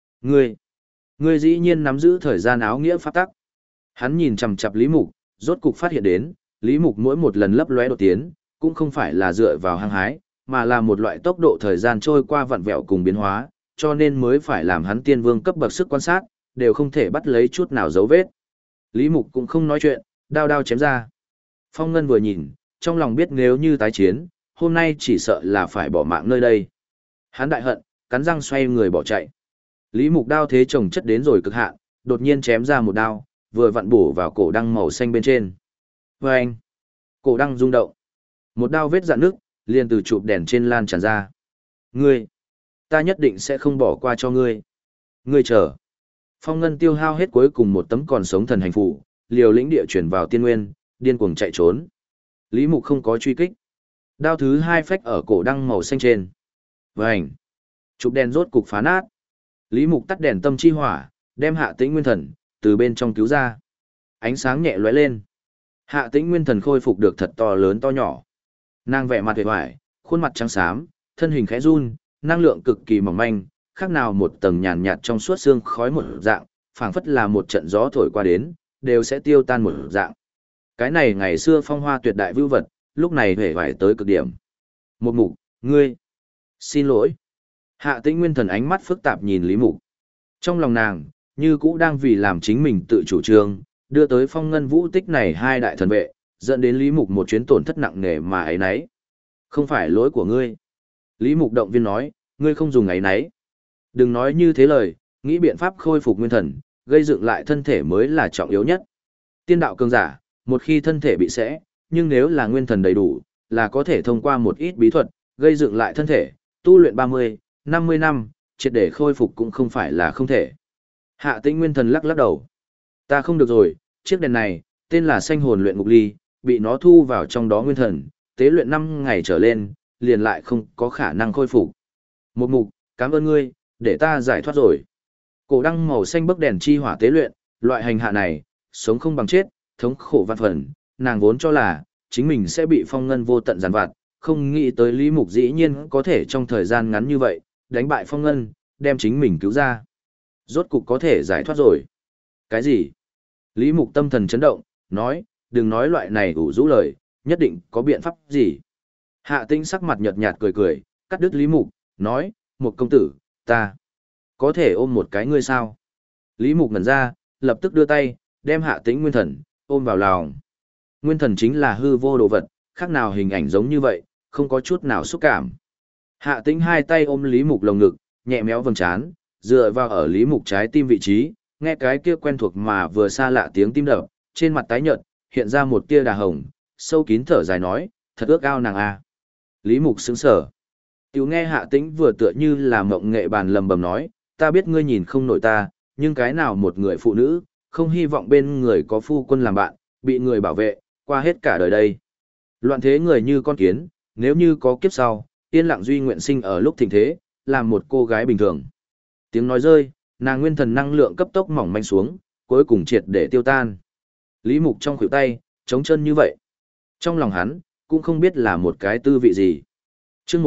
Ngươi dĩ nhiên nắm giữ thời gian áo nghĩa pháp tắc. Hắn nhìn chằm chằm Lý Mục, rốt cục phát hiện đến, Lý Mục mỗi một lần lấp lóe đột tiến, cũng không phải là dựa vào hăng hái, mà là một loại tốc độ thời gian trôi qua vặn vẹo cùng biến hóa, cho nên mới phải làm hắn tiên vương cấp bậc sức quan sát, đều không thể bắt lấy chút nào dấu vết. Lý Mục cũng không nói chuyện, đao đao chém ra. Phong Ngân vừa nhìn, trong lòng biết nếu như tái chiến, hôm nay chỉ sợ là phải bỏ mạng nơi đây. Hắn đại hận, cắn răng xoay người bỏ chạy. Lý Mục đao thế chồng chất đến rồi cực hạn, đột nhiên chém ra một đao, vừa vặn bổ vào cổ đăng màu xanh bên trên. Vâng! Cổ đăng rung động. Một đao vết rạn nước, liền từ chụp đèn trên lan tràn ra. Ngươi! Ta nhất định sẽ không bỏ qua cho ngươi. Ngươi chờ! Phong Ngân tiêu hao hết cuối cùng một tấm còn sống thần hành phù, liều lĩnh địa chuyển vào tiên nguyên, điên cuồng chạy trốn. Lý Mục không có truy kích. Đao thứ hai phách ở cổ đăng màu xanh trên. Vành! Chụp đèn rốt cục phá nát. Lý Mục tắt đèn tâm chi hỏa, đem Hạ Tĩnh Nguyên Thần từ bên trong cứu ra. Ánh sáng nhẹ lóe lên. Hạ Tĩnh Nguyên Thần khôi phục được thật to lớn to nhỏ. Nàng vẻ mặt uể oải, khuôn mặt trắng xám, thân hình khẽ run, năng lượng cực kỳ mỏng manh, khác nào một tầng nhàn nhạt trong suốt xương khói một dạng, phảng phất là một trận gió thổi qua đến, đều sẽ tiêu tan một dạng. Cái này ngày xưa phong hoa tuyệt đại vưu vật, lúc này hề vải tới cực điểm. Một mục, ngươi, xin lỗi. Hạ Tĩnh Nguyên Thần ánh mắt phức tạp nhìn Lý Mục. Trong lòng nàng, như cũ đang vì làm chính mình tự chủ trương, đưa tới phong ngân vũ tích này hai đại thần vệ, dẫn đến Lý Mục một chuyến tổn thất nặng nề mà ấy nấy. Không phải lỗi của ngươi. Lý Mục động viên nói, ngươi không dùng ấy nấy. Đừng nói như thế lời, nghĩ biện pháp khôi phục nguyên thần, gây dựng lại thân thể mới là trọng yếu nhất. Tiên đạo cường giả, một khi thân thể bị sẽ, nhưng nếu là nguyên thần đầy đủ, là có thể thông qua một ít bí thuật, gây dựng lại thân thể, tu luyện 30, 50 năm, triệt để khôi phục cũng không phải là không thể. Hạ Tĩnh Nguyên Thần lắc lắc đầu. Ta không được rồi, chiếc đèn này, tên là Sanh Hồn Luyện Ngục Ly, bị nó thu vào trong đó nguyên thần, tế luyện 5 ngày trở lên, liền lại không có khả năng khôi phục. Một mục, cảm ơn ngươi, để ta giải thoát rồi. Cổ đăng màu xanh bấc đèn chi hỏa tế luyện, loại hành hạ này, sống không bằng chết, thống khổ vạn phần, nàng vốn cho là, chính mình sẽ bị phong ngân vô tận giàn vặt, không nghĩ tới Lý Mục dĩ nhiên có thể trong thời gian ngắn như vậy, đánh bại phong ngân, đem chính mình cứu ra. Rốt cục có thể giải thoát rồi. Cái gì? Lý Mục tâm thần chấn động, nói, đừng nói loại này ủ rũ lời, nhất định có biện pháp gì. Hạ Tĩnh sắc mặt nhợt nhạt cười cười, cắt đứt Lý Mục, nói, một công tử, ta có thể ôm một cái ngươi sao? Lý Mục ngẩn ra, lập tức đưa tay, đem Hạ Tĩnh nguyên thần, ôm vào lòng. Nguyên thần chính là hư vô đồ vật, khác nào hình ảnh giống như vậy, không có chút nào xúc cảm. Hạ Tĩnh hai tay ôm Lý Mục lồng ngực, nhẹ méo vầng trán, dựa vào ở Lý Mục trái tim vị trí, nghe cái kia quen thuộc mà vừa xa lạ tiếng tim đập, trên mặt tái nhợt, hiện ra một tia đà hồng, sâu kín thở dài nói, thật ước ao nàng a. Lý Mục sững sờ. Tiểu nghe Hạ Tĩnh vừa tựa như là mộng nghệ bàn lầm bầm nói, ta biết ngươi nhìn không nổi ta, nhưng cái nào một người phụ nữ, không hy vọng bên người có phu quân làm bạn, bị người bảo vệ, qua hết cả đời đây. Loạn thế người như con kiến, nếu như có kiếp sau, yên lặng duy nguyện sinh ở lúc thịnh thế, làm một cô gái bình thường. Tiếng nói rơi, nàng nguyên thần năng lượng cấp tốc mỏng manh xuống, cuối cùng triệt để tiêu tan. Lý Mục trong khuỷu tay, trống chân như vậy. Trong lòng hắn, cũng không biết là một cái tư vị gì. Chương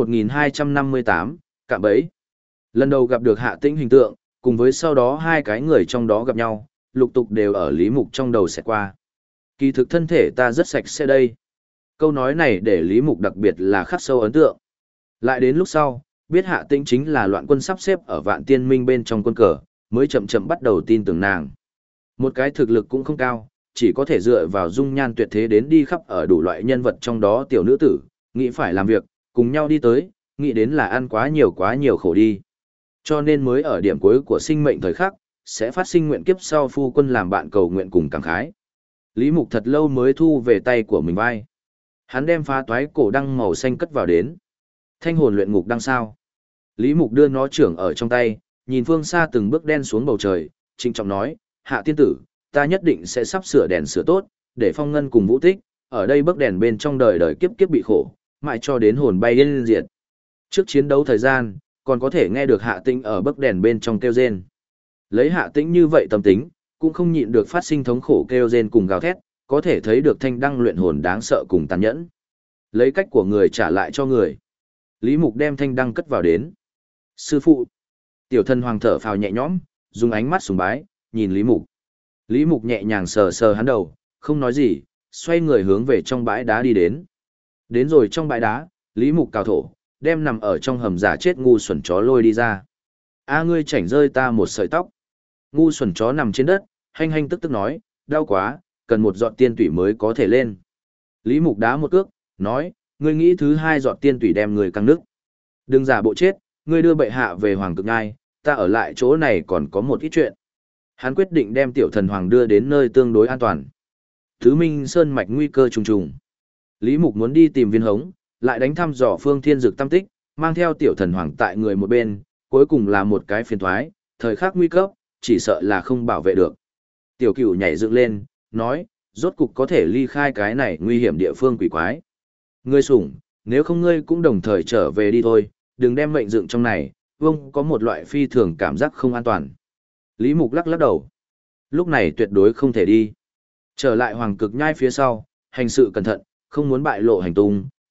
1258, cạm bẫy. Lần đầu gặp được Hạ Tĩnh hình tượng, cùng với sau đó hai cái người trong đó gặp nhau, lục tục đều ở Lý Mục trong đầu sẽ qua. Kỳ thực thân thể ta rất sạch sẽ đây. Câu nói này để Lý Mục đặc biệt là khắc sâu ấn tượng. Lại đến lúc sau, biết Hạ Tĩnh chính là loạn quân sắp xếp ở Vạn Tiên Minh bên trong quân cờ, mới chậm chậm bắt đầu tin tưởng nàng. Một cái thực lực cũng không cao, chỉ có thể dựa vào dung nhan tuyệt thế đến đi khắp ở đủ loại nhân vật trong đó tiểu nữ tử, nghĩ phải làm việc, cùng nhau đi tới, nghĩ đến là ăn quá nhiều khổ đi. Cho nên mới ở điểm cuối của sinh mệnh thời khắc, sẽ phát sinh nguyện kiếp sau phu quân làm bạn cầu nguyện cùng cảm khái. Lý Mục thật lâu mới thu về tay của mình vai. Hắn đem phá toái cổ đăng màu xanh cất vào đến. Thanh hồn luyện ngục đăng sao. Lý Mục đưa nó trưởng ở trong tay, nhìn phương xa từng bước đen xuống bầu trời, trinh trọng nói, Hạ tiên tử, ta nhất định sẽ sắp sửa đèn sửa tốt, để phong ngân cùng vũ tích, ở đây bức đèn bên trong đời đời kiếp kiếp bị khổ, mãi cho đến hồn bay lên diệt. Trước chiến đấu thời gian, còn có thể nghe được Hạ Tĩnh ở bức đèn bên trong kêu rên. Lấy Hạ Tĩnh như vậy tâm tính, cũng không nhịn được phát sinh thống khổ kêu rên cùng gào thét, có thể thấy được thanh đăng luyện hồn đáng sợ cùng tàn nhẫn. Lấy cách của người trả lại cho người. Lý Mục đem thanh đăng cất vào đến. Sư phụ. Tiểu thân hoàng thở phào nhẹ nhõm, dùng ánh mắt sùng bái, nhìn Lý Mục. Lý Mục nhẹ nhàng sờ sờ hắn đầu, không nói gì, xoay người hướng về trong bãi đá đi đến. Đến rồi trong bãi đá, Lý Mục cào thổ, đem nằm ở trong hầm giả chết ngu xuẩn chó lôi đi ra. A ngươi chảnh rơi ta một sợi tóc. Ngu xuẩn chó nằm trên đất, hanh hanh tức tức nói, đau quá, cần một giọt tiên tủy mới có thể lên. Lý Mục đá một cước, nói, ngươi nghĩ thứ hai giọt tiên tủy đem người căng nước. Đừng giả bộ chết, ngươi đưa bệ hạ về Hoàng Cực Nhai, ta ở lại chỗ này còn có một ít chuyện. Hắn quyết định đem tiểu thần hoàng đưa đến nơi tương đối an toàn. Thứ Minh Sơn mạch nguy cơ trùng trùng. Lý Mục muốn đi tìm viên hống, lại đánh thăm dò phương thiên dược tâm tích, mang theo tiểu thần hoàng tại người một bên, cuối cùng là một cái phiền thoái, thời khắc nguy cấp, chỉ sợ là không bảo vệ được. Tiểu cửu nhảy dựng lên, nói, rốt cục có thể ly khai cái này nguy hiểm địa phương quỷ quái. Ngươi sủng, nếu không ngươi cũng đồng thời trở về đi thôi, đừng đem mệnh dựng trong này, vông có một loại phi thường cảm giác không an toàn. Lý Mục lắc lắc đầu. Lúc này tuyệt đối không thể đi. Trở lại Hoàng Cực Nhai phía sau, hành sự cẩn thận, không muốn bại lộ hành tung,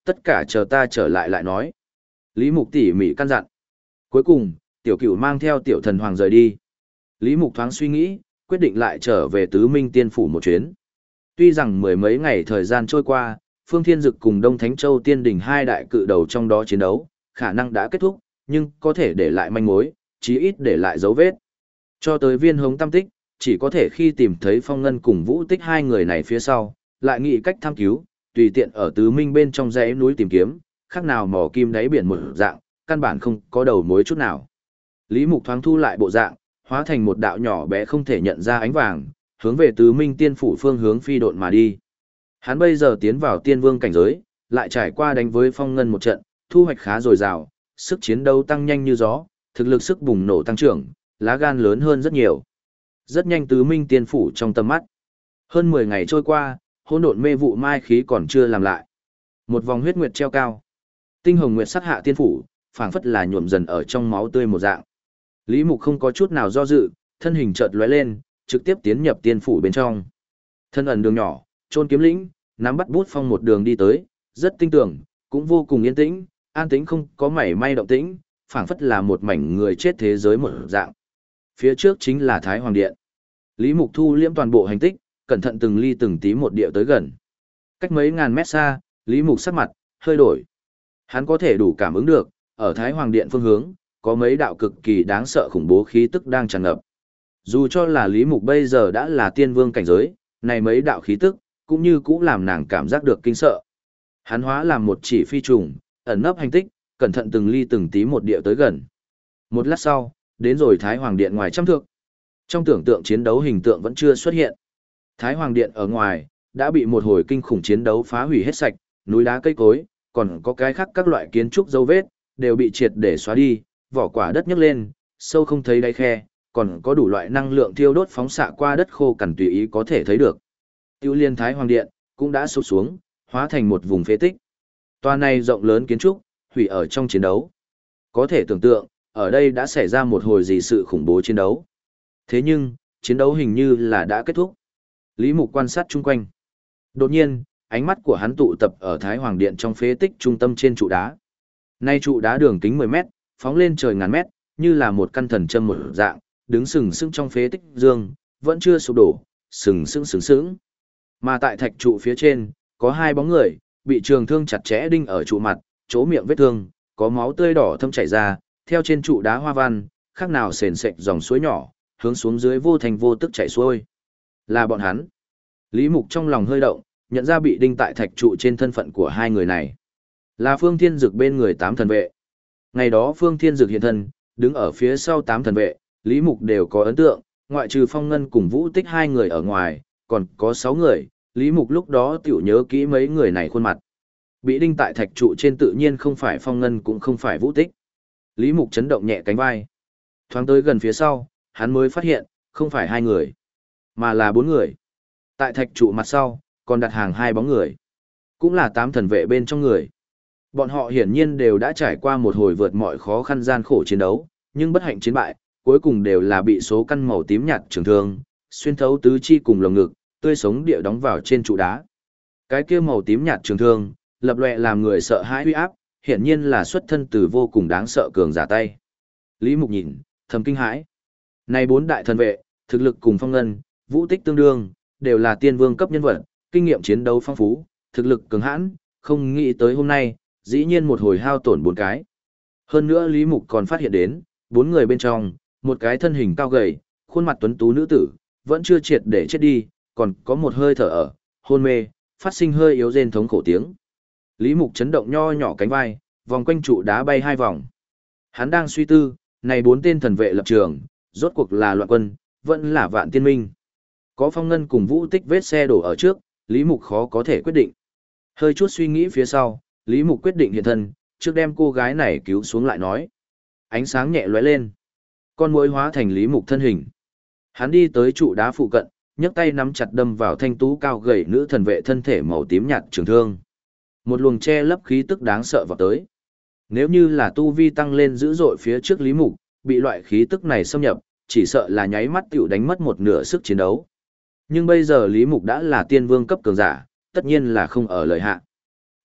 Tất cả chờ ta trở lại lại nói. Lý Mục tỉ mỉ căn dặn. Cuối cùng, tiểu cửu mang theo tiểu thần hoàng rời đi. Lý Mục thoáng suy nghĩ, quyết định lại trở về Tứ Minh Tiên Phủ một chuyến. Tuy rằng mười mấy ngày thời gian trôi qua, Phương Thiên Dực cùng Đông Thánh Châu Tiên Đình hai đại cự đầu trong đó chiến đấu, khả năng đã kết thúc, nhưng có thể để lại manh mối, chí ít để lại dấu vết. Cho tới Viên Hống Tam Tích, chỉ có thể khi tìm thấy Phong Ngân cùng Vũ Tích hai người này phía sau, lại nghĩ cách tham cứu, tùy tiện ở Tứ Minh bên trong dãy núi tìm kiếm, khác nào mò kim đáy biển một dạng, căn bản không có đầu mối chút nào. Lý Mục thoáng thu lại bộ dạng, hóa thành một đạo nhỏ bé không thể nhận ra ánh vàng, hướng về Tứ Minh Tiên Phủ phương hướng phi độn mà đi. Hắn bây giờ tiến vào tiên vương cảnh giới, lại trải qua đánh với Phong Ngân một trận, thu hoạch khá dồi dào, sức chiến đấu tăng nhanh như gió, thực lực sức bùng nổ tăng trưởng, lá gan lớn hơn rất nhiều. Rất nhanh Tứ Minh Tiên Phủ trong tầm mắt. Hơn 10 ngày trôi qua, hỗn độn mê vụ mai khí còn chưa làm lại. Một vòng huyết nguyệt treo cao. Tinh hồng nguyệt sắc hạ tiên phủ, phảng phất là nhuộm dần ở trong máu tươi một dạng. Lý Mục không có chút nào do dự, thân hình chợt lóe lên, trực tiếp tiến nhập tiên phủ bên trong. Thân ẩn đường nhỏ, trôn kiếm lĩnh, nắm bắt bút phong một đường đi tới, rất tinh tường, cũng vô cùng yên tĩnh, an tĩnh không có mảy may động tĩnh, phảng phất là một mảnh người chết thế giới một dạng. Phía trước chính là Thái Hoàng Điện. Lý Mục thu liễm toàn bộ hành tích, cẩn thận từng ly từng tí một địa tới gần. Cách mấy ngàn mét xa, Lý Mục sắc mặt hơi đổi. Hắn có thể đủ cảm ứng được, ở Thái Hoàng Điện phương hướng, có mấy đạo cực kỳ đáng sợ khủng bố khí tức đang tràn ngập. Dù cho là Lý Mục bây giờ đã là tiên vương cảnh giới, này mấy đạo khí tức, cũng như cũ làm nàng cảm giác được kinh sợ. Hắn hóa làm một chỉ phi trùng, ẩn nấp hành tích, cẩn thận từng ly từng tí một địa tới gần. Một lát sau, đến rồi Thái Hoàng Điện ngoài trăm thước. Trong tưởng tượng chiến đấu hình tượng vẫn chưa xuất hiện. Thái Hoàng Điện ở ngoài, đã bị một hồi kinh khủng chiến đấu phá hủy hết sạch, núi đá cây cối, còn có cái khác các loại kiến trúc dấu vết, đều bị triệt để xóa đi, vỏ quả đất nhấc lên, sâu không thấy đáy khe, còn có đủ loại năng lượng thiêu đốt phóng xạ qua đất khô cằn tùy ý có thể thấy được. Tiêu Liên Thái Hoàng Điện cũng đã sụp xuống, hóa thành một vùng phế tích. Tòa này rộng lớn kiến trúc, hủy ở trong chiến đấu. Có thể tưởng tượng, ở đây đã xảy ra một hồi gì sự khủng bố chiến đấu. Thế nhưng, chiến đấu hình như là đã kết thúc. Lý Mục quan sát chung quanh. Đột nhiên, ánh mắt của hắn tụ tập ở Thái Hoàng Điện trong phế tích trung tâm trên trụ đá. Nay trụ đá đường kính 10 mét, phóng lên trời ngàn mét, như là một căn thần châm một dạng, đứng sừng sững trong phế tích dương, vẫn chưa sụp đổ, sừng sững. Mà tại thạch trụ phía trên, có hai bóng người, bị trường thương chặt chẽ đinh ở trụ mặt, chỗ miệng vết thương, có máu tươi đỏ thâm chảy ra, theo trên trụ đá hoa văn, khác nào sền sệt dòng suối nhỏ, hướng xuống dưới vô thành vô tức chảy xuôi. Là bọn hắn. Lý Mục trong lòng hơi động, nhận ra bị đinh tại thạch trụ trên thân phận của hai người này. Là Phương Thiên Dực bên người 8 thần vệ. Ngày đó Phương Thiên Dực hiện thân, đứng ở phía sau 8 thần vệ, Lý Mục đều có ấn tượng, ngoại trừ Phong Ngân cùng Vũ Tích hai người ở ngoài, còn có 6 người, Lý Mục lúc đó tiểu nhớ kỹ mấy người này khuôn mặt. Bị đinh tại thạch trụ trên tự nhiên không phải Phong Ngân cũng không phải Vũ Tích. Lý Mục chấn động nhẹ cánh vai. Thoáng tới gần phía sau, hắn mới phát hiện, không phải 2 người, mà là 4 người. Tại thạch trụ mặt sau, còn đặt hàng 2 bóng người. Cũng là 8 thần vệ bên trong người. Bọn họ hiển nhiên đều đã trải qua một hồi vượt mọi khó khăn gian khổ chiến đấu, nhưng bất hạnh chiến bại, cuối cùng đều là bị số căn màu tím nhạt trường thương, xuyên thấu tứ chi cùng lồng ngực, tươi sống địa đóng vào trên trụ đá. Cái kia màu tím nhạt trường thương, lập lòe làm người sợ hãi uy áp, hiển nhiên là xuất thân từ vô cùng đáng sợ cường giả tay. Lý Mục nhìn, thầm kinh hãi. Này 4 đại thần vệ, thực lực cùng Phong Ngân, Vũ Tích tương đương, đều là tiên vương cấp nhân vật, kinh nghiệm chiến đấu phong phú, thực lực cường hãn, không nghĩ tới hôm nay, dĩ nhiên một hồi hao tổn 4 cái. Hơn nữa Lý Mục còn phát hiện đến, 4 người bên trong, một cái thân hình cao gầy, khuôn mặt tuấn tú nữ tử, vẫn chưa triệt để chết đi, còn có một hơi thở ở, hôn mê, phát sinh hơi yếu rên thống khổ tiếng. Lý Mục chấn động nho nhỏ cánh vai, vòng quanh trụ đá bay 2 vòng. Hắn đang suy tư, này 4 tên thần vệ lập trường, rốt cuộc là loạn quân, vẫn là vạn tiên minh. Có Phong Ngân cùng Vũ Tích vết xe đổ ở trước, Lý Mục khó có thể quyết định. Hơi chút suy nghĩ phía sau, Lý Mục quyết định hiện thân, trước đem cô gái này cứu xuống lại nói. Ánh sáng nhẹ lóe lên. Con muỗi hóa thành Lý Mục thân hình. Hắn đi tới trụ đá phụ cận, nhấc tay nắm chặt đâm vào thanh tú cao gầy nữ thần vệ thân thể màu tím nhạt trường thương. Một luồng che lấp khí tức đáng sợ vào tới. Nếu như là tu vi tăng lên dữ dội phía trước Lý Mục, bị loại khí tức này xâm nhập, chỉ sợ là nháy mắt tiểu đánh mất một nửa sức chiến đấu. Nhưng bây giờ Lý Mục đã là tiên vương cấp cường giả, tất nhiên là không ở lợi hạ.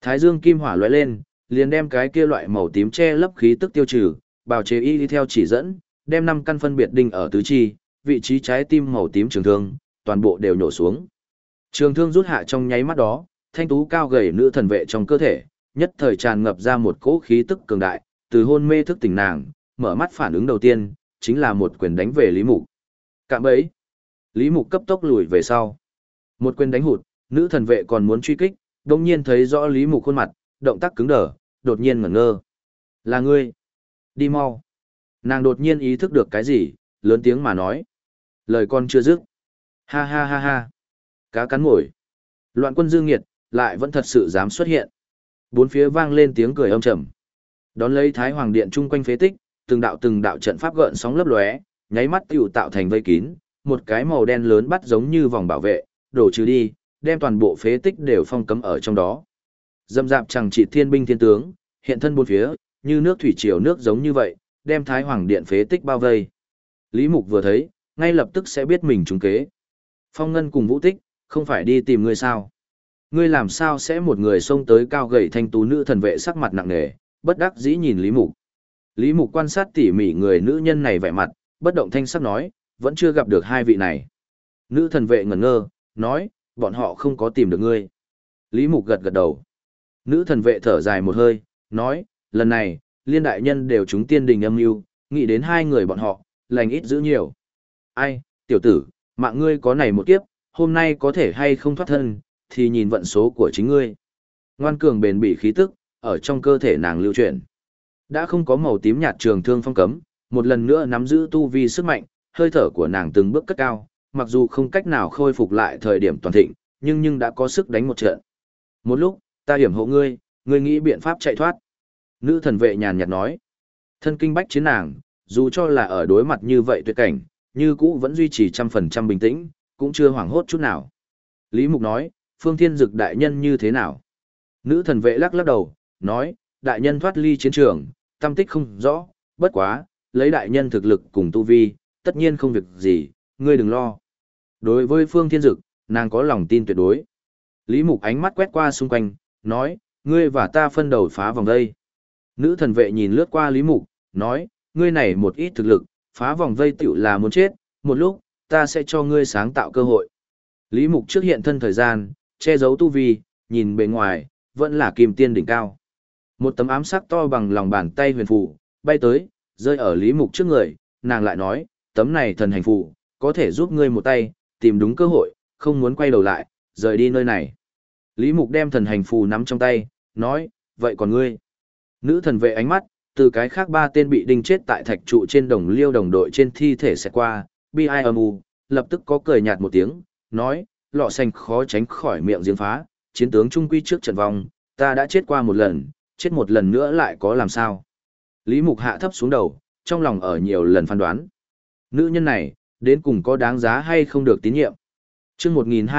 Thái dương kim hỏa lóe lên, liền đem cái kia loại màu tím che lấp khí tức tiêu trừ, bào chế y đi theo chỉ dẫn, đem 5 căn phân biệt đinh ở tứ chi, vị trí trái tim màu tím trường thương, toàn bộ đều nổ xuống. Trường thương rút hạ trong nháy mắt đó, thanh tú cao gầy nữ thần vệ trong cơ thể, nhất thời tràn ngập ra một cỗ khí tức cường đại, từ hôn mê thức tỉnh nàng, mở mắt phản ứng đầu tiên, chính là một quyền đánh về Lý Mục. Cạm bẫy. Lý Mục cấp tốc lùi về sau. Một quyền đánh hụt, nữ thần vệ còn muốn truy kích, đồng nhiên thấy rõ Lý Mục khuôn mặt, động tác cứng đờ, đột nhiên ngẩn ngơ. Là ngươi. Đi mau. Nàng đột nhiên ý thức được cái gì, lớn tiếng mà nói. Lời con chưa dứt. Ha ha ha ha. Cá cắn mồi. Loạn quân dương nghiệt, lại vẫn thật sự dám xuất hiện. Bốn phía vang lên tiếng cười âm trầm. Đón lấy Thái Hoàng Điện chung quanh phế tích, từng đạo trận pháp gợn sóng lấp lóe, nháy mắt tiểu tạo thành vây kín, một cái màu đen lớn bắt giống như vòng bảo vệ, đổ trừ đi, đem toàn bộ phế tích đều phong cấm ở trong đó. Dâm dạp chẳng chỉ thiên binh thiên tướng, hiện thân bốn phía, như nước thủy triều nước giống như vậy, đem Thái Hoàng Điện phế tích bao vây. Lý Mục vừa thấy, ngay lập tức sẽ biết mình trúng kế. Phong Ngân cùng Vũ Tích, không phải đi tìm ngươi sao? Ngươi làm sao sẽ một người xông tới cao gầy thanh tú nữ thần vệ sắc mặt nặng nề, bất đắc dĩ nhìn Lý Mục. Lý Mục quan sát tỉ mỉ người nữ nhân này vẻ mặt, bất động thanh sắc nói, vẫn chưa gặp được hai vị này. Nữ thần vệ ngẩn ngơ, nói, bọn họ không có tìm được ngươi. Lý Mục gật gật đầu. Nữ thần vệ thở dài một hơi, nói, lần này, liên đại nhân đều chúng tiên đình âm mưu, nghĩ đến hai người bọn họ, lành ít giữ nhiều. Ai, tiểu tử, mạng ngươi có này một kiếp, hôm nay có thể hay không thoát thân, thì nhìn vận số của chính ngươi. Ngoan cường bền bỉ khí tức, ở trong cơ thể nàng lưu chuyển. Đã không có màu tím nhạt trường thương phong cấm, một lần nữa nắm giữ tu vi sức mạnh, hơi thở của nàng từng bước cất cao, mặc dù không cách nào khôi phục lại thời điểm toàn thịnh, nhưng đã có sức đánh một trận. Một lúc, ta hiểm hộ ngươi, ngươi nghĩ biện pháp chạy thoát. Nữ thần vệ nhàn nhạt nói. Thân kinh bách chiến nàng, dù cho là ở đối mặt như vậy tuyệt cảnh, như cũ vẫn duy trì 100% bình tĩnh, cũng chưa hoảng hốt chút nào. Lý Mục nói, Phương Thiên Dực đại nhân như thế nào? Nữ thần vệ lắc lắc đầu, nói, đại nhân thoát ly chiến trường, tâm tích không rõ, bất quá, lấy đại nhân thực lực cùng tu vi, tất nhiên không việc gì, ngươi đừng lo. Đối với Phương Thiên Dực, nàng có lòng tin tuyệt đối. Lý Mục ánh mắt quét qua xung quanh, nói, ngươi và ta phân đầu phá vòng vây. Nữ thần vệ nhìn lướt qua Lý Mục, nói, ngươi này một ít thực lực, phá vòng vây tiểu là muốn chết, một lúc, ta sẽ cho ngươi sáng tạo cơ hội. Lý Mục trước hiện thân thời gian, che giấu tu vi, nhìn bề ngoài, vẫn là kim tiên đỉnh cao. Một tấm ám sắc to bằng lòng bàn tay huyền phù, bay tới, rơi ở Lý Mục trước người, nàng lại nói, tấm này thần hành phù, có thể giúp ngươi một tay, tìm đúng cơ hội, không muốn quay đầu lại, rời đi nơi này. Lý Mục đem thần hành phù nắm trong tay, nói, vậy còn ngươi? Nữ thần vệ ánh mắt, từ cái khác ba tên bị đinh chết tại thạch trụ trên đồng liêu đồng đội trên thi thể sẽ qua, bi ai âm u, lập tức có cười nhạt một tiếng, nói, lọ xanh khó tránh khỏi miệng giếng phá, chiến tướng trung quy trước trận vong, ta đã chết qua một lần, chết một lần nữa lại có làm sao. Lý Mục hạ thấp xuống đầu, trong lòng ở nhiều lần phán đoán. Nữ nhân này, đến cùng có đáng giá hay không được tín nhiệm. Chương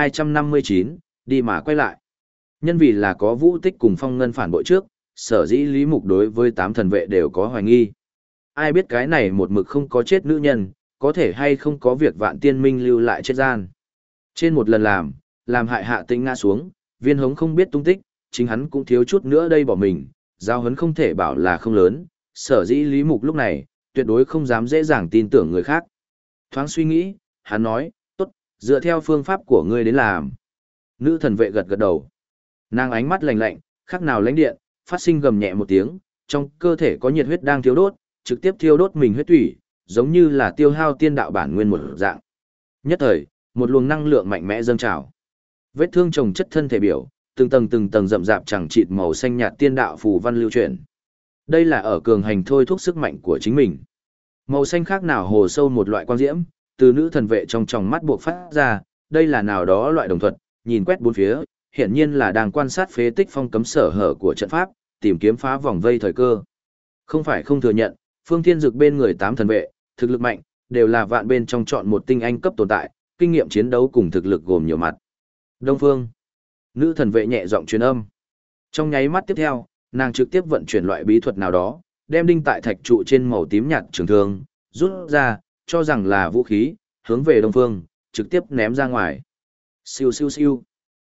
1259, đi mà quay lại. Nhân vì là có Vũ Tích cùng Phong Ngân phản bội trước, sở dĩ Lý Mục đối với 8 thần vệ đều có hoài nghi. Ai biết cái này một mực không có chết nữ nhân, có thể hay không có việc vạn tiên minh lưu lại chết gian. Trên một lần làm hại Hạ Tĩnh ngã xuống, Viên Hống không biết tung tích, chính hắn cũng thiếu chút nữa đây bỏ mình, giao hấn không thể bảo là không lớn, sở dĩ Lý Mục lúc này, tuyệt đối không dám dễ dàng tin tưởng người khác. Thoáng suy nghĩ, hắn nói, tốt, dựa theo phương pháp của ngươi đến làm. Nữ thần vệ gật gật đầu. Nàng ánh mắt lạnh lạnh, khác nào lãnh điện, phát sinh gầm nhẹ một tiếng, trong cơ thể có nhiệt huyết đang thiêu đốt, trực tiếp thiêu đốt mình huyết thủy, giống như là tiêu hao tiên đạo bản nguyên một dạng. Nhất thời, một luồng năng lượng mạnh mẽ dâng trào. Vết thương chồng chất thân thể biểu, từng tầng rậm rạp chẳng chịt màu xanh nhạt tiên đạo phù văn lưu chuyển. Đây là ở cường hành thôi thúc sức mạnh của chính mình. Màu xanh khác nào hồ sâu một loại quang diễm, từ nữ thần vệ trong tròng mắt buộc phát ra, đây là nào đó loại đồng thuật, nhìn quét bốn phía, hiển nhiên là đang quan sát phế tích phong cấm sở hở của trận pháp, tìm kiếm phá vòng vây thời cơ. Không phải không thừa nhận, Phương Thiên Dực bên người 8 thần vệ, thực lực mạnh, đều là vạn bên trong chọn một tinh anh cấp tồn tại, kinh nghiệm chiến đấu cùng thực lực gồm nhiều mặt. Đông Phương, nữ thần vệ nhẹ giọng truyền âm. Trong nháy mắt tiếp theo, nàng trực tiếp vận chuyển loại bí thuật nào đó, đem đinh tại thạch trụ trên màu tím nhạt trường thương, rút ra, cho rằng là vũ khí, hướng về Đông Phương, trực tiếp ném ra ngoài. Siêu siêu siêu.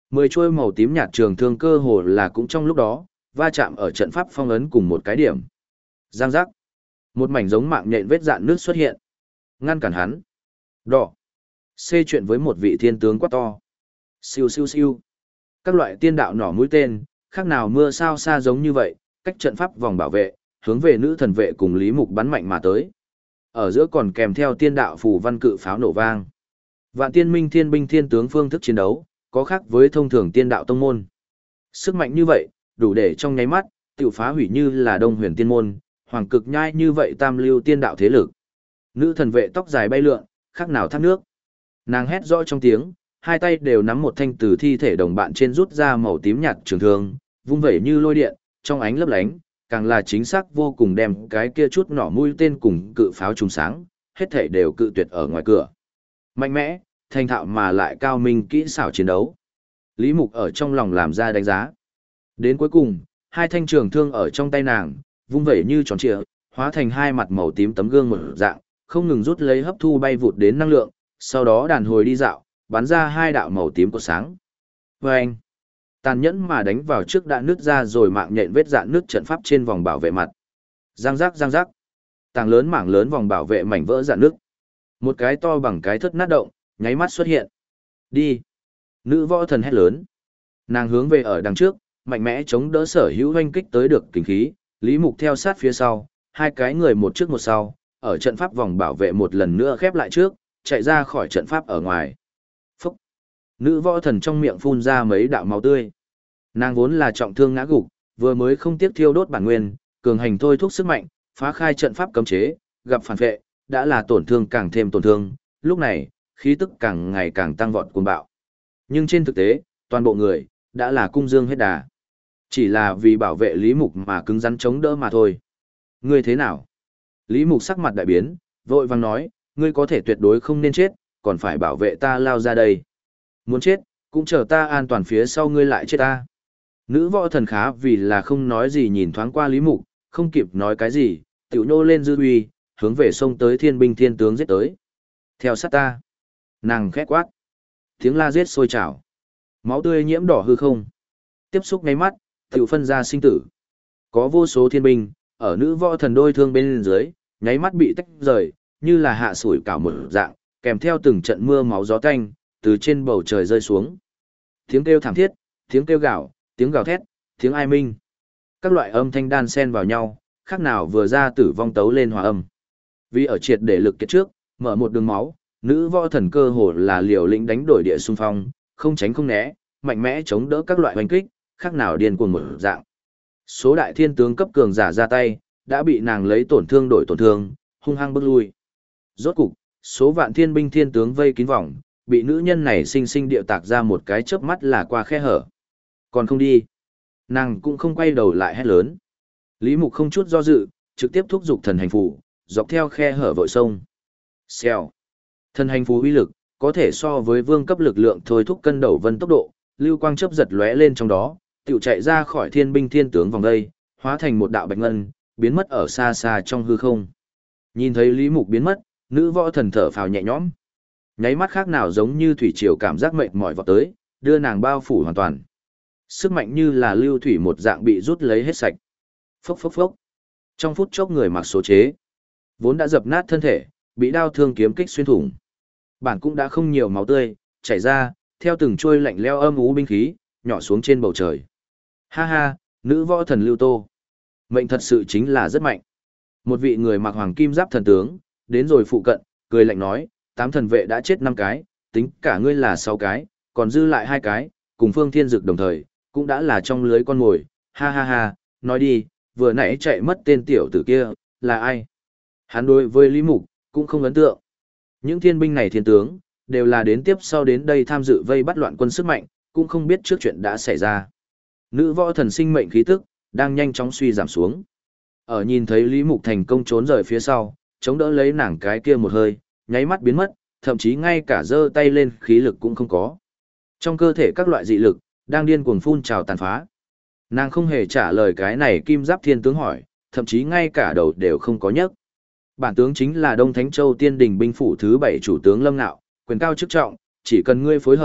10 chuôi màu tím nhạt trường thương cơ hồ là cũng trong lúc đó, va chạm ở trận pháp phong ấn cùng một cái điểm. Giang giác. Một mảnh giống mạng nhện vết dạn nước xuất hiện. Ngăn cản hắn. Đỏ. Xê chuyện với một vị thiên tướng quá to. Siêu siêu siêu. Các loại tiên đạo nỏ mũi tên, khác nào mưa sao xa giống như vậy, cách trận pháp vòng bảo vệ, hướng về nữ thần vệ cùng Lý Mục bắn mạnh mà tới. Ở giữa còn kèm theo tiên đạo phù văn cự pháo nổ vang. Vạn tiên minh thiên binh thiên tướng phương thức chiến đấu, có khác với thông thường tiên đạo tông môn. Sức mạnh như vậy, đủ để trong nháy mắt, tiểu phá hủy như là Đông Huyền tiên môn, hoàng cực nhai như vậy tam lưu tiên đạo thế lực. Nữ thần vệ tóc dài bay lượn, khác nào thác nước. Nàng hét rõ trong tiếng, hai tay đều nắm một thanh từ thi thể đồng bạn trên rút ra màu tím nhạt trường thương, vung vẩy như lôi điện, trong ánh lấp lánh, càng là chính xác vô cùng đem cái kia chút nỏ mũi tên cùng cự pháo trùng sáng, hết thảy đều cự tuyệt ở ngoài cửa. Mạnh mẽ, thành thạo mà lại cao minh kỹ xảo chiến đấu. Lý Mục ở trong lòng làm ra đánh giá. Đến cuối cùng, hai thanh trường thương ở trong tay nàng, vung vẩy như tròn trịa, hóa thành hai mặt màu tím tấm gương một dạng, không ngừng rút lấy hấp thu bay vụt đến năng lượng, sau đó đàn hồi đi dạo, bắn ra hai đạo màu tím của sáng. Vâng! Tàn nhẫn mà đánh vào trước đã nứt ra rồi mạng nhện vết dạn nứt trận pháp trên vòng bảo vệ mặt. Giang giác giang giác. Tàng lớn mảng lớn vòng bảo vệ mảnh vỡ dạn nứt. Một cái to bằng cái thất nát động, nháy mắt xuất hiện. Đi! Nữ võ thần hét lớn. Nàng hướng về ở đằng trước, mạnh mẽ chống đỡ sở hữu hoanh kích tới được kinh khí, Lý Mục theo sát phía sau, hai cái người một trước một sau, ở trận pháp vòng bảo vệ một lần nữa khép lại trước, chạy ra khỏi trận pháp ở ngoài. Phúc! Nữ võ thần trong miệng phun ra mấy đạo máu tươi. Nàng vốn là trọng thương ngã gục, vừa mới không tiếc thiêu đốt bản nguyên, cường hành thôi thúc sức mạnh, phá khai trận pháp cấm chế, gặp phản vệ, đã là tổn thương càng thêm tổn thương, lúc này, khí tức càng ngày càng tăng vọt cuồng bạo. Nhưng trên thực tế, toàn bộ người, đã là cung dương hết đà. Chỉ là vì bảo vệ Lý Mục mà cứng rắn chống đỡ mà thôi. Ngươi thế nào? Lý Mục sắc mặt đại biến, vội vàng nói, ngươi có thể tuyệt đối không nên chết, còn phải bảo vệ ta lao ra đây. Muốn chết, cũng chờ ta an toàn phía sau ngươi lại chết ta. Nữ võ thần khá vì là không nói gì nhìn thoáng qua Lý Mục, không kịp nói cái gì, tiểu nô lên dư uy, hướng về sông tới thiên binh thiên tướng giết tới. Theo sát ta. Nàng khét quát. Tiếng la giết sôi trào. Máu tươi nhiễm đỏ hư không. Tiếp xúc ngay mắt, tiểu phân ra sinh tử. Có vô số thiên binh, ở nữ võ thần đôi thương bên dưới, nháy mắt bị tách rời, như là hạ sủi cảo một dạng, kèm theo từng trận mưa máu gió tanh, từ trên bầu trời rơi xuống. Tiếng kêu thảm thiết, tiếng kêu gào, tiếng gào thét, tiếng ai minh. Các loại âm thanh đan xen vào nhau, khác nào vừa ra tử vong tấu lên hòa âm. Vì ở triệt để lực kiệt trước, mở một đường máu, nữ võ thần cơ hồ là liều lĩnh đánh đổi địa xung phong, không tránh không né, mạnh mẽ chống đỡ các loại hoành kích, khác nào điên cuồng một dạng. Số đại thiên tướng cấp cường giả ra tay, đã bị nàng lấy tổn thương đổi tổn thương, hung hăng bước lui. Rốt cục, số vạn thiên binh thiên tướng vây kín vòng, bị nữ nhân này sinh sinh điệu tạc ra một cái chớp mắt là qua khe hở. Còn không đi. Nàng cũng không quay đầu lại hét lớn. Lý Mục không chút do dự, trực tiếp thúc giục thần hành phù, dọc theo khe hở vội sông. Xèo. Thần hành phù uy lực, có thể so với vương cấp lực lượng thôi thúc cân đầu vân tốc độ, lưu quang chớp giật lóe lên trong đó, tiểu chạy ra khỏi thiên binh thiên tướng vòng đây, hóa thành một đạo bạch ngân, biến mất ở xa xa trong hư không. Nhìn thấy Lý Mục biến mất, nữ võ thần thở phào nhẹ nhõm. Nháy mắt khác nào giống như thủy triều cảm giác mệt mỏi vọt tới, đưa nàng bao phủ hoàn toàn. Sức mạnh như là lưu thủy một dạng bị rút lấy hết sạch. Phốc phốc phốc. Trong phút chốc người mặc số chế, vốn đã dập nát thân thể, bị đao thương kiếm kích xuyên thủng. Bản cũng đã không nhiều máu tươi, chảy ra, theo từng trôi lạnh leo âm ú binh khí, nhỏ xuống trên bầu trời. Ha ha, nữ võ thần Lưu Tô. Mệnh thật sự chính là rất mạnh. Một vị người mặc hoàng kim giáp thần tướng, đến rồi phụ cận, cười lạnh nói, 8 thần vệ đã chết 5 cái, tính cả ngươi là 6 cái, còn dư lại 2 cái, cùng Phương Thiên Dực đồng thời, cũng đã là trong lưới con mồi. Ha ha ha, nói đi, vừa nãy chạy mất tên tiểu tử kia, là ai? Hắn đối với Lý Mục, cũng không ấn tượng. Những thiên binh này thiên tướng, đều là đến tiếp sau đến đây tham dự vây bắt loạn quân sức mạnh, cũng không biết trước chuyện đã xảy ra. Nữ võ thần sinh mệnh khí tức, đang nhanh chóng suy giảm xuống. Ở nhìn thấy Lý Mục thành công trốn rời phía sau, chống đỡ lấy nàng cái kia một hơi, nháy mắt biến mất, thậm chí ngay cả giơ tay lên khí lực cũng không có. Trong cơ thể các loại dị lực, đang điên cuồng phun trào tàn phá. Nàng không hề trả lời cái này kim giáp thiên tướng hỏi, thậm chí ngay cả đầu đều không có nhấc. Bản tướng chính là Đông Thánh Châu Tiên Đình binh phủ thứ 7 chủ tướng Lâm Nạo, quyền cao chức trọng, chỉ cần ngươi phối hợp,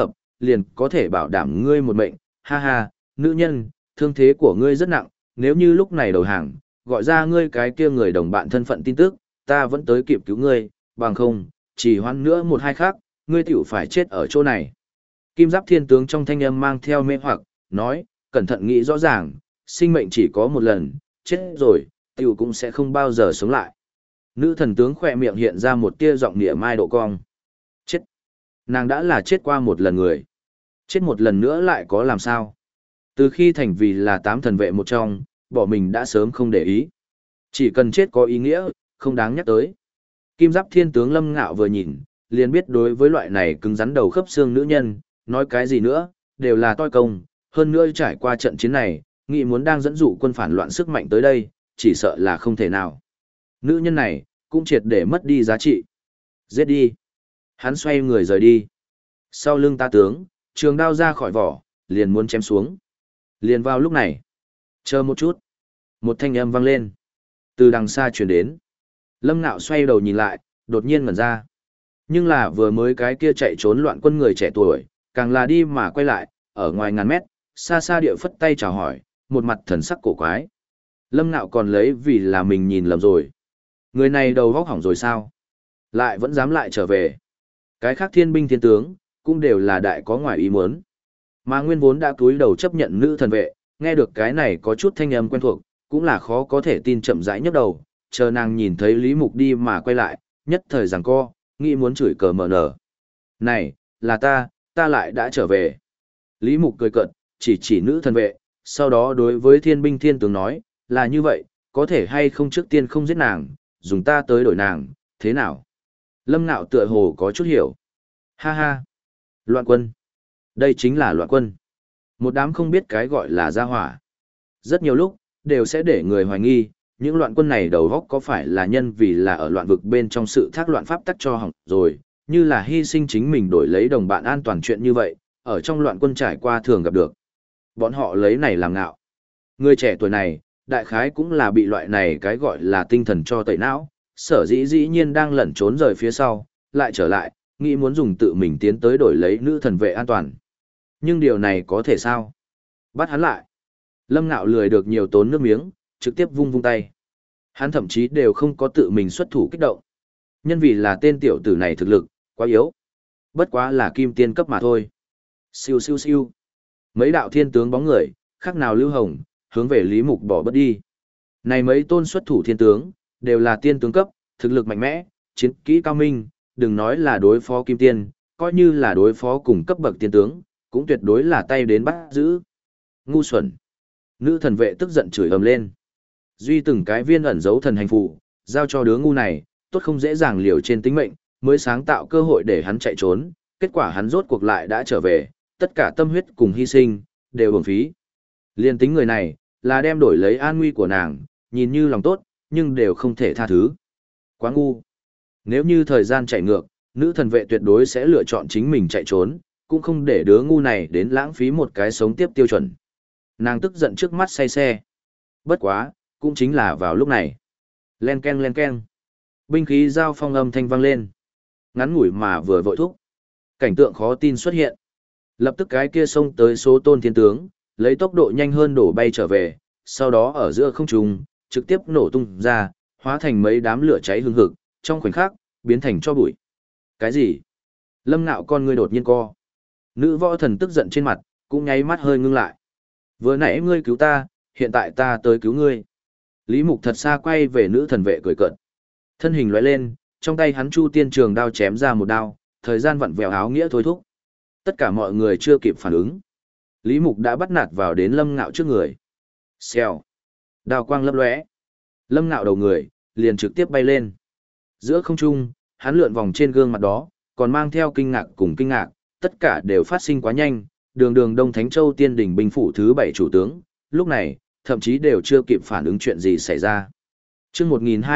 liền có thể bảo đảm ngươi một mệnh, ha ha, nữ nhân, thương thế của ngươi rất nặng, nếu như lúc này đầu hàng, gọi ra ngươi cái kia người đồng bạn thân phận tin tức, ta vẫn tới kịp cứu ngươi, bằng không, chỉ hoãn nữa một hai khác, ngươi tiểu phải chết ở chỗ này. Kim Giáp Thiên tướng trong thanh âm mang theo mê hoặc, nói, cẩn thận nghĩ rõ ràng, sinh mệnh chỉ có một lần, chết rồi, tiểu cũng sẽ không bao giờ sống lại. Nữ thần tướng khỏe miệng hiện ra một tia giọng địa mai độ cong. Chết. Nàng đã là chết qua một lần người. Chết một lần nữa lại có làm sao? Từ khi thành vì là 8 thần vệ một trong, bỏ mình đã sớm không để ý. Chỉ cần chết có ý nghĩa, không đáng nhắc tới. Kim Giáp Thiên tướng Lâm Ngạo vừa nhìn, liền biết đối với loại này cứng rắn đầu khớp xương nữ nhân, nói cái gì nữa, đều là toi công, hơn nữa trải qua trận chiến này, nghĩ muốn đang dẫn dụ quân phản loạn sức mạnh tới đây, chỉ sợ là không thể nào. Nữ nhân này, cũng triệt để mất đi giá trị. Giết đi. Hắn xoay người rời đi. Sau lưng ta tướng, trường đao ra khỏi vỏ, liền muốn chém xuống. Liền vào lúc này. Chờ một chút. Một thanh âm vang lên. Từ đằng xa truyền đến. Lâm Nạo xoay đầu nhìn lại, đột nhiên ngẩn ra. Nhưng là vừa mới cái kia chạy trốn loạn quân người trẻ tuổi, càng là đi mà quay lại, ở ngoài ngàn mét, xa xa địa phất tay chào hỏi, một mặt thần sắc cổ quái. Lâm Nạo còn lấy vì là mình nhìn lầm rồi. Người này đầu vóc hỏng rồi sao? Lại vẫn dám lại trở về. Cái khác thiên binh thiên tướng, cũng đều là đại có ngoài ý muốn. Mà nguyên vốn đã cúi đầu chấp nhận nữ thần vệ, nghe được cái này có chút thanh âm quen thuộc, cũng là khó có thể tin chậm rãi nhấc đầu, chờ nàng nhìn thấy Lý Mục đi mà quay lại, nhất thời giằng co, nghĩ muốn chửi cờ mở nở. Này, là ta lại đã trở về. Lý Mục cười cợt, chỉ nữ thần vệ, sau đó đối với thiên binh thiên tướng nói, là như vậy, có thể hay không trước tiên không giết nàng, dùng ta tới đổi nàng, thế nào? Lâm Nạo tựa hồ có chút hiểu. Ha ha. Loạn quân. Đây chính là loạn quân. Một đám không biết cái gọi là gia hỏa. Rất nhiều lúc, đều sẽ để người hoài nghi, những loạn quân này đầu góc có phải là nhân vì là ở loạn vực bên trong sự thác loạn pháp tắc cho hỏng rồi, như là hy sinh chính mình đổi lấy đồng bạn an toàn chuyện như vậy, ở trong loạn quân trải qua thường gặp được. Bọn họ lấy này làm ngạo. Người trẻ tuổi này, đại khái cũng là bị loại này cái gọi là tinh thần cho tẩy não, sở dĩ nhiên đang lẩn trốn rời phía sau, lại trở lại, nghĩ muốn dùng tự mình tiến tới đổi lấy nữ thần vệ an toàn. Nhưng điều này có thể sao? Bắt hắn lại. Lâm Nạo lười được nhiều tốn nước miếng, trực tiếp vung tay. Hắn thậm chí đều không có tự mình xuất thủ kích động. Nhân vì là tên tiểu tử này thực lực, quá yếu. Bất quá là kim tiên cấp mà thôi. Siêu siêu siêu. Mấy đạo thiên tướng bóng người, khác nào lưu hồng, hướng về Lý Mục bỏ bất đi. Này mấy tôn xuất thủ thiên tướng, đều là tiên tướng cấp, thực lực mạnh mẽ, chiến kỹ cao minh, đừng nói là đối phó kim tiên, coi như là đối phó cùng cấp bậc tiên tướng, cũng tuyệt đối là tay đến bắt giữ. Ngu xuẩn. Nữ thần vệ tức giận chửi ầm lên. Duy từng cái viên ẩn giấu thần hành phù, giao cho đứa ngu này, tốt không dễ dàng liều trên tính mệnh, mới sáng tạo cơ hội để hắn chạy trốn, kết quả hắn rốt cuộc lại đã trở về, tất cả tâm huyết cùng hy sinh, đều uổng phí. Liên tính người này, là đem đổi lấy an nguy của nàng, nhìn như lòng tốt, nhưng đều không thể tha thứ. Quá ngu. Nếu như thời gian chạy ngược, nữ thần vệ tuyệt đối sẽ lựa chọn chính mình chạy trốn, cũng không để đứa ngu này đến lãng phí một cái sống tiếp tiêu chuẩn. Nàng tức giận trước mắt say xe. Bất quá, cũng chính là vào lúc này. Len ken len ken. Binh khí giao phong âm thanh vang lên. Ngắn ngủi mà vừa vội thúc. Cảnh tượng khó tin xuất hiện. Lập tức cái kia xông tới số tôn thiên tướng, lấy tốc độ nhanh hơn đổ bay trở về, sau đó ở giữa không trung, trực tiếp nổ tung ra, hóa thành mấy đám lửa cháy hừng hực, trong khoảnh khắc, biến thành tro bụi. Cái gì? Lâm Nạo con ngươi đột nhiên co. Nữ võ thần tức giận trên mặt, cũng nháy mắt hơi ngưng lại. Vừa nãy ngươi cứu ta, hiện tại ta tới cứu ngươi. Lý Mục thật xa quay về nữ thần vệ cười cợt. Thân hình lóe lên, trong tay hắn chu tiên trường đao chém ra một đao, thời gian vặn vẹo áo nghĩa thôi thúc. Tất cả mọi người chưa kịp phản ứng. Lý Mục đã bắt nạt vào đến Lâm Ngạo trước người. Xèo. Đao quang lấp lóe. Lâm Ngạo đầu người, liền trực tiếp bay lên. Giữa không trung, hắn lượn vòng trên gương mặt đó, còn mang theo kinh ngạc cùng kinh ngạc, tất cả đều phát sinh quá nhanh. Đường Đông Thánh Châu Tiên Đỉnh binh phủ thứ 7 chủ tướng, lúc này, thậm chí đều chưa kịp phản ứng chuyện gì xảy ra. Chương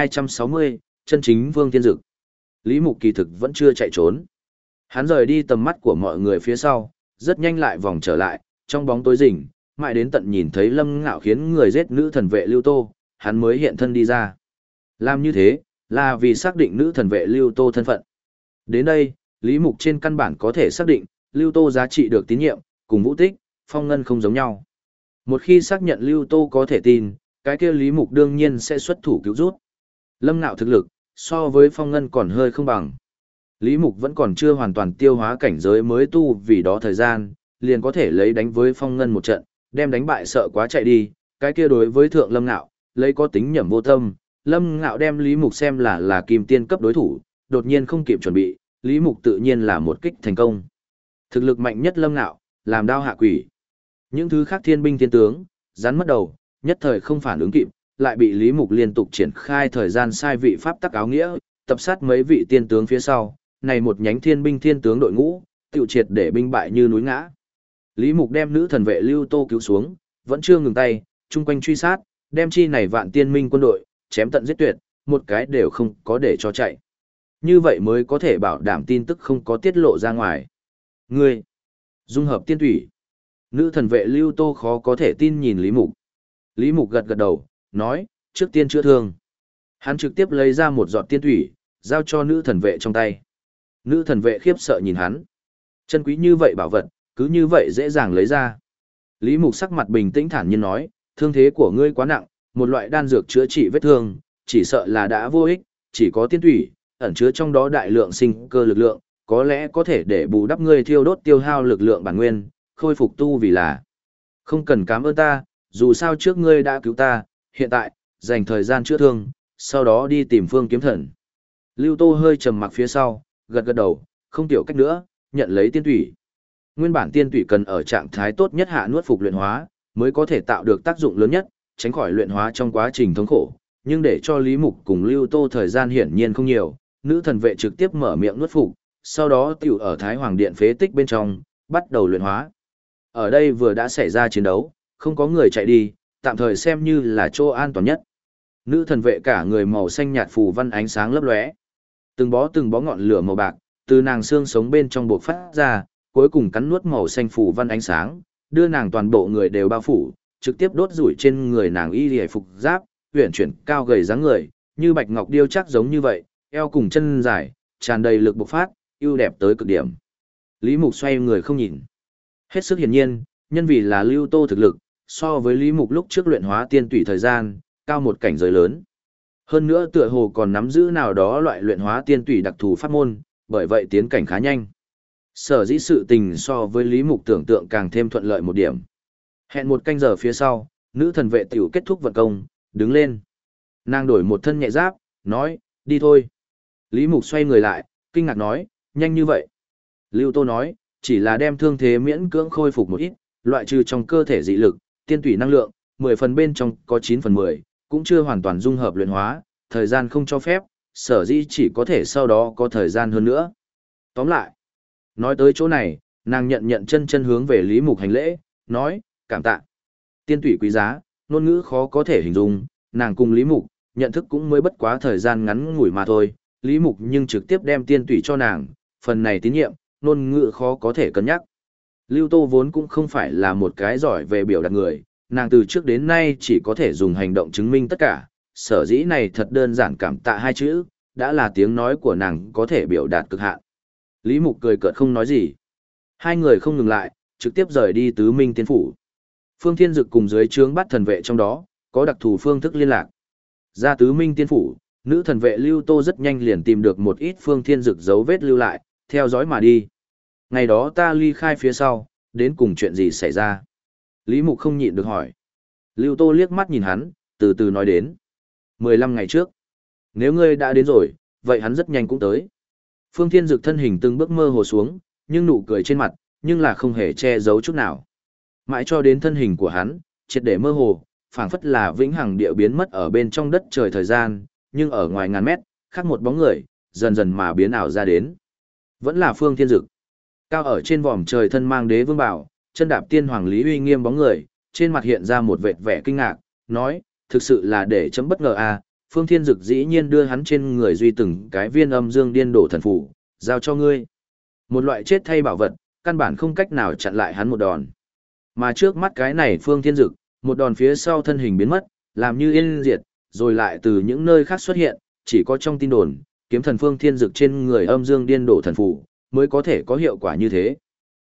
1260, chân chính Vương Tiên Dực. Lý Mục kỳ thực vẫn chưa chạy trốn. Hắn rời đi tầm mắt của mọi người phía sau, rất nhanh lại vòng trở lại, trong bóng tối rình, mãi đến tận nhìn thấy Lâm Ngạo khiến người giết nữ thần vệ Lưu Tô, hắn mới hiện thân đi ra. Làm như thế, là vì xác định nữ thần vệ Lưu Tô thân phận. Đến đây, Lý Mục trên căn bản có thể xác định, Lưu Tô giá trị được tín nhiệm, cùng Vũ Tích, Phong Ngân không giống nhau. Một khi xác nhận Lưu Tô có thể tin, cái kia Lý Mục đương nhiên sẽ xuất thủ cứu rút. Lâm Nạo thực lực, so với Phong Ngân còn hơi không bằng. Lý Mục vẫn còn chưa hoàn toàn tiêu hóa cảnh giới mới tu vì đó thời gian, liền có thể lấy đánh với Phong Ngân một trận, đem đánh bại sợ quá chạy đi, cái kia đối với thượng Lâm Nạo, lấy có tính nhẩm vô tâm, Lâm Nạo đem Lý Mục xem là kim tiên cấp đối thủ, đột nhiên không kịp chuẩn bị, Lý Mục tự nhiên là một kích thành công. Thực lực mạnh nhất Lâm Nạo, làm đao hạ quỷ. Những thứ khác thiên binh thiên tướng, rắn mất đầu, nhất thời không phản ứng kịp, lại bị Lý Mục liên tục triển khai thời gian sai vị pháp tắc áo nghĩa, tập sát mấy vị tiên tướng phía sau, này một nhánh thiên binh thiên tướng đội ngũ, tiêu triệt để binh bại như núi ngã. Lý Mục đem nữ thần vệ Lưu Tô cứu xuống, vẫn chưa ngừng tay, chung quanh truy sát, đem chi này vạn tiên minh quân đội, chém tận giết tuyệt, một cái đều không có để cho chạy. Như vậy mới có thể bảo đảm tin tức không có tiết lộ ra ngoài. Ngươi, dung hợp tiên thủy. Nữ thần vệ Lưu Tô khó có thể tin nhìn Lý Mục. Lý Mục gật gật đầu, nói, trước tiên chữa thương. Hắn trực tiếp lấy ra một giọt tiên thủy, giao cho nữ thần vệ trong tay. Nữ thần vệ khiếp sợ nhìn hắn. Chân quý như vậy bảo vật, cứ như vậy dễ dàng lấy ra. Lý Mục sắc mặt bình tĩnh thản nhiên nói, thương thế của ngươi quá nặng, một loại đan dược chữa trị vết thương, chỉ sợ là đã vô ích, chỉ có tiên thủy, ẩn chứa trong đó đại lượng sinh cơ lực lượng, có lẽ có thể để bù đắp ngươi thiêu đốt tiêu hao lực lượng bản nguyên, khôi phục tu vì là. Không cần cảm ơn ta, dù sao trước ngươi đã cứu ta, hiện tại, dành thời gian chữa thương, sau đó đi tìm Phương Kiếm Thần. Lưu Tô hơi trầm mặc phía sau, gật gật đầu, không tiểu cách nữa, nhận lấy tiên thủy. Nguyên bản tiên thủy cần ở trạng thái tốt nhất hạ nuốt phục luyện hóa, mới có thể tạo được tác dụng lớn nhất, tránh khỏi luyện hóa trong quá trình thống khổ. Nhưng để cho Lý Mục cùng Lưu Tô thời gian hiển nhiên không nhiều, nữ thần vệ trực tiếp mở miệng nuốt phục, sau đó tiểu ở Thái Hoàng Điện phế tích bên trong, bắt đầu luyện hóa. Ở đây vừa đã xảy ra chiến đấu, không có người chạy đi, tạm thời xem như là chỗ an toàn nhất. Nữ thần vệ cả người màu xanh nhạt phù văn ánh sáng lấp lóe. Từng bó ngọn lửa màu bạc, từ nàng xương sống bên trong bộc phát ra, cuối cùng cắn nuốt màu xanh phù văn ánh sáng, đưa nàng toàn bộ người đều bao phủ, trực tiếp đốt rủi trên người nàng y liễu phục giáp, huyền chuyển cao gầy dáng người, như bạch ngọc điêu chắc giống như vậy, eo cùng chân dài, tràn đầy lực bộc phát, ưu đẹp tới cực điểm. Lý Mục xoay người không nhìn. Hết sức hiển nhiên, nhân vì là Lưu Tô thực lực, so với Lý Mục lúc trước luyện hóa tiên tủy thời gian, cao một cảnh giới lớn. Hơn nữa tựa hồ còn nắm giữ nào đó loại luyện hóa tiên tủy đặc thù pháp môn, bởi vậy tiến cảnh khá nhanh. Sở dĩ sự tình so với Lý Mục tưởng tượng càng thêm thuận lợi một điểm. Hẹn một canh giờ phía sau, nữ thần vệ tiểu kết thúc vận công, đứng lên. Nàng đổi một thân nhẹ giáp, nói, đi thôi. Lý Mục xoay người lại, kinh ngạc nói, nhanh như vậy. Lưu Tô nói, chỉ là đem thương thế miễn cưỡng khôi phục một ít, loại trừ trong cơ thể dị lực, tiên tủy năng lượng, 10 phần bên trong có 9 phần 10, cũng chưa hoàn toàn dung hợp luyện hóa, thời gian không cho phép, sở dĩ chỉ có thể sau đó có thời gian hơn nữa. Tóm lại, nói tới chỗ này, nàng nhận chân hướng về Lý Mục hành lễ, nói, cảm tạ. Tiên tủy quý giá, ngôn ngữ khó có thể hình dung, nàng cùng Lý Mục, nhận thức cũng mới bất quá thời gian ngắn ngủi mà thôi, Lý Mục nhưng trực tiếp đem tiên tủy cho nàng, phần này tín nhiệm, ngôn ngữ khó có thể cân nhắc. Lưu Tô vốn cũng không phải là một cái giỏi về biểu đạt người, nàng từ trước đến nay chỉ có thể dùng hành động chứng minh tất cả, sở dĩ này thật đơn giản cảm tạ hai chữ, đã là tiếng nói của nàng có thể biểu đạt cực hạn. Lý Mục cười cợt không nói gì. Hai người không ngừng lại, trực tiếp rời đi Tứ Minh Tiên Phủ. Phương Thiên Dực cùng dưới trướng bắt thần vệ trong đó, có đặc thù phương thức liên lạc. Ra Tứ Minh Tiên Phủ, nữ thần vệ Lưu Tô rất nhanh liền tìm được một ít Phương Thiên Dực dấu vết lưu lại, theo dõi mà đi. Ngày đó ta ly khai phía sau, đến cùng chuyện gì xảy ra? Lý Mục không nhịn được hỏi. Lưu Tô liếc mắt nhìn hắn, từ từ nói đến. 15 ngày trước. Nếu ngươi đã đến rồi, vậy hắn rất nhanh cũng tới. Phương Thiên Dực thân hình từng bước mơ hồ xuống, nhưng nụ cười trên mặt, nhưng là không hề che giấu chút nào. Mãi cho đến thân hình của hắn, triệt để mơ hồ, phảng phất là vĩnh hằng địa biến mất ở bên trong đất trời thời gian, nhưng ở ngoài ngàn mét, khác một bóng người, dần dần mà biến ảo ra đến. Vẫn là Phương Thiên Dực. Cao ở trên vòm trời thân mang đế vương bảo, chân đạp tiên hoàng lý uy nghiêm bóng người, trên mặt hiện ra một vệt vẻ kinh ngạc, nói, thực sự là để chấm bất ngờ à, Phương Thiên Dực dĩ nhiên đưa hắn trên người duy từng cái viên âm dương điên đổ thần phủ, giao cho ngươi. Một loại chết thay bảo vật, căn bản không cách nào chặn lại hắn một đòn. Mà trước mắt cái này Phương Thiên Dực, một đòn phía sau thân hình biến mất, làm như yên diệt, rồi lại từ những nơi khác xuất hiện, chỉ có trong tin đồn, kiếm thần Phương Thiên Dực trên người âm dương điên đổ thần phủ, mới có thể có hiệu quả như thế.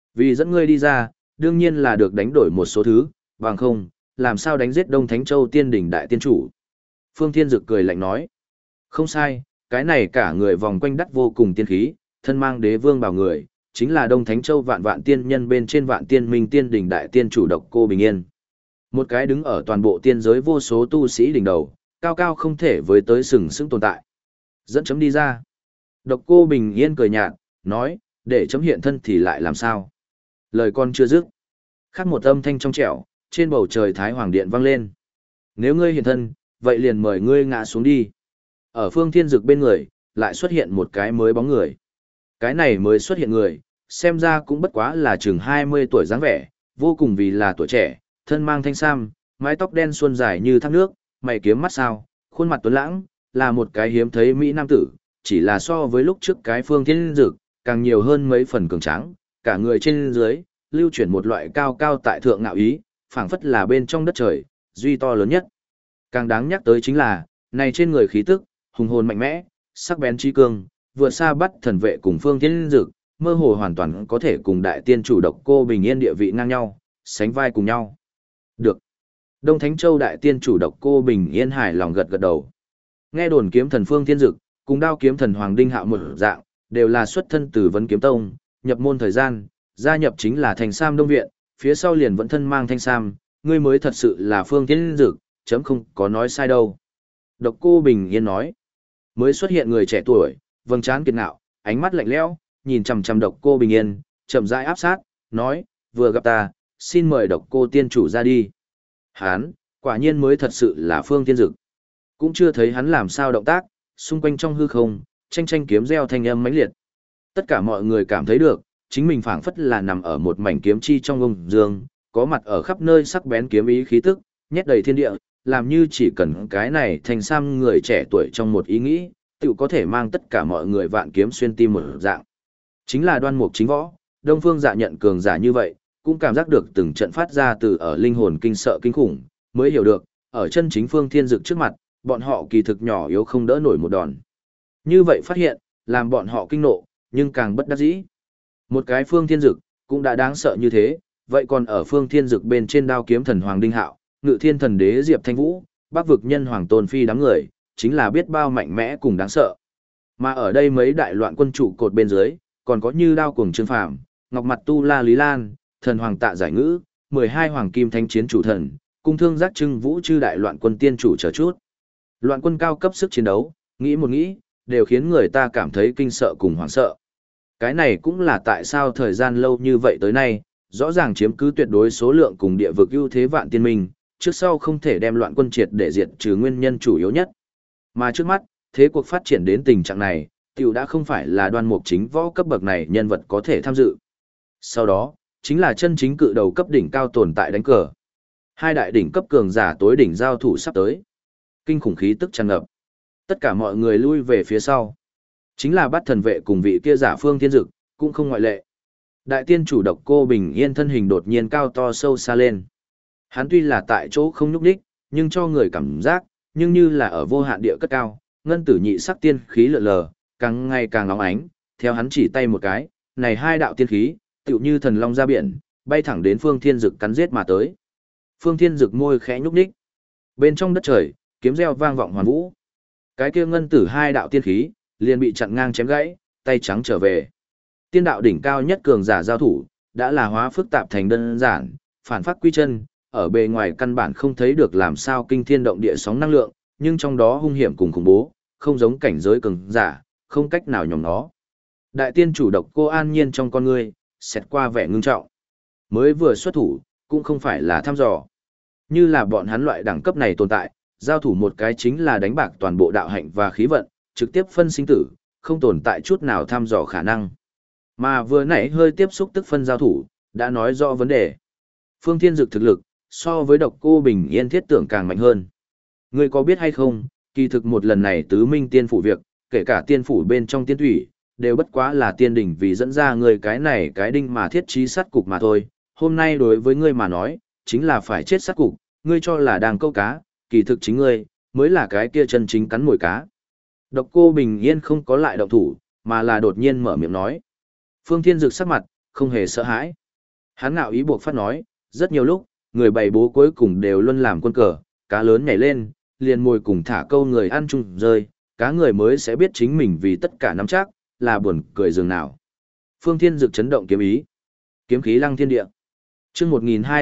Vì dẫn ngươi đi ra, đương nhiên là được đánh đổi một số thứ, bằng không, làm sao đánh giết Đông Thánh Châu tiên đỉnh đại tiên chủ. Phương Thiên Dực cười lạnh nói. Không sai, cái này cả người vòng quanh đắt vô cùng tiên khí, thân mang đế vương bảo người, chính là Đông Thánh Châu vạn vạn tiên nhân bên trên vạn tiên minh tiên đỉnh đại tiên chủ Độc Cô Bình Yên. Một cái đứng ở toàn bộ tiên giới vô số tu sĩ đỉnh đầu, cao cao không thể với tới sừng sững tồn tại. Dẫn chấm đi ra. Độc Cô Bình Yên cười nhạt, nói, để chấm hiện thân thì lại làm sao? Lời con chưa dứt. Khác một âm thanh trong trẻo, trên bầu trời Thái Hoàng Điện vang lên. Nếu ngươi hiện thân, vậy liền mời ngươi ngã xuống đi. Ở Phương Thiên Dực bên người, lại xuất hiện một cái mới bóng người. Cái này mới xuất hiện người, xem ra cũng bất quá là chừng 20 tuổi dáng vẻ, vô cùng vì là tuổi trẻ, thân mang thanh sam, mái tóc đen suôn dài như thác nước, mày kiếm mắt sao, khuôn mặt tuấn lãng, là một cái hiếm thấy mỹ nam tử, chỉ là so với lúc trước cái Phương Thiên Dực, càng nhiều hơn mấy phần cường tráng, cả người trên dưới, lưu chuyển một loại cao cao tại thượng ngạo ý, phảng phất là bên trong đất trời, duy to lớn nhất. Càng đáng nhắc tới chính là, này trên người khí tức, hùng hồn mạnh mẽ, sắc bén trí cương, vượt xa bắt thần vệ cùng Phương Thiên Dực, mơ hồ hoàn toàn có thể cùng đại tiên chủ Độc Cô Bình Yên địa vị ngang nhau, sánh vai cùng nhau. Được. Đông Thánh Châu đại tiên chủ Độc Cô Bình Yên hài lòng gật gật đầu. Nghe đồn kiếm thần Phương Thiên Dực, cùng đao kiếm thần Hoàng Đinh Hạo một dạng, đều là xuất thân từ Vấn Kiếm Tông, nhập môn thời gian, gia nhập chính là Thành Sam Đông Viện, phía sau liền vẫn thân mang thanh sam, ngươi mới thật sự là Phương Thiên Dực, chấm không có nói sai đâu. Độc Cô Bình Yên nói, mới xuất hiện người trẻ tuổi, vầng trán kiệt ngạo, ánh mắt lạnh lẽo, nhìn chằm chằm Độc Cô Bình Yên, chậm rãi áp sát, nói, vừa gặp ta, xin mời Độc Cô tiên chủ ra đi. Hán, quả nhiên mới thật sự là Phương Thiên Dực. Cũng chưa thấy hắn làm sao động tác, xung quanh trong hư không, tranh tranh kiếm reo thanh âm mãnh liệt. Tất cả mọi người cảm thấy được, chính mình phảng phất là nằm ở một mảnh kiếm chi trong ung dương, có mặt ở khắp nơi sắc bén kiếm ý khí tức, nhét đầy thiên địa, làm như chỉ cần cái này thành sam người trẻ tuổi trong một ý nghĩ, tự có thể mang tất cả mọi người vạn kiếm xuyên tim một dạng. Chính là Đoan Mục Chính Võ, Đông Phương Dạ nhận cường giả như vậy, cũng cảm giác được từng trận phát ra từ ở linh hồn kinh sợ kinh khủng, mới hiểu được, ở chân chính Phương Thiên Dực trước mặt, bọn họ kỳ thực nhỏ yếu không đỡ nổi một đòn. Như vậy phát hiện, làm bọn họ kinh nộ, nhưng càng bất đắc dĩ. Một cái Phương Thiên Dực, cũng đã đáng sợ như thế, vậy còn ở Phương Thiên Dực bên trên đao kiếm thần Hoàng Đinh Hạo, Ngự Thiên Thần Đế Diệp Thanh Vũ, Bắc vực nhân Hoàng Tôn Phi đám người, chính là biết bao mạnh mẽ cùng đáng sợ. Mà ở đây mấy đại loạn quân trụ cột bên dưới, còn có như đao cuồng Trương Phàm, Ngọc Mặt Tu La Lý Lan, Thần Hoàng Tạ Giải Ngữ, 12 Hoàng Kim Thánh Chiến chủ thần, cung thương giác trưng vũ chư đại loạn quân tiên chủ chờ chút. Loạn quân cao cấp sức chiến đấu, nghĩ một nghĩ, đều khiến người ta cảm thấy kinh sợ cùng hoảng sợ. Cái này cũng là tại sao thời gian lâu như vậy tới nay, rõ ràng chiếm cứ tuyệt đối số lượng cùng địa vực ưu thế vạn tiên minh, trước sau không thể đem loạn quân triệt để diệt trừ nguyên nhân chủ yếu nhất. Mà trước mắt, thế cuộc phát triển đến tình trạng này, tiểu đã không phải là Đoan Mục Chính Võ cấp bậc này nhân vật có thể tham dự. Sau đó, chính là chân chính cự đầu cấp đỉnh cao tồn tại đánh cờ. Hai đại đỉnh cấp cường giả tối đỉnh giao thủ sắp tới. Kinh khủng khí tức tràn ngập. Tất cả mọi người lui về phía sau. Chính là Bát Thần Vệ cùng vị kia giả Phương Thiên Dực, cũng không ngoại lệ. Đại tiên chủ Độc Cô Bình Yên thân hình đột nhiên cao to sâu xa lên. Hắn tuy là tại chỗ không nhúc nhích, nhưng cho người cảm giác, nhưng như là ở vô hạn địa cất cao, ngân tử nhị sắc tiên khí lượn lờ, càng ngày càng nóng ánh, theo hắn chỉ tay một cái, này hai đạo tiên khí, tựu như thần long ra biển, bay thẳng đến Phương Thiên Dực cắn giết mà tới. Phương Thiên Dực môi khẽ nhúc nhích. Bên trong đất trời, kiếm reo vang vọng hoàn vũ. Cái kia ngân tử hai đạo tiên khí, liền bị chặn ngang chém gãy, tay trắng trở về. Tiên đạo đỉnh cao nhất cường giả giao thủ, đã là hóa phức tạp thành đơn giản, phản phát quy chân, ở bề ngoài căn bản không thấy được làm sao kinh thiên động địa sóng năng lượng, nhưng trong đó hung hiểm cùng khủng bố, không giống cảnh giới cường giả, không cách nào nhòm nó. Đại tiên chủ Độc Cô an nhiên trong con ngươi, xẹt qua vẻ ngưng trọng. Mới vừa xuất thủ, cũng không phải là thăm dò. Như là bọn hắn loại đẳng cấp này tồn tại, giao thủ một cái chính là đánh bạc toàn bộ đạo hạnh và khí vận, trực tiếp phân sinh tử, không tồn tại chút nào thăm dò khả năng. Mà vừa nãy hơi tiếp xúc tức phân giao thủ, đã nói rõ vấn đề. Phương Thiên Dực thực lực, so với Độc Cô Bình Yên thiết tưởng càng mạnh hơn. Ngươi có biết hay không, kỳ thực một lần này tứ minh tiên phủ việc, kể cả tiên phủ bên trong tiên thủy, đều bất quá là tiên đỉnh vì dẫn ra ngươi cái này cái đinh mà thiết trí sát cục mà thôi. Hôm nay đối với ngươi mà nói, chính là phải chết sát cục, ngươi cho là đang câu cá, kỳ thực chính ngươi, mới là cái kia chân chính cắn mồi cá. Độc Cô Bình Yên không có lại động thủ, mà là đột nhiên mở miệng nói. Phương Thiên Dực sắc mặt, không hề sợ hãi. Hắn ngạo ý buộc phát nói, rất nhiều lúc, người bày bố cuối cùng đều luôn làm quân cờ, cá lớn nhảy lên, liền mồi cùng thả câu người ăn chung rơi, cá người mới sẽ biết chính mình vì tất cả nắm chắc, là buồn cười dường nào. Phương Thiên Dực chấn động kiếm ý. Kiếm khí lăng thiên địa. Chương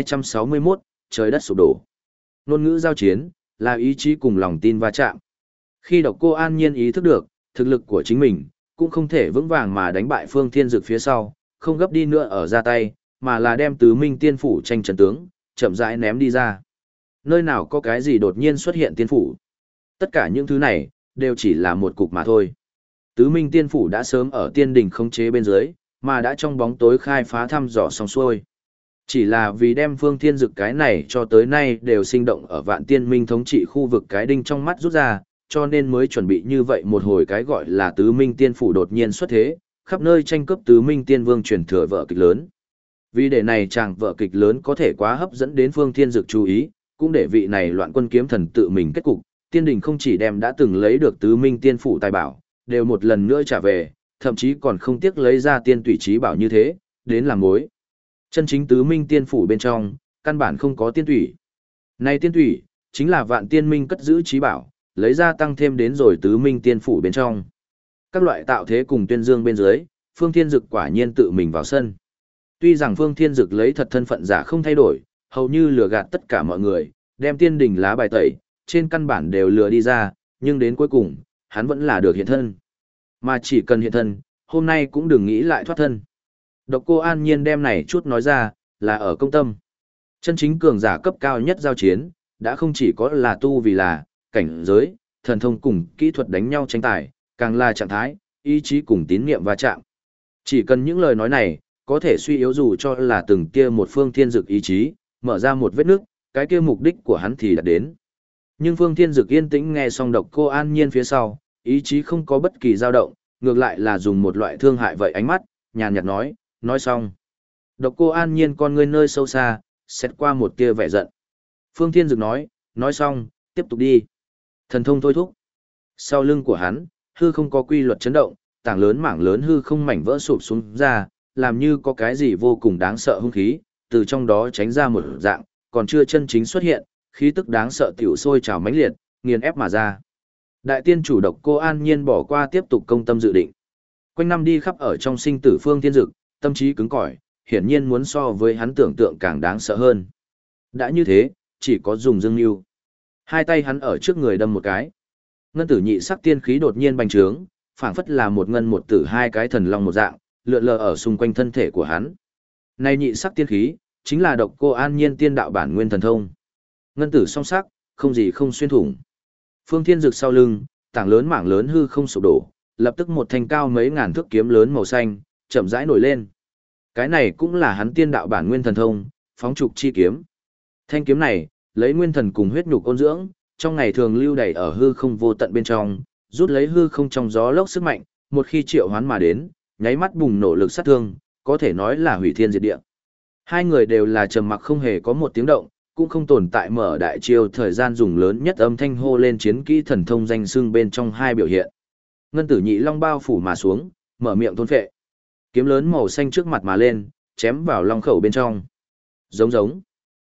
1261, trời đất sụp đổ. Ngôn ngữ giao chiến, là ý chí cùng lòng tin va chạm. Khi Độc Cô An Nhiên ý thức được, thực lực của chính mình, cũng không thể vững vàng mà đánh bại Phương Thiên Dực phía sau, không gấp đi nữa ở ra tay, mà là đem Tứ Minh Tiên Phủ tranh trận tướng, chậm rãi ném đi ra. Nơi nào có cái gì đột nhiên xuất hiện tiên phủ. Tất cả những thứ này, đều chỉ là một cục mà thôi. Tứ Minh Tiên Phủ đã sớm ở tiên đình khống chế bên dưới, mà đã trong bóng tối khai phá thăm dò xong xuôi. Chỉ là vì đem Phương Thiên Dực cái này cho tới nay đều sinh động ở Vạn Tiên Minh thống trị khu vực cái đinh trong mắt rút ra, cho nên mới chuẩn bị như vậy một hồi cái gọi là Tứ Minh Tiên Phủ đột nhiên xuất thế, khắp nơi tranh cướp Tứ Minh Tiên Vương truyền thừa vở kịch lớn. Vì để này chàng vở kịch lớn có thể quá hấp dẫn đến Phương Thiên Dực chú ý, cũng để vị này Loạn Quân kiếm thần tự mình kết cục, tiên đình không chỉ đem đã từng lấy được Tứ Minh Tiên Phủ tài bảo, đều một lần nữa trả về, thậm chí còn không tiếc lấy ra tiên tủy trí bảo như thế, đến làm mối. Chân chính Tứ Minh Tiên Phủ bên trong, căn bản không có tiên tủy. Này tiên tủy, chính là Vạn Tiên Minh cất giữ trí bảo, lấy ra tăng thêm đến rồi Tứ Minh Tiên Phủ bên trong. Các loại tạo thế cùng tuyên dương bên dưới, Phương Thiên Dực quả nhiên tự mình vào sân. Tuy rằng Phương Thiên Dực lấy thật thân phận giả không thay đổi, hầu như lừa gạt tất cả mọi người, đem tiên đình lá bài tẩy, trên căn bản đều lừa đi ra, nhưng đến cuối cùng, hắn vẫn là được hiện thân. Mà chỉ cần hiện thân, hôm nay cũng đừng nghĩ lại thoát thân. Độc Cô An Nhiên đem này chút nói ra, là ở công tâm. Chân chính cường giả cấp cao nhất giao chiến, đã không chỉ có là tu vì là, cảnh giới, thần thông cùng kỹ thuật đánh nhau tranh tài, càng là trạng thái, ý chí cùng tín niệm va chạm. Chỉ cần những lời nói này, có thể suy yếu dù cho là từng kia một Phương Thiên Dực ý chí, mở ra một vết nước, cái kia mục đích của hắn thì đạt đến. Nhưng Phương Thiên Dực yên tĩnh nghe xong Độc Cô An Nhiên phía sau, ý chí không có bất kỳ dao động, ngược lại là dùng một loại thương hại vậy ánh mắt, nhàn nhạt nói xong. Độc Cô An Nhiên con ngươi nơi sâu xa, xét qua một tia vẻ giận. Phương Thiên Dực nói xong, tiếp tục đi. Thần thông thôi thúc. Sau lưng của hắn, hư không có quy luật chấn động, tảng lớn mảng lớn hư không mảnh vỡ sụp xuống ra, làm như có cái gì vô cùng đáng sợ hung khí, từ trong đó tránh ra một dạng, còn chưa chân chính xuất hiện, khí tức đáng sợ tiểu sôi trào mãnh liệt, nghiền ép mà ra. Đại tiên chủ Độc Cô An Nhiên bỏ qua tiếp tục công tâm dự định. Quanh năm đi khắp ở trong sinh tử Phương Thiên Dực, tâm trí cứng cỏi, hiển nhiên muốn so với hắn tưởng tượng càng đáng sợ hơn. Đã như thế, chỉ có dùng dương lưu. Hai tay hắn ở trước người đâm một cái. Ngân tử nhị sắc tiên khí đột nhiên bành trướng, phảng phất là một ngân một tử hai cái thần long một dạng, lượn lờ ở xung quanh thân thể của hắn. Này nhị sắc tiên khí, chính là Độc Cô An Nhiên tiên đạo bản nguyên thần thông. Ngân tử song sắc, không gì không xuyên thủng. Phương Thiên Dực sau lưng, tảng lớn mảng lớn hư không sụp đổ, lập tức một thanh cao mấy ngàn thước kiếm lớn màu xanh, chậm rãi nổi lên. Cái này cũng là hắn tiên đạo bản nguyên thần thông, phóng trục chi kiếm. Thanh kiếm này, lấy nguyên thần cùng huyết nhục ôn dưỡng, trong ngày thường lưu đày ở hư không vô tận bên trong, rút lấy hư không trong gió lốc sức mạnh, một khi triệu hoán mà đến, nháy mắt bùng nổ lực sát thương, có thể nói là hủy thiên diệt địa. Hai người đều là trầm mặc không hề có một tiếng động, cũng không tồn tại mở đại chiêu thời gian dùng lớn nhất âm thanh hô lên chiến kỹ thần thông danh xưng bên trong hai biểu hiện. Ngân tử nhị long bao phủ mà xuống, mở miệng thôn phệ. Kiếm lớn màu xanh trước mặt mà lên, chém vào long khẩu bên trong. Giống.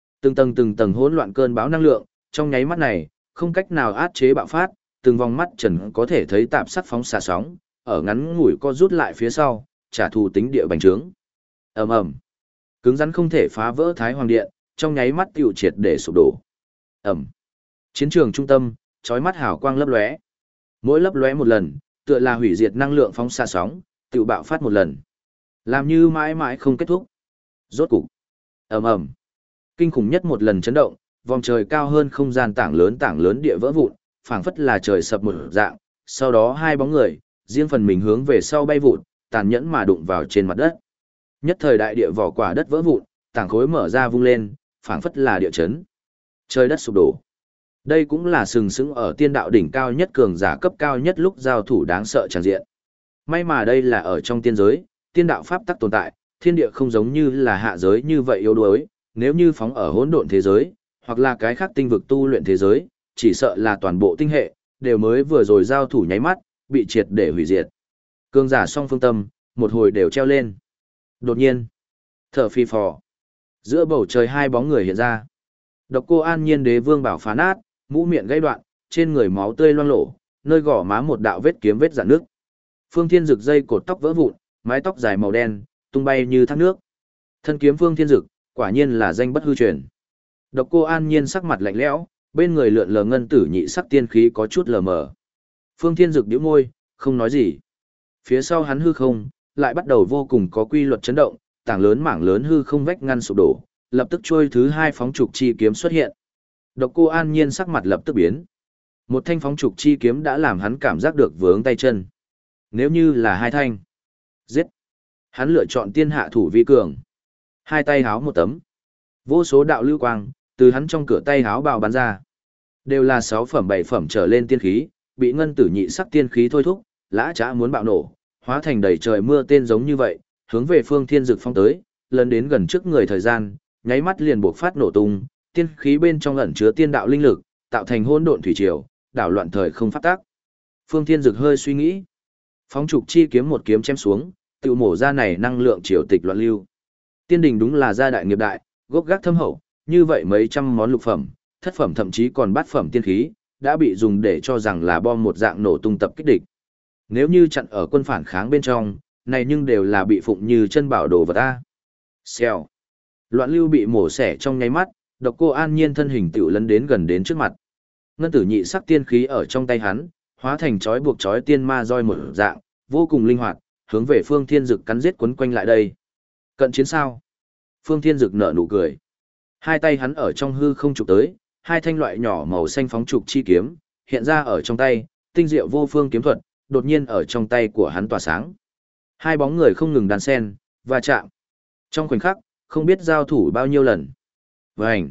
Từng tầng hỗn loạn cơn bão năng lượng, trong nháy mắt này, không cách nào át chế bạo phát, từng vòng mắt trần có thể thấy tạp sắc phóng xạ sóng, ở ngắn ngủi co rút lại phía sau, trả thù tính địa bành trướng. Ầm. Cứng rắn không thể phá vỡ Thái Hoàng Điện, trong nháy mắt tiêu triệt để sụp đổ. Ầm. Chiến trường trung tâm, chói mắt hào quang lấp lóe. Mỗi lấp lóe một lần, tựa là hủy diệt năng lượng phóng xạ sóng, tự bạo phát một lần. Làm như mãi mãi không kết thúc. Rốt cục. Ầm. Kinh khủng nhất một lần chấn động, vòng trời cao hơn không gian tảng lớn địa vỡ vụn, phảng phất là trời sập một dạng, sau đó hai bóng người, riêng phần mình hướng về sau bay vụn, tàn nhẫn mà đụng vào trên mặt đất. Nhất thời đại địa vỏ quả đất vỡ vụn, tảng khối mở ra vung lên, phảng phất là địa chấn. Trời đất sụp đổ. Đây cũng là sừng sững ở tiên đạo đỉnh cao nhất cường giả cấp cao nhất lúc giao thủ đáng sợ tràn diện. May mà đây là ở trong tiên giới, tiên đạo pháp tắc tồn tại, thiên địa không giống như là hạ giới như vậy yếu đuối, nếu như phóng ở hỗn độn thế giới, hoặc là cái khác tinh vực tu luyện thế giới, chỉ sợ là toàn bộ tinh hệ, đều mới vừa rồi giao thủ nháy mắt, bị triệt để hủy diệt. Cường giả song phương tâm, một hồi đều treo lên. Đột nhiên, thở phi phò. Giữa bầu trời hai bóng người hiện ra. Độc Cô An Nhiên đế vương bảo phá nát, mũ miệng gãy đoạn, trên người máu tươi loang lổ, nơi gò má một đạo vết kiếm vết rạn nước. Phương Thiên Dực dây cột tóc vỡ vụn, mái tóc dài màu đen, tung bay như thác nước. Thân kiếm Phương Thiên Dực, quả nhiên là danh bất hư truyền. Độc Cô An Nhiên sắc mặt lạnh lẽo, bên người lượn lờ ngân tử nhị sắc tiên khí có chút lờ mờ. Phương Thiên Dực nhíu môi, không nói gì. Phía sau hắn hư không, lại bắt đầu vô cùng có quy luật chấn động, mảng lớn hư không vách ngăn sụp đổ, lập tức trôi thứ hai phóng trục chi kiếm xuất hiện. Độc Cô An Nhiên sắc mặt lập tức biến. Một thanh phóng trục chi kiếm đã làm hắn cảm giác được vướng tay chân. Nếu như là hai thanh, giết. Hắn lựa chọn tiên hạ thủ vi cường. Hai tay háo một tấm. Vô số đạo lưu quang, từ hắn trong cửa tay háo bào bắn ra. Đều là 6 phẩm 7 phẩm trở lên tiên khí, bị ngân tử nhị sắc tiên khí thôi thúc, lã chã muốn bạo nổ, hóa thành đầy trời mưa tên giống như vậy, hướng về Phương Thiên Dực phong tới, lần đến gần trước người thời gian, nháy mắt liền buộc phát nổ tung, tiên khí bên trong ẩn chứa tiên đạo linh lực, tạo thành hỗn độn thủy triều, đảo loạn thời không pháp tắc. Phương Thiên Dực hơi suy nghĩ, phóng trục chi kiếm một kiếm chém xuống, tự mổ ra này năng lượng triều tịch loạn lưu. Tiên đình đúng là gia đại nghiệp đại, gốc gác thâm hậu, như vậy mấy trăm món lục phẩm, thất phẩm thậm chí còn bát phẩm tiên khí, đã bị dùng để cho rằng là bom một dạng nổ tung tập kích địch. Nếu như chặn ở quân phản kháng bên trong, này nhưng đều là bị phụng như chân bảo đồ vật ta. Xèo. Loạn lưu bị mổ xẻ trong nháy mắt, Độc Cô An Nhiên thân hình tiểu lấn đến gần đến trước mặt. Ngân tử nhị sắc tiên khí ở trong tay hắn, hóa thành chói buộc chói tiên ma roi một dạng, vô cùng linh hoạt, hướng về Phương Thiên Dực cắn giết quấn quanh lại đây. Cận chiến sao? Phương Thiên Dực nở nụ cười. Hai tay hắn ở trong hư không chụp tới, hai thanh loại nhỏ màu xanh phóng trục chi kiếm, hiện ra ở trong tay, tinh diệu vô phương kiếm thuật, đột nhiên ở trong tay của hắn tỏa sáng. Hai bóng người không ngừng đan sen, và chạm. Trong khoảnh khắc, không biết giao thủ bao nhiêu lần. Vành.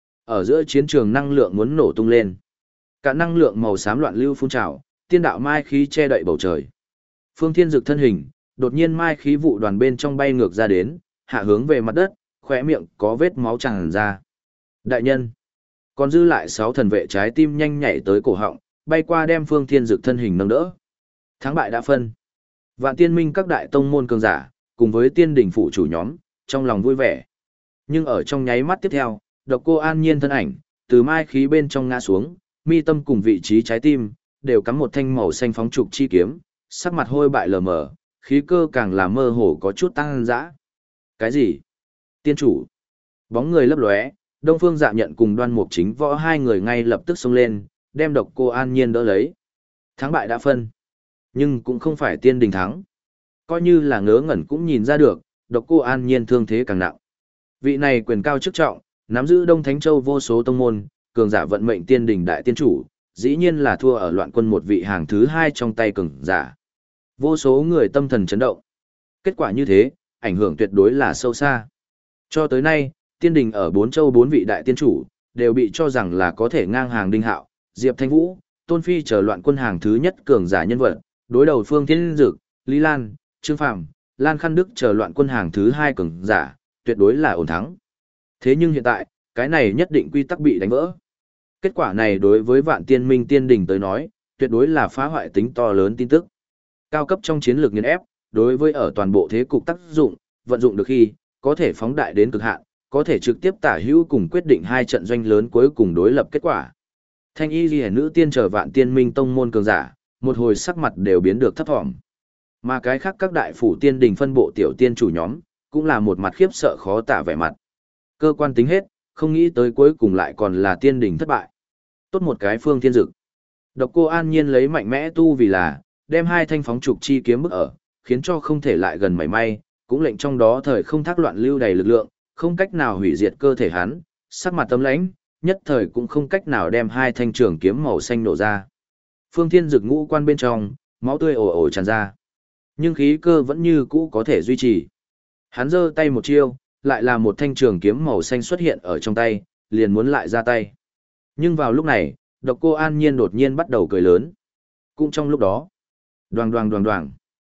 Ở giữa chiến trường năng lượng muốn nổ tung lên. Cả năng lượng màu xám loạn lưu phun trào, tiên đạo mai khí che đậy bầu trời. Phương Thiên Dực thân hình, đột nhiên mai khí vụ đoàn bên trong bay ngược ra đến, hạ hướng về mặt đất, khóe miệng có vết máu tràn ra. Đại nhân. Còn dư lại 6 thần vệ trái tim nhanh nhảy tới cổ họng, bay qua đem Phương Thiên Dực thân hình nâng đỡ. Thắng bại đã phân. Vạn Tiên Minh các đại tông môn cường giả, cùng với Tiên đỉnh phụ chủ nhóm, trong lòng vui vẻ. Nhưng ở trong nháy mắt tiếp theo, Độc Cô An Nhiên thân ảnh, từ mai khí bên trong ngã xuống, mi tâm cùng vị trí trái tim, đều cắm một thanh màu xanh phóng trục chi kiếm, sắc mặt hôi bại lờ mờ, khí cơ càng là mơ hồ có chút tăng dã. Cái gì? Tiên chủ. Bóng người lấp lóe, Đông Phương Dạ Nhận cùng Đoan Mục Chính Võ hai người ngay lập tức xông lên, đem Độc Cô An Nhiên đỡ lấy. Thắng bại đã phân, nhưng cũng không phải tiên đình thắng. Coi như là ngớ ngẩn cũng nhìn ra được, Độc Cô An Nhiên thương thế càng nặng. Vị này quyền cao chức trọng, nắm giữ Đông Thánh Châu vô số tông môn, cường giả vận mệnh tiên đình đại tiên chủ, dĩ nhiên là thua ở loạn quân một vị hàng thứ 2 trong tay cường giả. Vô số người tâm thần chấn động. Kết quả như thế, ảnh hưởng tuyệt đối là sâu xa. Cho tới nay, tiên đình ở 4 châu 4 vị đại tiên chủ, đều bị cho rằng là có thể ngang hàng Đinh Hạo, Diệp Thanh Vũ, Tôn Phi chờ loạn quân hàng thứ nhất cường giả nhân vật, đối đầu Phương Thiên Dực, Lý Lan, Trương Phàm, Lan Khăn Đức chờ loạn quân hàng thứ 2 cường giả, tuyệt đối là ổn thắng. Thế nhưng hiện tại, cái này nhất định quy tắc bị đánh vỡ. Kết quả này đối với Vạn Tiên Minh tiên đình tới nói, tuyệt đối là phá hoại tính to lớn tin tức. Cao cấp trong chiến lược nghiền ép, đối với ở toàn bộ thế cục tác dụng, vận dụng được khi, có thể phóng đại đến cực hạn, có thể trực tiếp tả hữu cùng quyết định hai trận doanh lớn cuối cùng đối lập kết quả. Thanh y liễu nữ tiên trở Vạn Tiên Minh tông môn cường giả, một hồi sắc mặt đều biến được thấp thỏm. Mà cái khác các đại phủ tiên đình phân bộ tiểu tiên chủ nhóm, cũng là một mặt khiếp sợ khó tả vẻ mặt. Cơ quan tính hết, không nghĩ tới cuối cùng lại còn là tiên đình thất bại. Tốt một cái Phương Thiên Dực. Độc Cô An Nhiên lấy mạnh mẽ tu vì là, đem hai thanh phóng trục chi kiếm bức ở, khiến cho không thể lại gần mảy may, cũng lệnh trong đó thời không thác loạn lưu đầy lực lượng, không cách nào hủy diệt cơ thể hắn, sắc mặt tấm lãnh, nhất thời cũng không cách nào đem hai thanh trường kiếm màu xanh nổ ra. Phương Thiên Dực ngũ quan bên trong, máu tươi ồ ồ tràn ra. Nhưng khí cơ vẫn như cũ có thể duy trì. Hắn giơ tay một chiêu, lại là một thanh trường kiếm màu xanh xuất hiện ở trong tay, liền muốn lại ra tay. Nhưng vào lúc này, Độc Cô An Nhiên đột nhiên bắt đầu cười lớn. Cũng trong lúc đó, đoàng đoàng đoàng đoàng,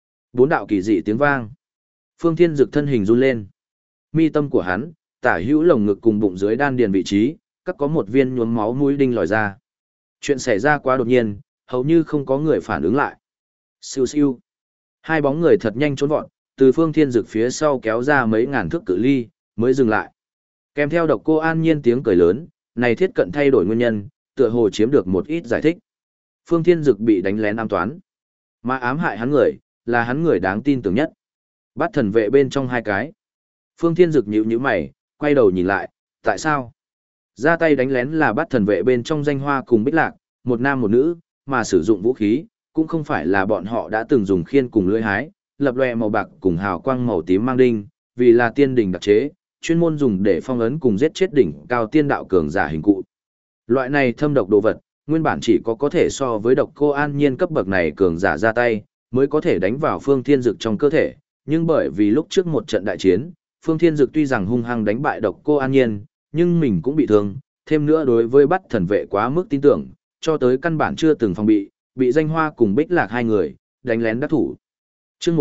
4 đạo kỳ dị tiếng vang. Phương Thiên Dực thân hình run lên. Mi tâm của hắn, tả hữu lồng ngực cùng bụng dưới đan điền vị trí, các có một viên nhuốm máu mũi đinh lòi ra. Chuyện xảy ra quá đột nhiên, hầu như không có người phản ứng lại. Siêu siêu. Hai bóng người thật nhanh trốn vọt, từ Phương Thiên Dực phía sau kéo ra mấy ngàn thước cự ly, mới dừng lại. Kèm theo Độc Cô An Nhiên tiếng cười lớn, này thiết cận thay đổi nguyên nhân, tựa hồ chiếm được một ít giải thích. Phương Thiên Dực bị đánh lén ám toán, mà ám hại hắn người, là hắn người đáng tin tưởng nhất. Bắt thần vệ bên trong hai cái. Phương Thiên Dực nhíu nhíu mày, quay đầu nhìn lại, tại sao? Ra tay đánh lén là bắt thần vệ bên trong Danh Hoa cùng Bích Lạc, một nam một nữ, mà sử dụng vũ khí, cũng không phải là bọn họ đã từng dùng khiên cùng lưỡi hái, lập lòe màu bạc cùng hào quang màu tím mang đinh, vì là tiên đỉnh đặc chế, chuyên môn dùng để phong ấn cùng giết chết đỉnh cao tiên đạo cường giả hình cụ. Loại này thâm độc đồ vật, nguyên bản chỉ có thể so với Độc Cô An Nhiên cấp bậc này cường giả ra tay, mới có thể đánh vào Phương Thiên Dực trong cơ thể, nhưng bởi vì lúc trước một trận đại chiến, Phương Thiên Dực tuy rằng hung hăng đánh bại Độc Cô An Nhiên, nhưng mình cũng bị thương, thêm nữa đối với bắt thần vệ quá mức tin tưởng, cho tới căn bản chưa từng phòng bị Danh Hoa cùng Bích Lạc hai người đánh lén đắc thủ. Chương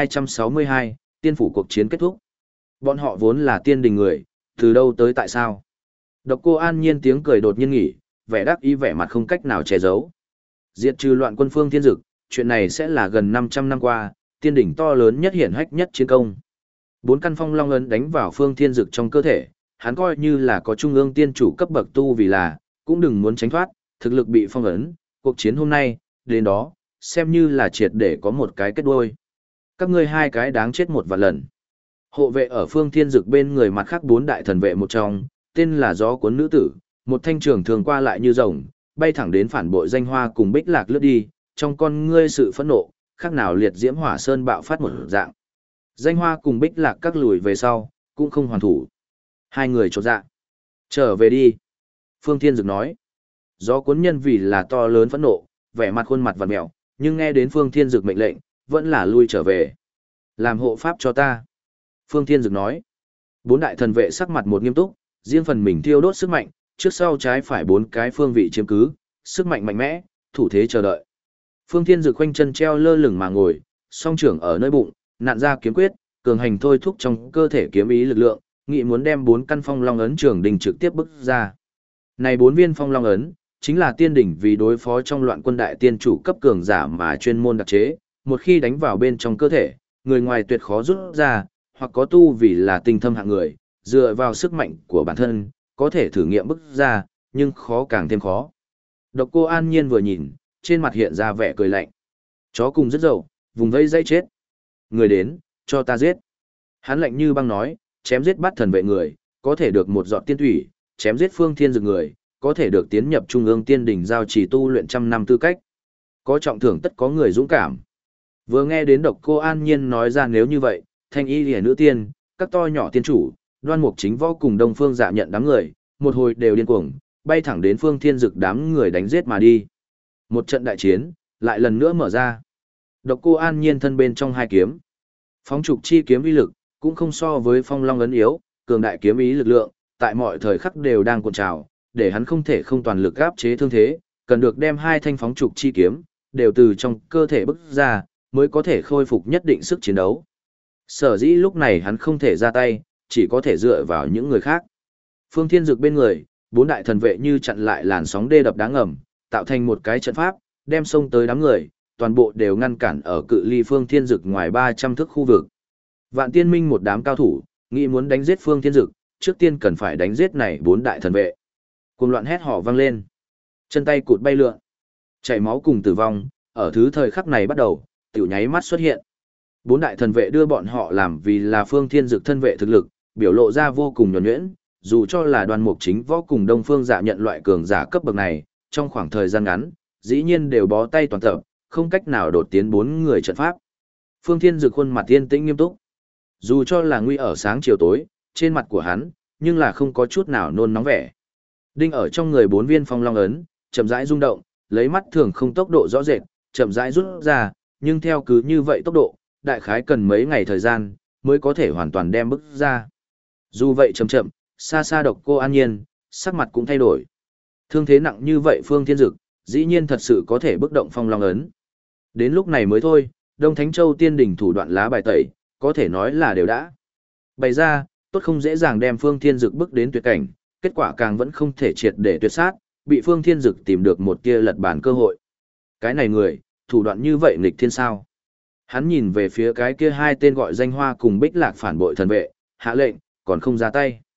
1262, tiên phủ cuộc chiến kết thúc. Bọn họ vốn là tiên đình người, từ đâu tới tại sao? Độc Cô An Nhiên tiếng cười đột nhiên nghỉ, vẻ đắc ý vẻ mặt không cách nào che giấu. Diệt trừ loạn quân Phương Thiên Dực, chuyện này sẽ là gần 500 năm qua, tiên đỉnh to lớn nhất hiển hách nhất chiến công. 4 căn phong long ấn đánh vào Phương Thiên Dực trong cơ thể, hắn coi như là có trung ương tiên chủ cấp bậc tu vì là, cũng đừng muốn tránh thoát, thực lực bị phong ấn, cuộc chiến hôm nay, đến đó, xem như là triệt để có một cái kết đuôi. Các ngươi hai cái đáng chết một vạn lần. Hộ vệ ở Phương Thiên Dực bên người mặt khác 4 đại thần vệ một trong, tên là Gió Cuốn nữ tử, một thanh trường thường qua lại như rồng, bay thẳng đến phản bội Danh Hoa cùng Bích Lạc lướt đi, trong con ngươi sự phẫn nộ, khác nào liệt diễm hỏa sơn bạo phát một dạng. Danh Hoa cùng Bích Lạc các lùi về sau, cũng không hoàn thủ. Hai người chột dạ. Trở về đi. Phương Thiên Dực nói. Gió Cuốn nhân vì là to lớn phẫn nộ, vẻ mặt khuôn mặt vặn mẹo, nhưng nghe đến Phương Thiên Dực mệnh lệnh, vẫn là lui trở về. Làm hộ pháp cho ta. Phương Thiên Dực nói. 4 đại thần vệ sắc mặt một nghiêm túc, riêng phần mình thiêu đốt sức mạnh, trước sau trái phải 4 cái phương vị chiếm cứ, sức mạnh mạnh mẽ, thủ thế chờ đợi. Phương Thiên Dực khoanh chân treo lơ lửng mà ngồi, song trưởng ở nơi bụng, nạn ra kiếm quyết, cường hành thôi thúc trong cơ thể kiếm ý lực lượng, nghị muốn đem 4 căn phong long ấn trường đình trực tiếp bức ra. Này 4 viên phong long ấn, chính là tiên đỉnh vì đối phó trong loạn quân đại tiên chủ cấp cường giả mà chuyên môn đặc chế, một khi đánh vào bên trong cơ thể, người ngoài tuyệt khó rút ra, hoặc có tu vì là tinh thâm hạng người, dựa vào sức mạnh của bản thân, có thể thử nghiệm bức ra, nhưng khó càng thêm khó. Độc Cô An Nhiên vừa nhìn, trên mặt hiện ra vẻ cười lạnh. Chó cùng rất dậu, vùng vây dây chết. Người đến, cho ta giết. Hắn lạnh như băng nói, chém giết bắt thần vệ người, có thể được một giọt tiên thủy, chém giết Phương Thiên Dực người, có thể được tiến nhập trung ương tiên đỉnh giao trì tu luyện trăm năm tư cách. Có trọng thưởng tất có người dũng cảm. Vừa nghe đến Độc Cô An Nhiên nói ra nếu như vậy, thanh y liễu nữ tiên, các to nhỏ tiên chủ, Đoan Mục Chính Võ cùng Đông Phương Dạ Nhận đám người, một hồi đều điên cuồng, bay thẳng đến Phương Thiên Dực đám người đánh giết mà đi. Một trận đại chiến, lại lần nữa mở ra. Độc Cô An Nhiên thân bên trong hai kiếm. Phóng trục chi kiếm uy lực, cũng không so với phong long ấn yếu, cường đại kiếm ý lực lượng, tại mọi thời khắc đều đang cuộn trào, để hắn không thể không toàn lực áp chế thương thế, cần được đem hai thanh phóng trục chi kiếm, đều từ trong cơ thể bức ra, mới có thể khôi phục nhất định sức chiến đấu. Sở dĩ lúc này hắn không thể ra tay, chỉ có thể dựa vào những người khác. Phương Thiên Dực bên người, 4 đại thần vệ như chặn lại làn sóng đê đập đáng ngầm, tạo thành một cái trận pháp, đem xông tới đám người, toàn bộ đều ngăn cản ở cự ly Phương Thiên Dực ngoài 300 thước khu vực. Vạn Tiên Minh một đám cao thủ, nghĩ muốn đánh giết Phương Thiên Dực, trước tiên cần phải đánh giết này 4 đại thần vệ. Cuồng loạn hét họ vang lên, chân tay cụt bay lượn, chảy máu cùng tử vong, ở thứ thời khắc này bắt đầu, tiểu nháy mắt xuất hiện. 4 đại thần vệ đưa bọn họ làm vì là Phương Thiên Dực thân vệ thực lực, biểu lộ ra vô cùng nhuần nhuyễn, dù cho là Đoan Mục Chính Võ cùng Đông Phương Dạ Nhận loại cường giả cấp bậc này, trong khoảng thời gian ngắn, dĩ nhiên đều bó tay toàn tập, không cách nào đột tiến 4 người trận pháp. Phương Thiên Dực khuôn mặt yên tĩnh nghiêm túc. Dù cho là nguy ở sáng chiều tối, trên mặt của hắn, nhưng là không có chút nào nôn nóng vẻ. Đinh ở trong người 4 viên phong long ấn, chậm rãi rung động, lấy mắt thường không tốc độ rõ rệt, chậm rãi rút ra, nhưng theo cứ như vậy tốc độ, đại khái cần mấy ngày thời gian, mới có thể hoàn toàn đem bức ra. Dù vậy chậm chậm, xa xa Độc Cô An Nhiên, sắc mặt cũng thay đổi. Thương thế nặng như vậy Phương Thiên Dực, dĩ nhiên thật sự có thể bức động phong long ấn. Đến lúc này mới thôi, Đông Thánh Châu tiên đỉnh thủ đoạn lá bài tẩy, có thể nói là đều đã bày ra, tốt không dễ dàng đem Phương Thiên Dực bức đến tuyệt cảnh, kết quả càng vẫn không thể triệt để tuyệt sát, bị Phương Thiên Dực tìm được một tia lật bàn cơ hội. Cái này người, thủ đoạn như vậy nghịch thiên sao? Hắn nhìn về phía cái kia hai tên gọi Danh Hoa cùng Bích Lạc phản bội thần vệ, hạ lệnh, còn không ra tay.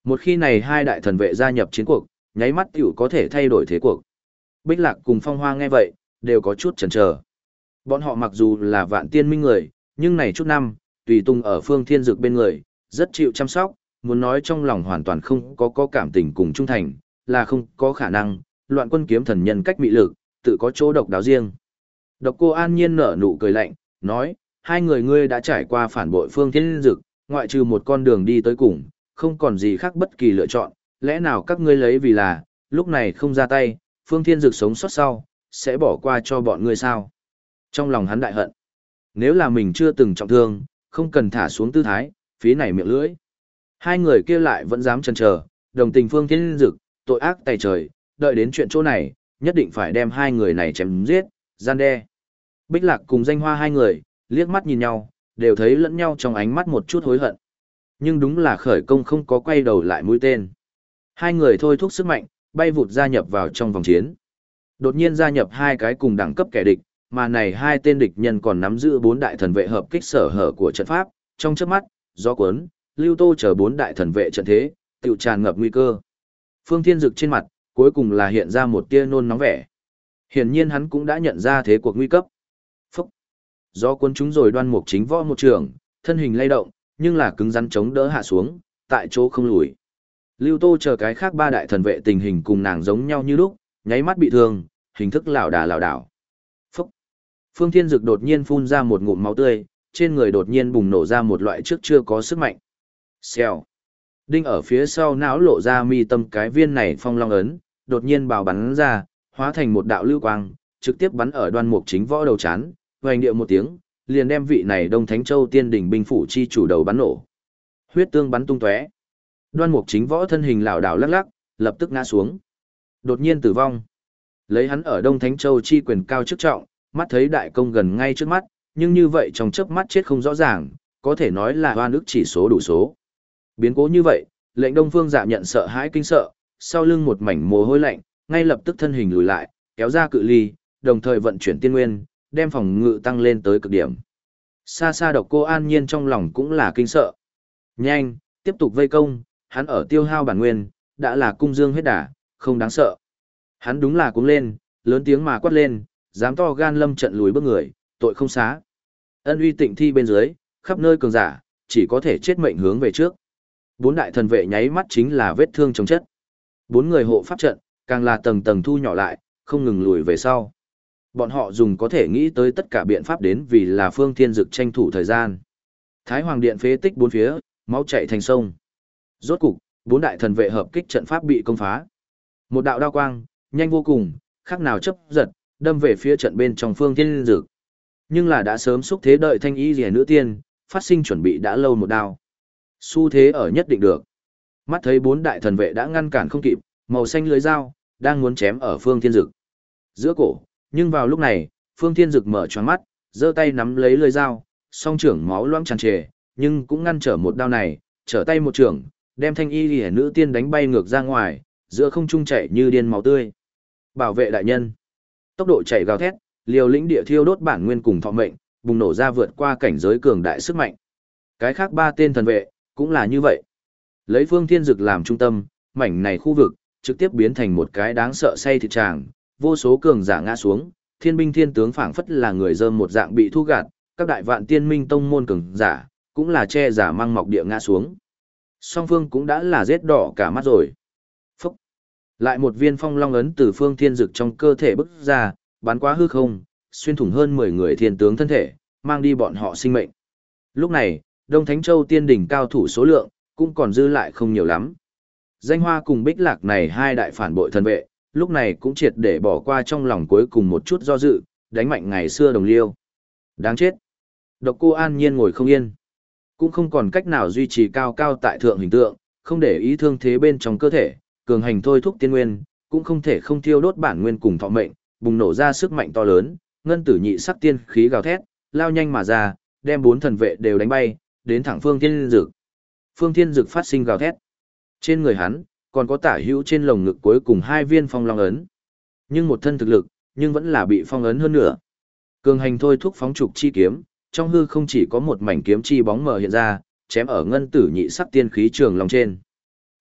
Một khi này hai đại thần vệ gia nhập chiến cuộc, nháy mắt tiểu có thể thay đổi thế cuộc. Bích Lạc cùng Phong Hoa nghe vậy, đều có chút chần chờ. Bọn họ mặc dù là vạn tiên minh người, nhưng này chút năm, tùy tung ở Phương Thiên Dực bên người, rất chịu chăm sóc, muốn nói trong lòng hoàn toàn không có cảm tình cùng trung thành, là không có khả năng, Loạn Quân kiếm thần nhân cách mị lực, tự có chỗ độc đáo riêng. Độc Cô An Nhiên nở nụ cười lạnh, nói, hai người ngươi đã trải qua phản bội Phương Thiên Dực, ngoại trừ một con đường đi tới cùng, không còn gì khác bất kỳ lựa chọn, lẽ nào các ngươi lấy vì là, lúc này không ra tay, Phương Thiên Dực sống sót sau, sẽ bỏ qua cho bọn ngươi sao? Trong lòng hắn đại hận. Nếu là mình chưa từng trọng thương, không cần thả xuống tư thái, phí này miệng lưỡi. Hai người kia lại vẫn dám chần chờ, đồng tình Phương Thiên Dực, tội ác tày trời, đợi đến chuyện chỗ này, nhất định phải đem hai người này chém giết, gian đe. Bích Lạc cùng Danh Hoa hai người, liếc mắt nhìn nhau, đều thấy lẫn nhau trong ánh mắt một chút hối hận. Nhưng đúng là khởi công không có quay đầu lại mũi tên. Hai người thôi thúc sức mạnh, bay vụt gia nhập vào trong vòng chiến. Đột nhiên gia nhập hai cái cùng đẳng cấp kẻ địch, mà này hai tên địch nhân còn nắm giữ bốn đại thần vệ hợp kích sở hở của trận pháp, trong chớp mắt, gió cuốn, Lưu Tô chờ bốn đại thần vệ trận thế, tiểu tràn ngập nguy cơ. Phương Thiên Dực trên mặt, cuối cùng là hiện ra một tia nôn nóng vẻ. Hiển nhiên hắn cũng đã nhận ra thế cuộc nguy cấp. Phúc! Gió cuốn chúng rồi Đoan Mục Chính Võ một trường, thân hình lay động, nhưng là cứng rắn chống đỡ hạ xuống, tại chỗ không lùi. Lưu Tô chờ cái khác ba đại thần vệ tình hình cùng nàng giống nhau như lúc, nháy mắt bị thương, hình thức lảo đảo. Phúc! Phương Thiên Dực đột nhiên phun ra một ngụm máu tươi, trên người đột nhiên bùng nổ ra một loại trước chưa có sức mạnh. Xèo! Đinh ở phía sau não lộ ra mi tâm cái viên này phong long ấn, đột nhiên bào bắn ra, hóa thành một đạo lưu quang, trực tiếp bắn ở Đoan Mục Chính Võ đầu chán, vành điệu một tiếng, liền đem vị này Đông Thánh Châu Tiên đỉnh binh phủ chi chủ đầu bắn nổ. Huyết tương bắn tung tóe. Đoan Mục Chính Võ thân hình lảo đảo lắc lắc, lập tức ngã xuống. Đột nhiên tử vong. Lấy hắn ở Đông Thánh Châu chi quyền cao chức trọng, mắt thấy đại công gần ngay trước mắt, nhưng như vậy trong chớp mắt chết không rõ ràng, có thể nói là oan ức chỉ số đủ số. Biến cố như vậy, lệnh Đông Phương Dạ nhận sợ hãi kinh sợ, sau lưng một mảnh mồ hôi lạnh, ngay lập tức thân hình lùi lại, kéo ra cự ly, đồng thời vận chuyển tiên nguyên, đem phòng ngự tăng lên tới cực điểm. Xa xa Độc Cô An Nhiên trong lòng cũng là kinh sợ. Nhanh, tiếp tục vây công, hắn ở tiêu hao bản nguyên, đã là cung dương huyết đả, không đáng sợ. Hắn đúng là cuống lên, lớn tiếng mà quát lên, dám to gan lâm trận lùi bước người, tội không xá. Ân uy tịnh thi bên dưới, khắp nơi cường giả, chỉ có thể chết mệnh hướng về trước. Bốn đại thần vệ nháy mắt chính là vết thương chống chất. Bốn người hộ pháp trận, càng là tầng tầng thu nhỏ lại, không ngừng lùi về sau. Bọn họ dùng có thể nghĩ tới tất cả biện pháp đến vì là Phương Thiên Dực tranh thủ thời gian. Thái Hoàng Điện phế tích bốn phía, máu chảy thành sông. Rốt cục, bốn đại thần vệ hợp kích trận pháp bị công phá. Một đạo đao quang, nhanh vô cùng, khác nào chấp giật, đâm về phía trận bên trong Phương Thiên Dực. Nhưng là đã sớm xúc thế đợi thanh y rìa nữ tiên, phát sinh chuẩn bị đã lâu một đao. Xu thế ở nhất định được. Mắt thấy bốn đại thần vệ đã ngăn cản không kịp, màu xanh lưới dao, đang muốn chém ở Phương Thiên Dực. Giữa cổ, nhưng vào lúc này, Phương Thiên Dực mở choáng mắt, giơ tay nắm lấy lưới dao, song trưởng máu loãng tràn trề, nhưng cũng ngăn trở một đao này, trở tay một trưởng, đem thanh y liễu nữ tiên đánh bay ngược ra ngoài, giữa không trung chảy như điên máu tươi. Bảo vệ đại nhân. Tốc độ chảy gào thét, liều lĩnh địa thiêu đốt bản nguyên cùng thọ mệnh, bùng nổ ra vượt qua cảnh giới cường đại sức mạnh. Cái khác ba tên thần vệ, cũng là như vậy. Lấy Phương Thiên Dực làm trung tâm, mảnh này khu vực, trực tiếp biến thành một cái đáng sợ say thịt tràng, vô số cường giả ngã xuống, thiên binh thiên tướng phảng phất là người dơm một dạng bị thu gạt, các đại vạn tiên minh tông môn cường giả, cũng là che giả mang mọc địa ngã xuống. Song phương cũng đã là giết đỏ cả mắt rồi. Phúc! Lại một viên phong long ấn từ Phương Thiên Dực trong cơ thể bức ra, bắn qua hư không, xuyên thủng hơn 10 người thiên tướng thân thể, mang đi bọn họ sinh mệnh. Lúc này, Đông Thánh Châu tiên đỉnh cao thủ số lượng, cũng còn dư lại không nhiều lắm. Danh Hoa cùng Bích Lạc này hai đại phản bội thần vệ, lúc này cũng triệt để bỏ qua trong lòng cuối cùng một chút do dự, đánh mạnh ngày xưa đồng liêu. Đáng chết! Độc Cô An Nhiên ngồi không yên. Cũng không còn cách nào duy trì cao cao tại thượng hình tượng, không để ý thương thế bên trong cơ thể, cường hành thôi thúc tiên nguyên, cũng không thể không thiêu đốt bản nguyên cùng thọ mệnh, bùng nổ ra sức mạnh to lớn, ngân tử nhị sắc tiên khí gào thét, lao nhanh mà ra, đem bốn thần vệ đều đánh bay, đến thẳng Phương Thiên Dực. Phương Thiên Dực phát sinh gào thét. Trên người hắn, còn có tả hữu trên lồng ngực cuối cùng hai viên phong long ấn. Nhưng một thân thực lực, nhưng vẫn là bị phong ấn hơn nữa. Cường hành thôi thúc phóng trục chi kiếm, trong hư không chỉ có một mảnh kiếm chi bóng mờ hiện ra, chém ở ngân tử nhị sắc tiên khí trường long trên.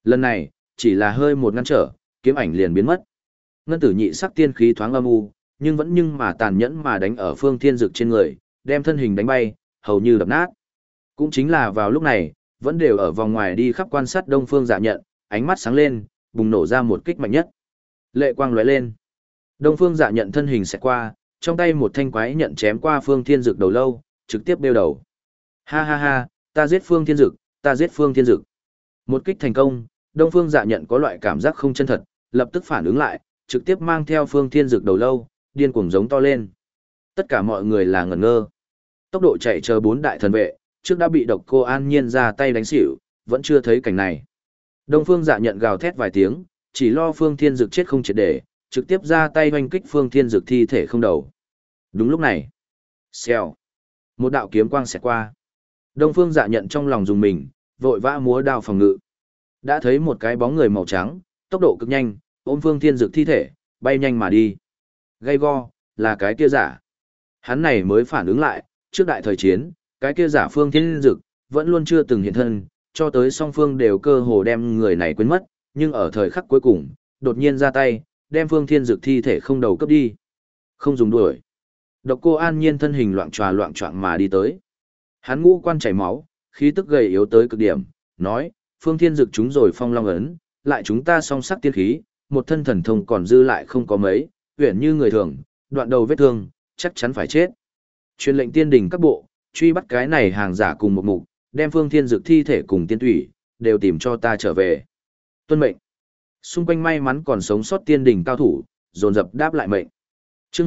Lần này, chỉ là hơi một ngăn trở, kiếm ảnh liền biến mất. Ngân tử nhị sắc tiên khí thoáng âm u, nhưng mà tàn nhẫn mà đánh ở Phương Thiên Dực trên người, đem thân hình đánh bay, hầu như đập nát. Cũng chính là vào lúc này, vẫn đều ở vòng ngoài đi khắp quan sát Đông Phương Dạ Nhận, ánh mắt sáng lên, bùng nổ ra một kích mạnh nhất. Lệ quang lóe lên. Đông Phương Dạ Nhận thân hình xẹt qua, trong tay một thanh quái nhận chém qua Phương Thiên Dực đầu lâu, trực tiếp đeo đầu. Ha ha ha, ta giết Phương Thiên Dực, ta giết Phương Thiên Dực. Một kích thành công, Đông Phương Dạ Nhận có loại cảm giác không chân thật, lập tức phản ứng lại, trực tiếp mang theo Phương Thiên Dực đầu lâu, điên cuồng giống to lên. Tất cả mọi người là ngẩn ngơ. Tốc độ chạy chờ bốn đại thần vệ, trước đã bị Độc Cô An Nhiên ra tay đánh xỉu, vẫn chưa thấy cảnh này. Đông Phương Dạ Nhận gào thét vài tiếng, chỉ lo Phương Thiên Dực chết không triệt để, trực tiếp ra tay hoành kích Phương Thiên Dực thi thể không đầu. Đúng lúc này, xèo, một đạo kiếm quang xẹt qua. Đông Phương Dạ Nhận trong lòng dùng mình, vội vã múa đao phòng ngự. Đã thấy một cái bóng người màu trắng, tốc độ cực nhanh, ôm Phương Thiên Dực thi thể, bay nhanh mà đi. Gay go, là cái kia giả. Hắn này mới phản ứng lại, trước đại thời chiến, cái kia giả Phương Thiên Dực vẫn luôn chưa từng hiện thân, cho tới song phương đều cơ hồ đem người này quên mất, nhưng ở thời khắc cuối cùng, đột nhiên ra tay, đem Phương Thiên Dực thi thể không đầu cấp đi. Không dùng đuổi. Độc Cô An Nhiên thân hình loạng choạng mà đi tới. Hắn ngũ quan chảy máu, khí tức gầy yếu tới cực điểm, nói, Phương Thiên Dực chúng rồi phong long ấn, lại chúng ta song sắc tiên khí, một thân thần thông còn dư lại không có mấy, uyển như người thường, đoạn đầu vết thương, chắc chắn phải chết. Truyền lệnh tiên đình các bộ, truy bắt cái này hàng giả cùng một mục, đem Phương Thiên Dực thi thể cùng tiên thủy, đều tìm cho ta trở về. Tuân mệnh. Xung quanh may mắn còn sống sót tiên đình cao thủ, dồn dập đáp lại mệnh. Chương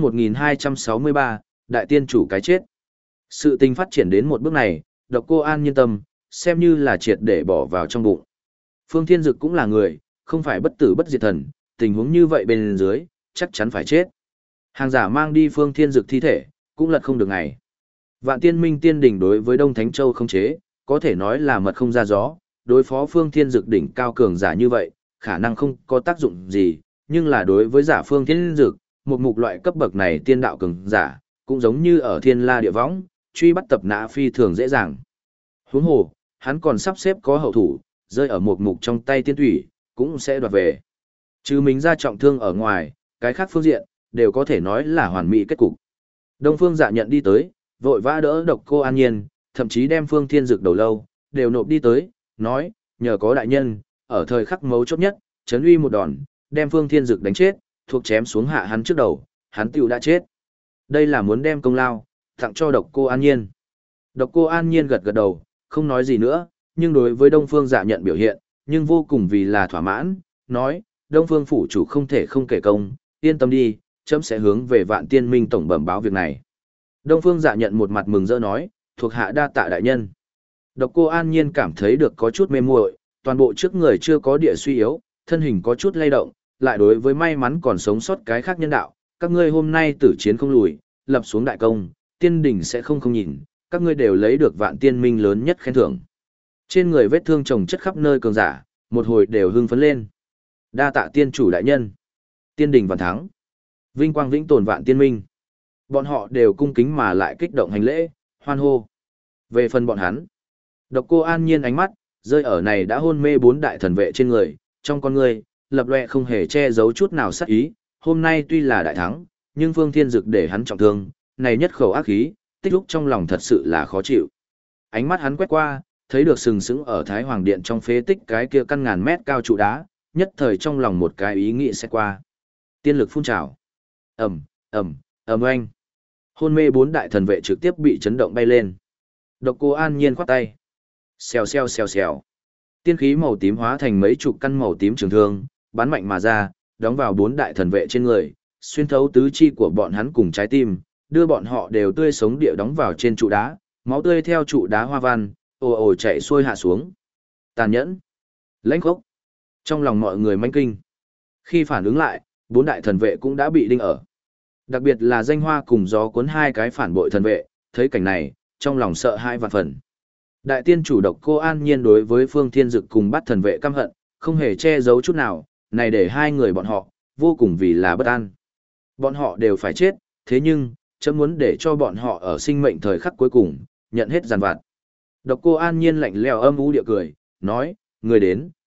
1263, đại tiên chủ cái chết. Sự tình phát triển đến một bước này, Độc Cô An Nhiên tâm, xem như là triệt để bỏ vào trong bụng. Phương Thiên Dực cũng là người, không phải bất tử bất diệt thần, tình huống như vậy bên dưới, chắc chắn phải chết. Hàng giả mang đi Phương Thiên Dực thi thể, cũng lật không được ngày. Vạn Tiên Minh Tiên Đỉnh đối với Đông Thánh Châu không chế, có thể nói là mật không ra gió, đối phó Phương Thiên Dực đỉnh cao cường giả như vậy, khả năng không có tác dụng gì, nhưng là đối với giả Phương Thiên Dực, một mục loại cấp bậc này tiên đạo cường giả, cũng giống như ở Thiên La Địa Võng, truy bắt tập nã phi thường dễ dàng. Huống hồ, hắn còn sắp xếp có hậu thủ, rơi ở một mục trong tay tiên thủy, cũng sẽ đoạt về. Chứ mình ra trọng thương ở ngoài, cái khác phương diện, đều có thể nói là hoàn mỹ kết cục. Đông Phương Dạ Nhận đi tới, vội vã đỡ Độc Cô An Nhiên, thậm chí đem Phương Thiên Dực đầu lâu, đều nộp đi tới, nói, nhờ có đại nhân, ở thời khắc mấu chốt nhất, chấn uy một đòn, đem Phương Thiên Dực đánh chết, thuộc chém xuống hạ hắn trước đầu, hắn tiểu đã chết. Đây là muốn đem công lao, tặng cho Độc Cô An Nhiên. Độc Cô An Nhiên gật gật đầu, không nói gì nữa, nhưng đối với Đông Phương Dạ Nhận biểu hiện, nhưng vô cùng vì là thỏa mãn, nói, Đông Phương phủ chủ không thể không kể công, yên tâm đi, chấm sẽ hướng về Vạn Tiên Minh tổng bẩm báo việc này. Đông Phương Dạ Nhận một mặt mừng rỡ nói, thuộc hạ đa tạ đại nhân. Độc Cô An Nhiên cảm thấy được có chút mê muội, toàn bộ trước người chưa có địa suy yếu, thân hình có chút lay động, lại đối với may mắn còn sống sót cái khác nhân đạo, các ngươi hôm nay tử chiến không lùi, lập xuống đại công, tiên đỉnh sẽ không nhìn, các ngươi đều lấy được Vạn Tiên Minh lớn nhất khen thưởng. Trên người vết thương chồng chất khắp nơi cường giả, một hồi đều hưng phấn lên. Đa tạ tiên chủ đại nhân. Tiên đỉnh vạn thắng. Vinh quang vĩnh tồn Vạn Tiên Minh. Bọn họ đều cung kính mà lại kích động hành lễ, hoan hô. Về phần bọn hắn, Độc Cô An Nhiên ánh mắt rơi ở này đã hôn mê bốn đại thần vệ trên người, trong con người lập loè không hề che giấu chút nào sát ý, hôm nay tuy là đại thắng, nhưng Phương Thiên Dực để hắn trọng thương, này nhất khẩu ác khí, tích lúc trong lòng thật sự là khó chịu. Ánh mắt hắn quét qua, thấy được sừng sững ở Thái Hoàng Điện trong phế tích cái kia căn ngàn mét cao trụ đá, nhất thời trong lòng một cái ý nghĩ sẽ qua. Tiên lực phun trào. Ầm, ầm, ầm oanh. Hôn mê bốn đại thần vệ trực tiếp bị chấn động bay lên. Độc Cô An Nhiên khoát tay. Xèo xèo xèo xèo. Tiên khí màu tím hóa thành mấy chục căn màu tím trường thương, bắn mạnh mà ra, đóng vào bốn đại thần vệ trên người, xuyên thấu tứ chi của bọn hắn cùng trái tim, đưa bọn họ đều tươi sống địa đóng vào trên trụ đá, máu tươi theo trụ đá hoa văn, ồ ồ chảy xuôi hạ xuống. Tàn nhẫn, lãnh khốc. Trong lòng mọi người manh kinh. Khi phản ứng lại, bốn đại thần vệ cũng đã bị đinh ở. Đặc biệt là Danh Hoa cùng Gió Cuốn hai cái phản bội thần vệ, thấy cảnh này, trong lòng sợ hãi vạn phần. Đại tiên chủ Độc Cô An Nhiên đối với Phương Thiên Dực cùng bắt thần vệ căm hận, không hề che giấu chút nào, này để hai người bọn họ, vô cùng vì là bất an. Bọn họ đều phải chết, thế nhưng, chấm muốn để cho bọn họ ở sinh mệnh thời khắc cuối cùng, nhận hết giàn vặt. Độc Cô An Nhiên lạnh lẽo âm u địa cười, nói, người đến,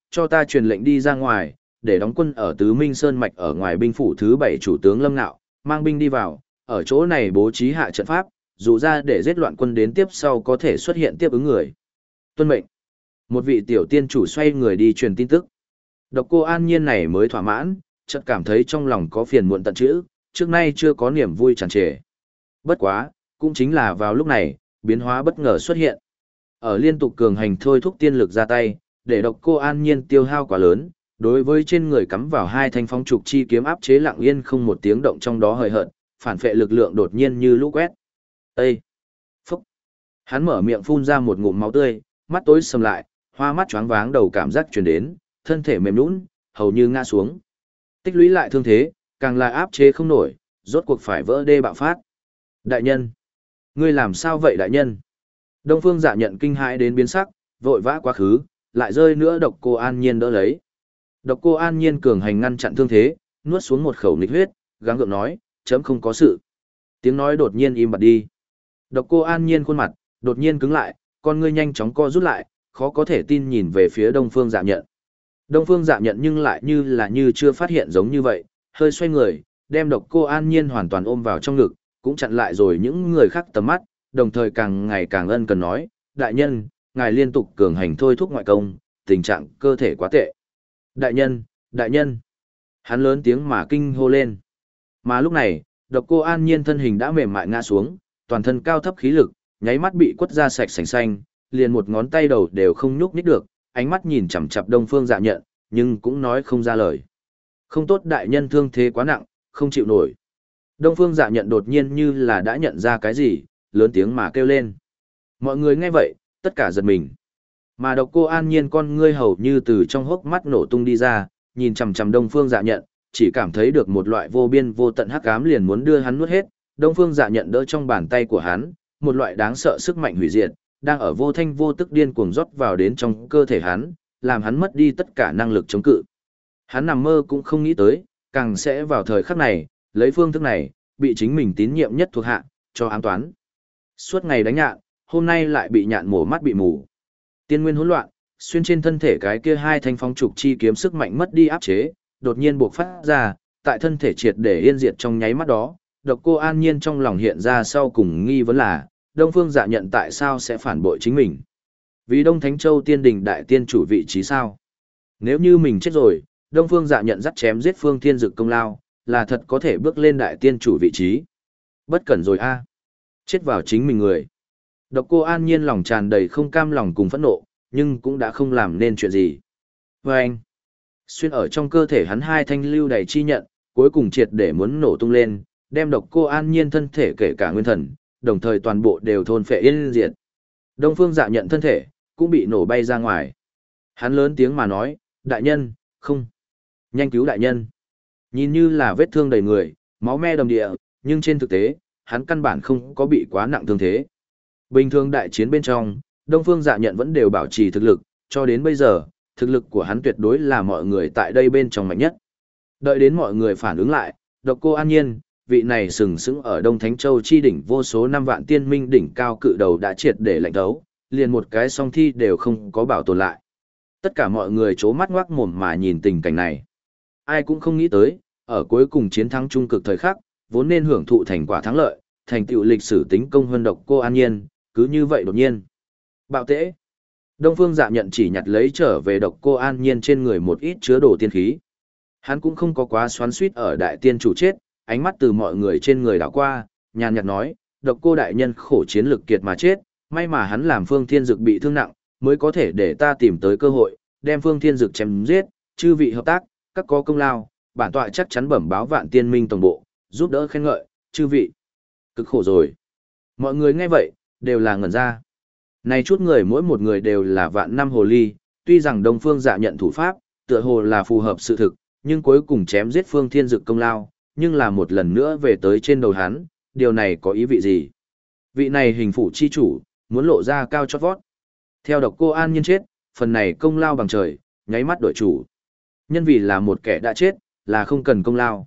cho ta truyền lệnh đi ra ngoài, để đóng quân ở Tứ Minh Sơn Mạch ở ngoài binh phủ thứ 7 chủ tướng Lâm Nạo, mang binh đi vào, ở chỗ này bố trí hạ trận pháp, dụ ra để giết loạn quân đến tiếp sau có thể xuất hiện tiếp ứng người. Tuân mệnh. Một vị tiểu tiên chủ xoay người đi truyền tin tức. Độc Cô An Nhiên này mới thỏa mãn, chợt cảm thấy trong lòng có phiền muộn tận trữ, trước nay chưa có niềm vui tràn trề. Bất quá, cũng chính là vào lúc này, biến hóa bất ngờ xuất hiện. Ở liên tục cường hành thôi thúc tiên lực ra tay, để Độc Cô An Nhiên tiêu hao quá lớn, đối với trên người cắm vào hai thanh phong trục chi kiếm áp chế lặng yên không một tiếng động trong đó hời hợt, phản phệ lực lượng đột nhiên như lũ quét. Ê! Phúc! Hắn mở miệng phun ra một ngụm máu tươi, mắt tối sầm lại, hoa mắt choáng váng đầu cảm giác truyền đến, thân thể mềm nhũn, hầu như ngã xuống. Tích lũy lại thương thế, càng là áp chế không nổi, rốt cuộc phải vỡ đê bạo phát. Đại nhân! Ngươi làm sao vậy đại nhân? Đông Phương Dạ Nhận kinh hãi đến biến sắc, vội vã quá khứ, lại rơi nữa Độc Cô An Nhiên đỡ lấy. Độc Cô An Nhiên cường hành ngăn chặn thương thế, nuốt xuống một khẩu nghịch huyết, gắng gượng nói, chấm không có sự. Tiếng nói đột nhiên im bặt đi. Độc Cô An Nhiên khuôn mặt đột nhiên cứng lại, con ngươi nhanh chóng co rút lại, khó có thể tin nhìn về phía Đông Phương Dạ Nhận. Đông Phương Dạ Nhận nhưng lại như chưa phát hiện giống như vậy, hơi xoay người, đem Độc Cô An Nhiên hoàn toàn ôm vào trong ngực, cũng chặn lại rồi những người khác tầm mắt, đồng thời càng ngày càng ân cần nói, đại nhân, ngài liên tục cường hành thôi thúc ngoại công, tình trạng cơ thể quá tệ. Đại nhân, đại nhân. Hắn lớn tiếng mà kinh hô lên. Mà lúc này, Độc Cô An Nhiên thân hình đã mềm mại ngã xuống, toàn thân cao thấp khí lực, nháy mắt bị quất ra sạch sành xanh, liền một ngón tay đầu đều không nhúc nhích được, ánh mắt nhìn chằm chằm Đông Phương Dạ Nhận, nhưng cũng nói không ra lời. Không tốt đại nhân thương thế quá nặng, không chịu nổi. Đông Phương Dạ Nhận đột nhiên như là đã nhận ra cái gì, lớn tiếng mà kêu lên. Mọi người nghe vậy, tất cả giật mình. Mà Độc Cô An Nhiên con ngươi hầu như từ trong hốc mắt nổ tung đi ra, nhìn chằm chằm Đông Phương Dạ Nhận, chỉ cảm thấy được một loại vô biên vô tận hắc ám liền muốn đưa hắn nuốt hết. Đông Phương Dạ Nhận đỡ trong bàn tay của hắn, một loại đáng sợ sức mạnh hủy diệt, đang ở vô thanh vô tức điên cuồng rót vào đến trong cơ thể hắn, làm hắn mất đi tất cả năng lực chống cự. Hắn nằm mơ cũng không nghĩ tới, càng sẽ vào thời khắc này, lấy phương thức này, bị chính mình tín nhiệm nhất thuộc hạ, cho ám toán. Suốt ngày đánh nhạn, hôm nay lại bị nhạn mổ mắt bị mù. Tiên nguyên hỗn loạn, xuyên trên thân thể cái kia hai thanh phong trục chi kiếm sức mạnh mất đi áp chế, đột nhiên buộc phát ra, tại thân thể triệt để yên diệt trong nháy mắt đó, Độc Cô An Nhiên trong lòng hiện ra sau cùng nghi vấn là, Đông Phương Dạ Nhận tại sao sẽ phản bội chính mình? Vì Đông Thánh Châu Tiên Đình đại tiên chủ vị trí sao? Nếu như mình chết rồi, Đông Phương Dạ Nhận dắt chém giết Phương Thiên Dực công lao, là thật có thể bước lên đại tiên chủ vị trí. Bất cẩn rồi a, chết vào chính mình người. Độc Cô An Nhiên lòng tràn đầy không cam lòng cùng phẫn nộ, nhưng cũng đã không làm nên chuyện gì. Và anh, xuyên ở trong cơ thể hắn hai thanh lưu đầy chi nhận, cuối cùng triệt để muốn nổ tung lên, đem Độc Cô An Nhiên thân thể kể cả nguyên thần, đồng thời toàn bộ đều thôn phệ yên diệt. Đông Phương Dạ Nhận thân thể, cũng bị nổ bay ra ngoài. Hắn lớn tiếng mà nói, đại nhân, không. Nhanh cứu đại nhân. Nhìn như là vết thương đầy người, máu me đầm địa, nhưng trên thực tế, hắn căn bản không có bị quá nặng thương thế. Bình thường đại chiến bên trong, Đông Phương Dạ Nhận vẫn đều bảo trì thực lực, cho đến bây giờ, thực lực của hắn tuyệt đối là mọi người tại đây bên trong mạnh nhất. Đợi đến mọi người phản ứng lại, Độc Cô An Nhiên, vị này sừng sững ở Đông Thánh Châu chi đỉnh vô số năm vạn tiên minh đỉnh cao cự đầu đã triệt để lạnh thấu, liền một cái song thi đều không có bảo tồn lại. Tất cả mọi người chố mắt ngoác mồm mà nhìn tình cảnh này. Ai cũng không nghĩ tới, ở cuối cùng chiến thắng trung cực thời khắc, vốn nên hưởng thụ thành quả thắng lợi, thành tựu lịch sử tính công hơn Độc Cô An Nhiên, cứ như vậy đột nhiên. Bạo tễ. Đông Phương Dạ Nhận chỉ nhặt lấy trở về Độc Cô An Nhiên trên người một ít chứa đồ tiên khí. Hắn cũng không có quá xoắn xuýt ở đại tiên chủ chết, ánh mắt từ mọi người trên người đảo qua, nhàn nhạt nói, Độc Cô đại nhân khổ chiến lực kiệt mà chết, may mà hắn làm Phương Thiên Dực bị thương nặng, mới có thể để ta tìm tới cơ hội, đem Phương Thiên Dực chém giết, chư vị hợp tác, các có công lao, bản tọa chắc chắn bẩm báo Vạn Tiên Minh tổng bộ, giúp đỡ khen ngợi, chư vị. Cực khổ rồi. Mọi người nghe vậy, đều là ngẩn ra. Này chút người mỗi một người đều là vạn năm hồ ly, tuy rằng Đông Phương Dạ Nhận thủ pháp, tựa hồ là phù hợp sự thực, nhưng cuối cùng chém giết Phương Thiên Dực công lao, nhưng là một lần nữa về tới trên đầu hắn, điều này có ý vị gì? Vị này hình phủ chi chủ, muốn lộ ra cao chót vót. Theo Độc Cô An Nhiên chết, phần này công lao bằng trời, nháy mắt đổi chủ. Nhân vì là một kẻ đã chết, là không cần công lao.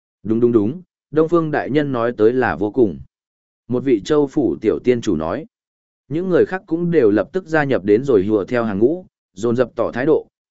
Đúng, Đông Phương đại nhân nói tới là vô cùng. Một vị châu phủ tiểu tiên chủ nói. Những người khác cũng đều lập tức gia nhập đến rồi hùa theo hàng ngũ, dồn dập tỏ thái độ,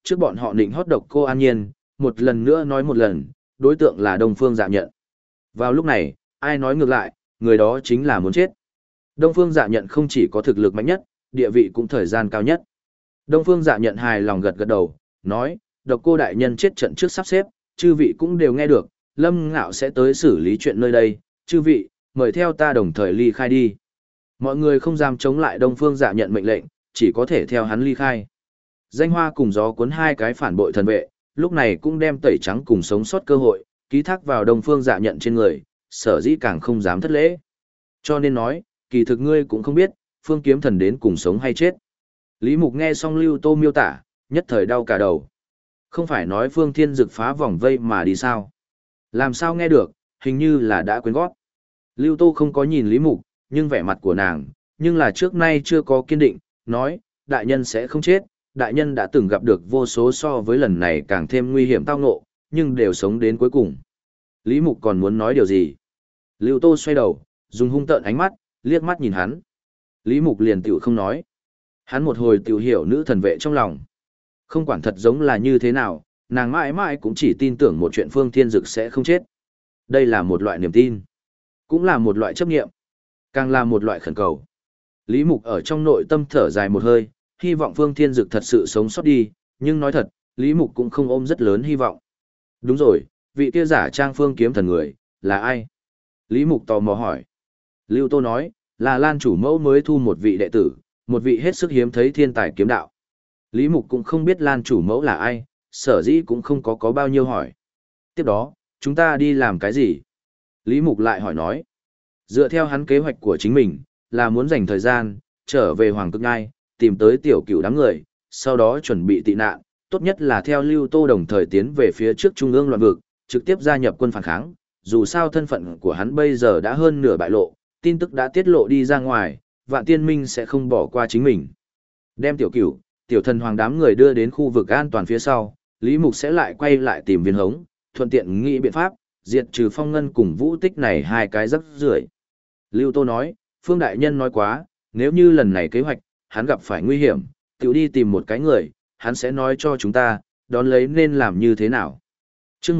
trước bọn họ định hót độc cô An Nhiên, một lần nữa nói một lần, đối tượng là Đông Phương Dạ Nhận. Vào lúc này, ai nói ngược lại, người đó chính là muốn chết. Đông Phương Dạ Nhận không chỉ có thực lực mạnh nhất, địa vị cũng thời gian cao nhất. Đông Phương Dạ Nhận hài lòng gật gật đầu, nói, độc cô đại nhân chết trận trước sắp xếp, chư vị cũng đều nghe được, Lâm Ngạo sẽ tới xử lý chuyện nơi đây, chư vị, mời theo ta đồng thời ly khai đi. Mọi người không dám chống lại Đông Phương Dạ Nhận mệnh lệnh, chỉ có thể theo hắn ly khai. Danh Hoa cùng Gió Cuốn hai cái phản bội thần vệ, lúc này cũng đem tẩy trắng cùng sống sót cơ hội, ký thác vào Đông Phương Dạ Nhận trên người, sở dĩ càng không dám thất lễ. Cho nên nói, kỳ thực ngươi cũng không biết, Phương Kiếm Thần đến cùng sống hay chết. Lý Mục nghe xong Lưu Tô miêu tả, nhất thời đau cả đầu. Không phải nói Phương Thiên Dực phá vòng vây mà đi sao? Làm sao nghe được, hình như là đã quên gót. Lưu Tô không có nhìn Lý Mục, nhưng vẻ mặt của nàng, nhưng là trước nay chưa có kiên định, nói, đại nhân sẽ không chết, đại nhân đã từng gặp được vô số so với lần này càng thêm nguy hiểm tao ngộ, nhưng đều sống đến cuối cùng. Lý Mục còn muốn nói điều gì? Lưu Tô xoay đầu, dùng hung tợn ánh mắt, liếc mắt nhìn hắn. Lý Mục liền tiểu không nói. Hắn một hồi tiểu hiểu nữ thần vệ trong lòng. Không quản thật giống là như thế nào, nàng mãi mãi cũng chỉ tin tưởng một chuyện Phương Thiên Dực sẽ không chết. Đây là một loại niềm tin, cũng là một loại chấp nghiệm, càng là một loại khẩn cầu. Lý Mục ở trong nội tâm thở dài một hơi, hy vọng Phương Thiên Dực thật sự sống sót đi, nhưng nói thật, Lý Mục cũng không ôm rất lớn hy vọng. Đúng rồi, vị kia giả trang Phương Kiếm Thần người, là ai? Lý Mục tò mò hỏi. Lưu Tô nói, là Lan chủ mẫu mới thu một vị đệ tử, một vị hết sức hiếm thấy thiên tài kiếm đạo. Lý Mục cũng không biết Lan chủ mẫu là ai, sở dĩ cũng không có bao nhiêu hỏi. Tiếp đó, chúng ta đi làm cái gì? Lý Mục lại hỏi nói. Dựa theo hắn kế hoạch của chính mình, là muốn dành thời gian, trở về Hoàng Cực Nhai, tìm tới tiểu cửu đám người, sau đó chuẩn bị tị nạn, tốt nhất là theo Lưu Tô đồng thời tiến về phía trước Trung ương loạn vực, trực tiếp gia nhập quân phản kháng, dù sao thân phận của hắn bây giờ đã hơn nửa bại lộ, tin tức đã tiết lộ đi ra ngoài, Vạn Tiên Minh sẽ không bỏ qua chính mình. Đem tiểu cửu, tiểu thần hoàng đám người đưa đến khu vực an toàn phía sau, Lý Mục sẽ lại quay lại tìm viên hống, thuận tiện nghĩ biện pháp, diệt trừ Phong Ngân cùng Vũ Tích này hai cái rắc rưởi. Lưu Tô nói, Phương Đại Nhân nói quá, nếu như lần này kế hoạch, hắn gặp phải nguy hiểm, tiểu đi tìm một cái người, hắn sẽ nói cho chúng ta, đón lấy nên làm như thế nào. Trước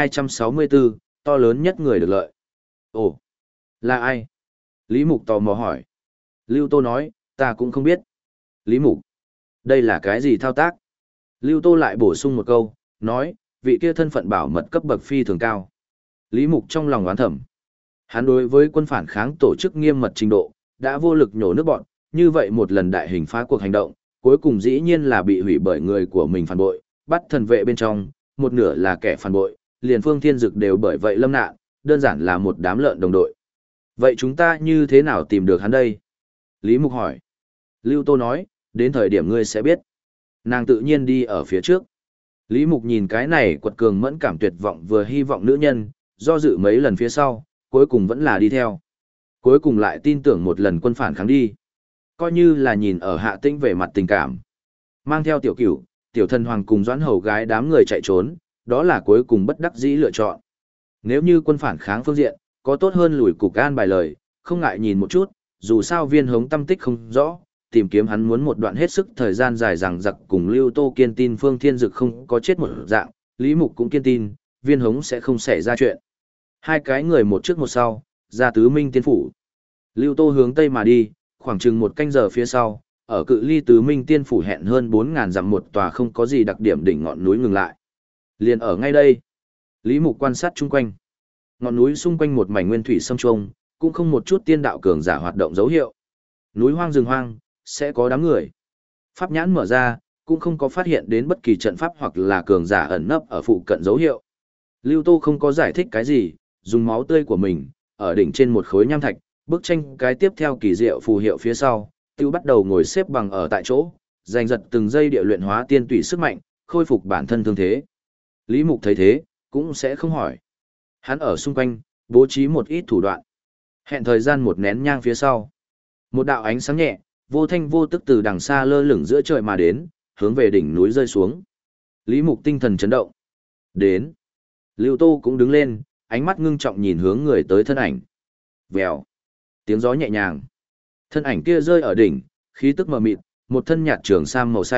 1264, to lớn nhất người được lợi. Ồ, là ai? Lý Mục tò mò hỏi. Lưu Tô nói, ta cũng không biết. Lý Mục, đây là cái gì thao tác? Lưu Tô lại bổ sung một câu, nói, vị kia thân phận bảo mật cấp bậc phi thường cao. Lý Mục trong lòng oán thầm. Hắn đối với quân phản kháng tổ chức nghiêm mật trình độ, đã vô lực nhổ nước bọn, như vậy một lần đại hình phá cuộc hành động, cuối cùng dĩ nhiên là bị hủy bởi người của mình phản bội, bắt thần vệ bên trong, một nửa là kẻ phản bội, liền Phương Thiên Dực đều bởi vậy lâm nạn, đơn giản là một đám lợn đồng đội. Vậy chúng ta như thế nào tìm được hắn đây? Lý Mục hỏi. Lưu Tô nói, đến thời điểm ngươi sẽ biết. Nàng tự nhiên đi ở phía trước. Lý Mục nhìn cái này quật cường mẫn cảm tuyệt vọng vừa hy vọng nữ nhân, do dự mấy lần phía sau, cuối cùng vẫn là đi theo. Cuối cùng lại tin tưởng một lần quân phản kháng đi. Coi như là nhìn ở Hạ Tĩnh về mặt tình cảm. Mang theo tiểu cửu, tiểu thần hoàng cùng doãn hầu gái đám người chạy trốn, đó là cuối cùng bất đắc dĩ lựa chọn. Nếu như quân phản kháng phương diện, có tốt hơn lùi cục an bài lời, không ngại nhìn một chút, dù sao viên hống tâm tích không rõ, tìm kiếm hắn muốn một đoạn hết sức thời gian dài rằng giặc cùng Lưu Tô kiên tin Phương Thiên Dực không có chết một dạng, Lý Mục cũng kiên tin, viên hống sẽ không xảy ra chuyện. Hai cái người một trước một sau, ra Tứ Minh Tiên Phủ. Lưu Tô hướng Tây mà đi, khoảng chừng một canh giờ phía sau, ở cự ly Tứ Minh Tiên Phủ hẹn hơn 4.000 dặm một tòa không có gì đặc điểm đỉnh ngọn núi ngừng lại. Liền ở ngay đây, Lý Mục quan sát chung quanh. Ngọn núi xung quanh một mảnh nguyên thủy sông trông, cũng không một chút tiên đạo cường giả hoạt động dấu hiệu. Núi hoang rừng hoang, sẽ có đám người. Pháp nhãn mở ra, cũng không có phát hiện đến bất kỳ trận pháp hoặc là cường giả ẩn nấp ở phụ cận dấu hiệu. Lưu Tô không có giải thích cái gì, dùng máu tươi của mình, ở đỉnh trên một khối nham thạch, bức tranh cái tiếp theo kỳ diệu phù hiệu phía sau, tiêu bắt đầu ngồi xếp bằng ở tại chỗ, giành giật từng giây địa luyện hóa tiên tủy sức mạnh, khôi phục bản thân thương thế. Lý Mục thấy thế, cũng sẽ không hỏi. Hắn ở xung quanh, bố trí một ít thủ đoạn. Hẹn thời gian một nén nhang phía sau. Một đạo ánh sáng nhẹ, vô thanh vô tức từ đằng xa lơ lửng giữa trời mà đến, hướng về đỉnh núi rơi xuống. Lý Mục tinh thần chấn động. Đến. Lưu Tô cũng đứng lên, ánh mắt ngưng trọng nhìn hướng người tới thân ảnh. Vèo. Tiếng gió nhẹ nhàng. Thân ảnh kia rơi ở đỉnh, khí tức mờ mịt, một thân nhạt trường sam màu xanh,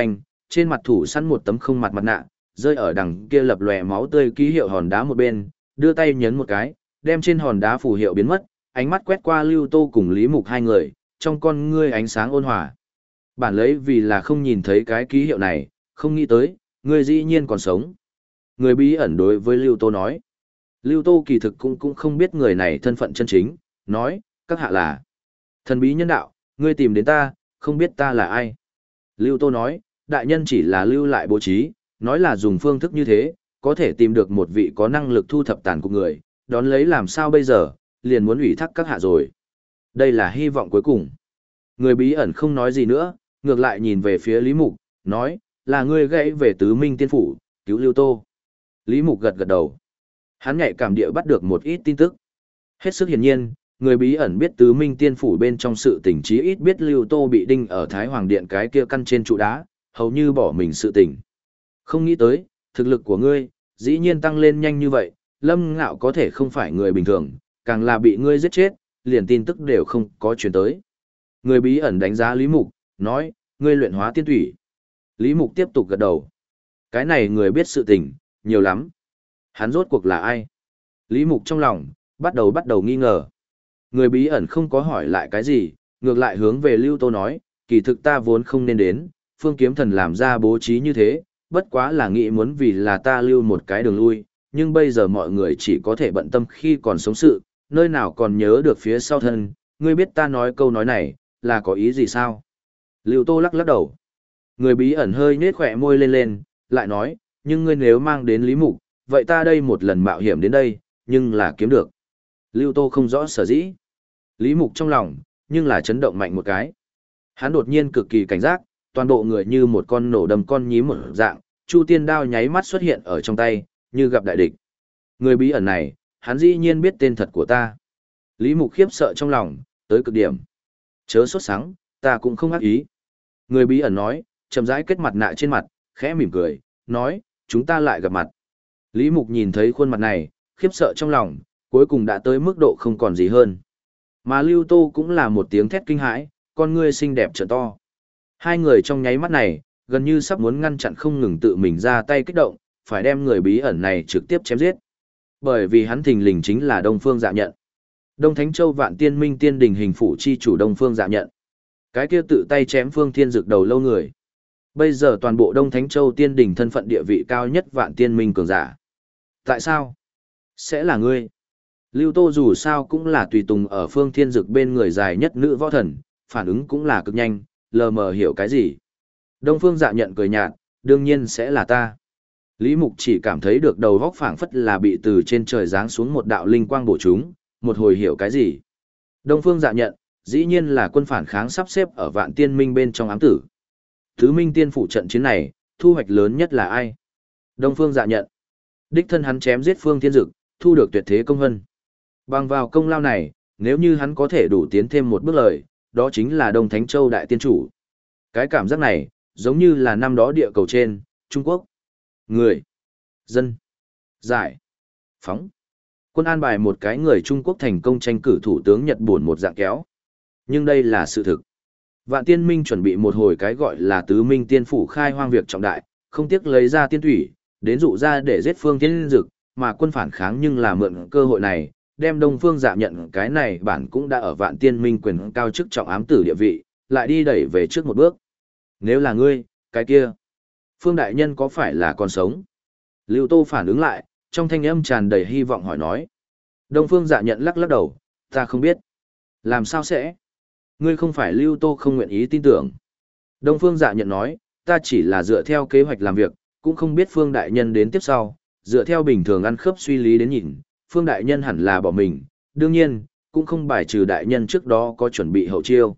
trên mặt thủ săn một tấm không mặt mặt nạ, rơi ở đằng kia lập lòe máu tươi ký hiệu hòn đá một bên, đưa tay nhấn một cái, đem trên hòn đá phù hiệu biến mất, ánh mắt quét qua Lưu Tô cùng Lý Mục hai người, trong con ngươi ánh sáng ôn hòa. Bản lấy vì là không nhìn thấy cái ký hiệu này, không nghĩ tới, ngươi dĩ nhiên còn sống. Người bí ẩn đối với Lưu Tô nói. Lưu Tô kỳ thực cũng không biết người này thân phận chân chính, nói, các hạ là thần bí nhân đạo, ngươi tìm đến ta, không biết ta là ai. Lưu Tô nói, đại nhân chỉ là lưu lại bố trí, nói là dùng phương thức như thế, có thể tìm được một vị có năng lực thu thập tàn của người, đón lấy làm sao bây giờ, liền muốn ủy thác các hạ rồi. Đây là hy vọng cuối cùng. Người bí ẩn không nói gì nữa, ngược lại nhìn về phía Lý Mục, nói, là ngươi gãy về Tứ Minh Tiên Phủ, cứu Lưu Tô. Lý Mục gật gật đầu. Hắn nhạy cảm địa bắt được một ít tin tức. Hết sức hiển nhiên, người bí ẩn biết Tứ Minh Tiên Phủ bên trong sự tình trí ít biết Lưu Tô bị đinh ở Thái Hoàng Điện cái kia căn trên trụ đá, hầu như bỏ mình sự tình. Không nghĩ tới, thực lực của ngươi, dĩ nhiên tăng lên nhanh như vậy, Lâm Ngạo có thể không phải người bình thường, càng là bị ngươi giết chết, liền tin tức đều không có truyền tới. Người bí ẩn đánh giá Lý Mục, nói, ngươi luyện hóa tiên thủy. Lý Mục tiếp tục gật đầu. Cái này người biết sự tình, nhiều lắm. Hắn rốt cuộc là ai? Lý Mục trong lòng, bắt đầu nghi ngờ. Người bí ẩn không có hỏi lại cái gì, ngược lại hướng về Lưu Tô nói, kỳ thực ta vốn không nên đến, Phương Kiếm Thần làm ra bố trí như thế, bất quá là nghĩ muốn vì là ta lưu một cái đường lui, nhưng bây giờ mọi người chỉ có thể bận tâm khi còn sống sự, nơi nào còn nhớ được phía sau thân, ngươi biết ta nói câu nói này, là có ý gì sao? Lưu Tô lắc lắc đầu. Người bí ẩn hơi nhếch khỏe môi lên, lại nói, nhưng ngươi nếu mang đến Lý Mục, vậy ta đây một lần mạo hiểm đến đây, nhưng là kiếm được. Lưu Tô không rõ sở dĩ. Lý Mục trong lòng, nhưng là chấn động mạnh một cái. Hắn đột nhiên cực kỳ cảnh giác, toàn bộ người như một con nổ đầm con nhím một dạng, Chu Tiên đao nháy mắt xuất hiện ở trong tay, như gặp đại địch. Người bí ẩn này, hắn dĩ nhiên biết tên thật của ta. Lý Mục khiếp sợ trong lòng, tới cực điểm. Chớ sốt sắng, ta cũng không ác ý. Người bí ẩn nói, chậm rãi kết mặt nạ trên mặt, khẽ mỉm cười, nói, chúng ta lại gặp mặt. Lý Mục nhìn thấy khuôn mặt này, khiếp sợ trong lòng, cuối cùng đã tới mức độ không còn gì hơn. Mà Lưu Tô cũng là một tiếng thét kinh hãi, con ngươi xinh đẹp trợn to. Hai người trong nháy mắt này, gần như sắp muốn ngăn chặn không ngừng tự mình ra tay kích động, phải đem người bí ẩn này trực tiếp chém giết. Bởi vì hắn thình lình chính là Đông Phương Dạ Nhận. Đông Thánh Châu Vạn Tiên Minh Tiên Đình hình phủ chi chủ Đông Phương Dạ Nhận. Cái kia tự tay chém Phương Thiên Dực đầu lâu người. Bây giờ toàn bộ Đông Thánh Châu Tiên Đình thân phận địa vị cao nhất Vạn Tiên Minh cường giả. Tại sao? Sẽ là ngươi. Lưu Tô dù sao cũng là tùy tùng ở Phương Thiên Dực bên người dài nhất nữ võ thần, phản ứng cũng là cực nhanh, lờ mờ hiểu cái gì. Đông Phương Dạ Nhận cười nhạt, đương nhiên sẽ là ta. Lý Mục chỉ cảm thấy được đầu góc phảng phất là bị từ trên trời giáng xuống một đạo linh quang bổ chúng, một hồi hiểu cái gì. Đông Phương Dạ Nhận, dĩ nhiên là quân phản kháng sắp xếp ở Vạn Tiên Minh bên trong ám tử. Tứ Minh Tiên phủ trận chiến này, thu hoạch lớn nhất là ai? Đông Phương Dạ Nhận. Đích thân hắn chém giết Phương Thiên Dực, thu được tuyệt thế công vân. Bằng vào công lao này, nếu như hắn có thể đủ tiến thêm một bước lời, đó chính là Đông Thánh Châu đại tiên chủ. Cái cảm giác này, giống như là năm đó địa cầu trên, Trung Quốc. Người, dân, giải, phóng. Quân an bài một cái người Trung Quốc thành công tranh cử thủ tướng Nhật Bản một dạng kéo. Nhưng đây là sự thực. Vạn Tiên Minh chuẩn bị một hồi cái gọi là Tứ Minh Tiên phủ khai hoang việc trọng đại, không tiếc lấy ra tiên thủy, đến dụ ra để giết Phương Thiên Dực, mà quân phản kháng nhưng là mượn cơ hội này, đem Đông Phương Dạ Nhận cái này bản cũng đã ở Vạn Tiên Minh quyền cao chức trọng ám tử địa vị, lại đi đẩy về trước một bước. Nếu là ngươi, cái kia, Phương đại nhân có phải là còn sống? Lưu Tô phản ứng lại, trong thanh âm tràn đầy hy vọng hỏi nói. Đông Phương Dạ Nhận lắc lắc đầu, ta không biết. Làm sao sẽ? Ngươi không phải Lưu Tô không nguyện ý tin tưởng. Đông Phương Dạ Nhận nói, ta chỉ là dựa theo kế hoạch làm việc, cũng không biết Phương đại nhân đến tiếp sau, dựa theo bình thường ăn khớp suy lý đến nhìn, Phương đại nhân hẳn là bỏ mình, đương nhiên, cũng không bài trừ đại nhân trước đó có chuẩn bị hậu chiêu.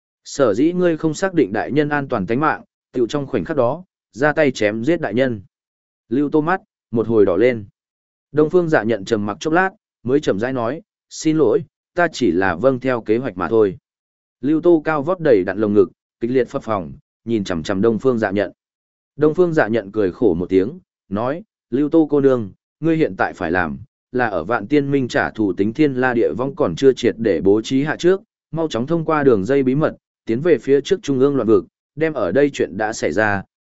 Sở dĩ ngươi không xác định đại nhân an toàn tính mạng, tiểu trong khoảnh khắc đó, ra tay chém giết đại nhân. Lưu Tô mắt, một hồi đỏ lên. Đông Phương Dạ Nhận trầm mặc chốc lát, mới chậm rãi nói, xin lỗi, ta chỉ là vâng theo kế hoạch mà thôi. Lưu Tô cao vót đầy đặn lồng ngực, kịch liệt phập phồng, nhìn chằm chằm Đông Phương Dạ Nhận. Đông Phương Dạ Nhận cười khổ một tiếng, nói, Lưu Tô cô nương, ngươi hiện tại phải làm, là ở Vạn Tiên Minh trả thù tính thiên la địa vong còn chưa triệt để bố trí hạ trước, mau chóng thông qua đường dây bí mật, tiến về phía trước trung ương loạn vực, đem ở đây chuyện đã xảy ra,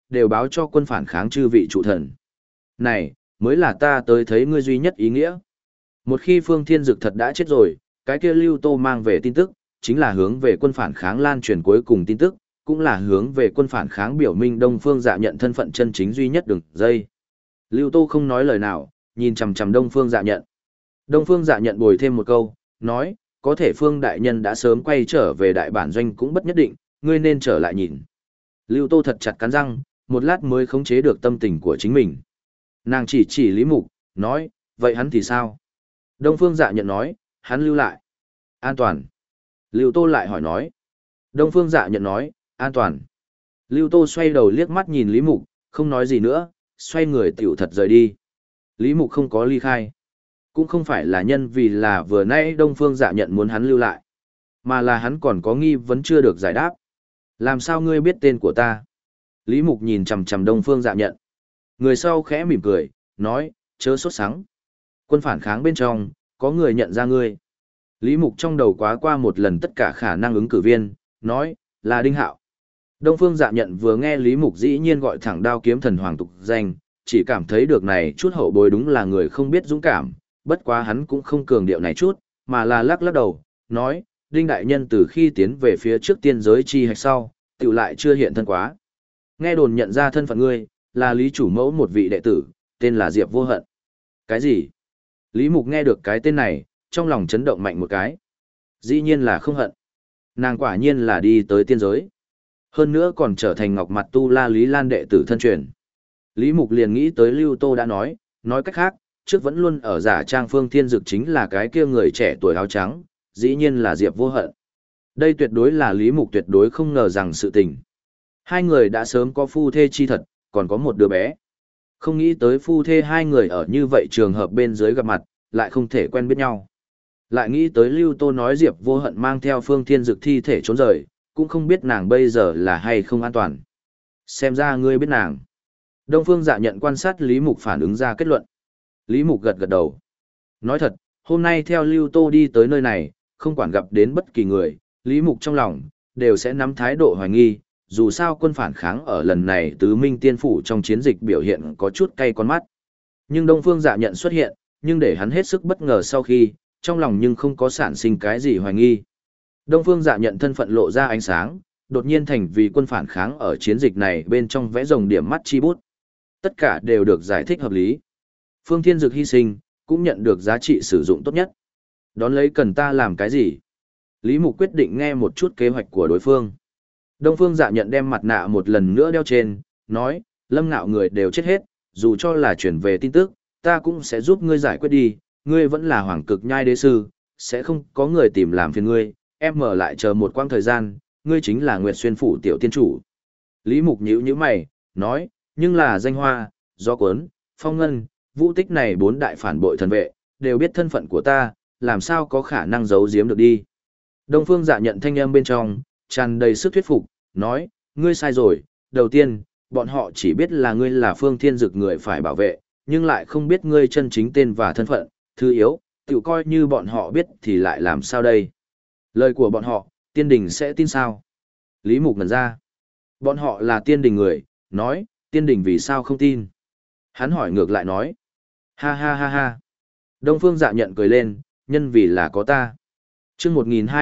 đều báo cho quân phản kháng chư vị trụ thần. Này, mới là ta tới thấy ngươi duy nhất ý nghĩa. Một khi Phương Thiên Dực thật đã chết rồi, cái kia Lưu Tô mang về tin tức, chính là hướng về quân phản kháng lan truyền cuối cùng tin tức, cũng là hướng về quân phản kháng biểu minh Đông Phương Dạ Nhận thân phận chân chính duy nhất đường dây. Lưu Tô không nói lời nào, nhìn chằm chằm Đông Phương Dạ Nhận. Đông Phương Dạ Nhận bồi thêm một câu, nói, có thể Phương đại nhân đã sớm quay trở về đại bản doanh cũng bất nhất định, ngươi nên trở lại nhìn. Lưu Tô thật chặt cắn răng, một lát mới khống chế được tâm tình của chính mình. Nàng chỉ Lý Mục, nói, vậy hắn thì sao? Đông Phương Dạ Nhận nói, hắn lưu lại. An toàn. Lưu Tô lại hỏi nói. Đông Phương Dạ Nhận nói, an toàn. Lưu Tô xoay đầu liếc mắt nhìn Lý Mục, không nói gì nữa, xoay người tiểu thật rời đi. Lý Mục không có ly khai. Cũng không phải là nhân vì là vừa nãy Đông Phương Dạ Nhận muốn hắn lưu lại, mà là hắn còn có nghi vấn chưa được giải đáp. Làm sao ngươi biết tên của ta? Lý Mục nhìn chằm chằm Đông Phương Dạ Nhận. Người sau khẽ mỉm cười, nói, chớ sốt sắng. Quân phản kháng bên trong, có người nhận ra ngươi. Lý Mục trong đầu quá qua một lần tất cả khả năng ứng cử viên, nói, là Đinh Hạo. Đông Phương Dạ Nhận vừa nghe Lý Mục dĩ nhiên gọi thẳng Đao Kiếm Thần Hoàng tục danh, chỉ cảm thấy được này chút hậu bối đúng là người không biết dũng cảm, bất quá hắn cũng không cường điệu này chút, mà là lắc lắc đầu, nói, Đinh Đại Nhân từ khi tiến về phía trước tiên giới chi hạch sau, tiểu lại chưa hiện thân quá. Nghe đồn nhận ra thân phận ngươi, là Lý Chủ Mẫu một vị đệ tử, tên là Diệp Vô Hận. Cái gì? Lý Mục nghe được cái tên này, trong lòng chấn động mạnh một cái. Dĩ nhiên là không hận. Nàng quả nhiên là đi tới tiên giới. Hơn nữa còn trở thành Ngọc Mặt Tu La Lý Lan đệ tử thân truyền. Lý Mục liền nghĩ tới Lưu Tô đã nói cách khác, trước vẫn luôn ở giả trang Phương Thiên Dực chính là cái kia người trẻ tuổi áo trắng, dĩ nhiên là Diệp Vô Hận. Đây tuyệt đối là Lý Mục tuyệt đối không ngờ rằng sự tình. Hai người đã sớm có phu thê chi thật, còn có một đứa bé. Không nghĩ tới phu thê hai người ở như vậy trường hợp bên dưới gặp mặt, lại không thể quen biết nhau. Lại nghĩ tới Lưu Tô nói Diệp Vô Hận mang theo Phương Thiên Dực thi thể trốn rời, cũng không biết nàng bây giờ là hay không an toàn. Xem ra ngươi biết nàng. Đông Phương Dạ Nhận quan sát Lý Mục phản ứng ra kết luận. Lý Mục gật gật đầu. Nói thật, hôm nay theo Lưu Tô đi tới nơi này, không quản gặp đến bất kỳ người, Lý Mục trong lòng, đều sẽ nắm thái độ hoài nghi, dù sao quân phản kháng ở lần này tứ minh tiên phủ trong chiến dịch biểu hiện có chút cay con mắt. Nhưng Đông Phương Dạ Nhận xuất hiện, nhưng để hắn hết sức bất ngờ sau khi, trong lòng nhưng không có sản sinh cái gì hoài nghi. Đông Phương Dạ Nhận thân phận lộ ra ánh sáng, đột nhiên thành vì quân phản kháng ở chiến dịch này bên trong vẽ rồng điểm mắt chi bút. Tất cả đều được giải thích hợp lý. Phương Thiên Dực hy sinh, cũng nhận được giá trị sử dụng tốt nhất. Đón lấy cần ta làm cái gì? Lý Mục quyết định nghe một chút kế hoạch của đối phương. Đông Phương Dạ Nhận đem mặt nạ một lần nữa đeo trên, nói, Lâm Ngạo người đều chết hết, dù cho là chuyển về tin tức, ta cũng sẽ giúp ngươi giải quyết đi, ngươi vẫn là Hoàng Cực Nhai đế sư, sẽ không có người tìm làm phiền ngươi, em mở lại chờ một quãng thời gian, ngươi chính là Nguyệt Xuyên phủ tiểu tiên chủ. Lý Mục nhíu mày, nói, nhưng là danh hoa, gió cuốn, phong ngân, vũ tích này bốn đại phản bội thần vệ, đều biết thân phận của ta, làm sao có khả năng giấu giếm được đi. Đông Phương Dạ Nhận thanh âm bên trong, tràn đầy sức thuyết phục, nói, ngươi sai rồi, đầu tiên, bọn họ chỉ biết là ngươi là Phương Thiên Dực người phải bảo vệ, nhưng lại không biết ngươi chân chính tên và thân phận, thứ yếu, tự coi như bọn họ biết thì lại làm sao đây. Lời của bọn họ, tiên đình sẽ tin sao? Lý Mục ngẩn ra. Bọn họ là tiên đình người, nói, tiên đình vì sao không tin? Hắn hỏi ngược lại nói. Ha ha ha ha. Đông Phương Dạ Nhận cười lên, nhân vì là có ta. Chương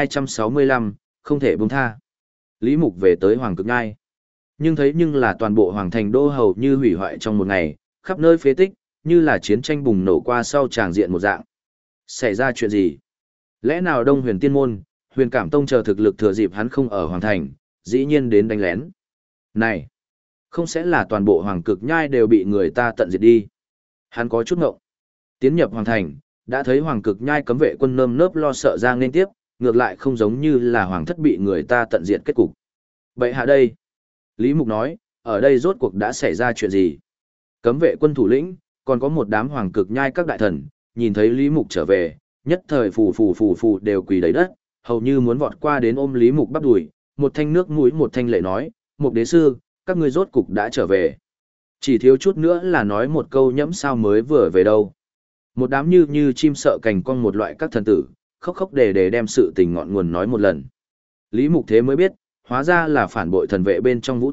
1265, không thể buông tha. Lý Mục về tới Hoàng Cực Nhai. Nhưng là toàn bộ hoàng thành đô hầu như hủy hoại trong một ngày, khắp nơi phế tích, như là chiến tranh bùng nổ qua sau tràng diện một dạng. Xảy ra chuyện gì? Lẽ nào Đông Huyền Tiên Môn, Huyền Cảm Tông chờ thực lực thừa dịp hắn không ở hoàng thành, dĩ nhiên đến đánh lén? Này, không sẽ là toàn bộ Hoàng Cực Nhai đều bị người ta tận diệt đi? Hắn có chút ngộng. Tiến nhập hoàng thành, đã thấy Hoàng Cực Nhai cấm vệ quân nơm nớp lo sợ ra nên tiếp, ngược lại không giống như là hoàng thất bị người ta tận diệt kết cục. Bậy hạ đây. Lý Mục nói, ở đây rốt cuộc đã xảy ra chuyện gì? Cấm vệ quân thủ lĩnh, còn có một đám Hoàng Cực Nhai các đại thần, nhìn thấy Lý Mục trở về, nhất thời phù đều quỳ đầy đất, hầu như muốn vọt qua đến ôm Lý Mục bắp đùi, một thanh nước mũi một thanh lệ nói, Mục đế sư, các ngươi rốt cục đã trở về. Chỉ thiếu chút nữa là nói một câu nhẫm sao mới vừa về đâu. Một đám như chim sợ cành cong một loại các thần tử, khóc để đem sự tình ngọn nguồn nói một lần. Lý Mục thế mới biết, hóa ra là phản bội thần vệ bên trong vũ tích,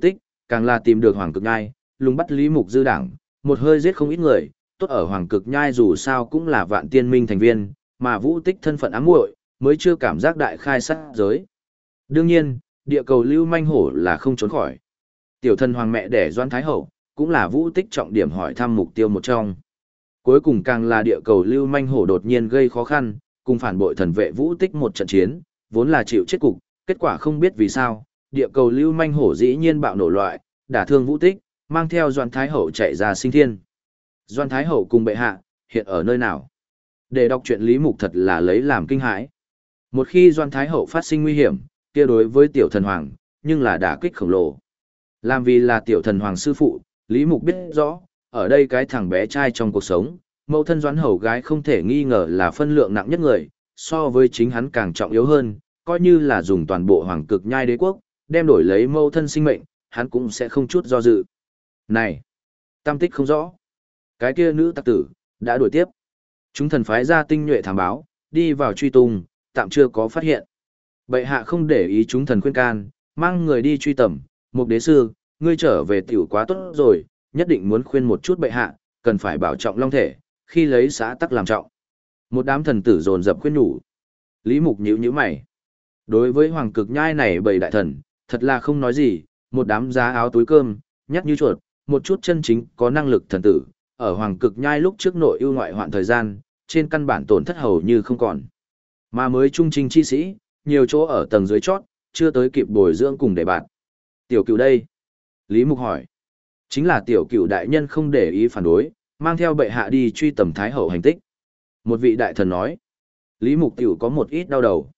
càng là tìm được Hoàng Cực Nhai, lùng bắt Lý Mục dư đảng, một hơi giết không ít người, tốt ở Hoàng Cực Nhai dù sao cũng là Vạn Tiên Minh thành viên, mà Vũ Tích thân phận ám muội, mới chưa cảm giác đại khai sát giới. Đương nhiên, địa cầu lưu manh hổ là không trốn khỏi. Tiểu thần hoàng mẹ đẻ Doan Thái Hậu, cũng là Vũ Tích trọng điểm hỏi thăm mục tiêu một trong. Cuối cùng càng là địa cầu lưu manh hổ đột nhiên gây khó khăn, cùng phản bội thần vệ Vũ Tích một trận chiến, vốn là chịu chết cục, kết quả không biết vì sao, địa cầu lưu manh hổ dĩ nhiên bạo nổ loại, đả thương Vũ Tích, mang theo Doan Thái Hậu chạy ra sinh thiên. Doan Thái Hậu cùng bệ hạ, hiện ở nơi nào? Để đọc truyện Lý Mục thật là lấy làm kinh hãi. Một khi Doan Thái Hậu phát sinh nguy hiểm, kia đối với tiểu thần hoàng, nhưng là đả kích khổng lồ. Làm vì là tiểu thần hoàng sư phụ, Lý Mục biết rõ, ở đây cái thằng bé trai trong cuộc sống, mẫu thân Doãn hầu gái không thể nghi ngờ là phân lượng nặng nhất người, so với chính hắn càng trọng yếu hơn, coi như là dùng toàn bộ Hoàng Cực Nhai đế quốc, đem đổi lấy mẫu thân sinh mệnh, hắn cũng sẽ không chút do dự. Này, tam tích không rõ. Cái kia nữ tặc tử, đã đuổi tiếp. Chúng thần phái ra tinh nhuệ thám báo, đi vào truy tung, tạm chưa có phát hiện. Bệ hạ không để ý chúng thần khuyên can, mang người đi truy tầm, Mục đế sư, ngươi trở về tiểu quá tốt rồi, nhất định muốn khuyên một chút bệ hạ, cần phải bảo trọng long thể, khi lấy xã tắc làm trọng. Một đám thần tử dồn dập khuyên nhủ. Lý Mục nhíu nhíu mày. Đối với Hoàng Cực Nhai này bầy đại thần, thật là không nói gì, một đám giá áo túi cơm, nhát như chuột, một chút chân chính có năng lực thần tử, ở Hoàng Cực Nhai lúc trước nội ưu ngoại hoạn thời gian, trên căn bản tổn thất hầu như không còn. Mà mới trung trinh chi sĩ, nhiều chỗ ở tầng dưới chót, chưa tới kịp bồi dưỡng cùng để bạn. Tiểu Cửu đây? Lý Mục hỏi. Chính là Tiểu Cửu đại nhân không để ý phản đối, mang theo bệ hạ đi truy tầm Thái Hậu hành tích. Một vị đại thần nói. Lý Mục tiểu có một ít đau đầu.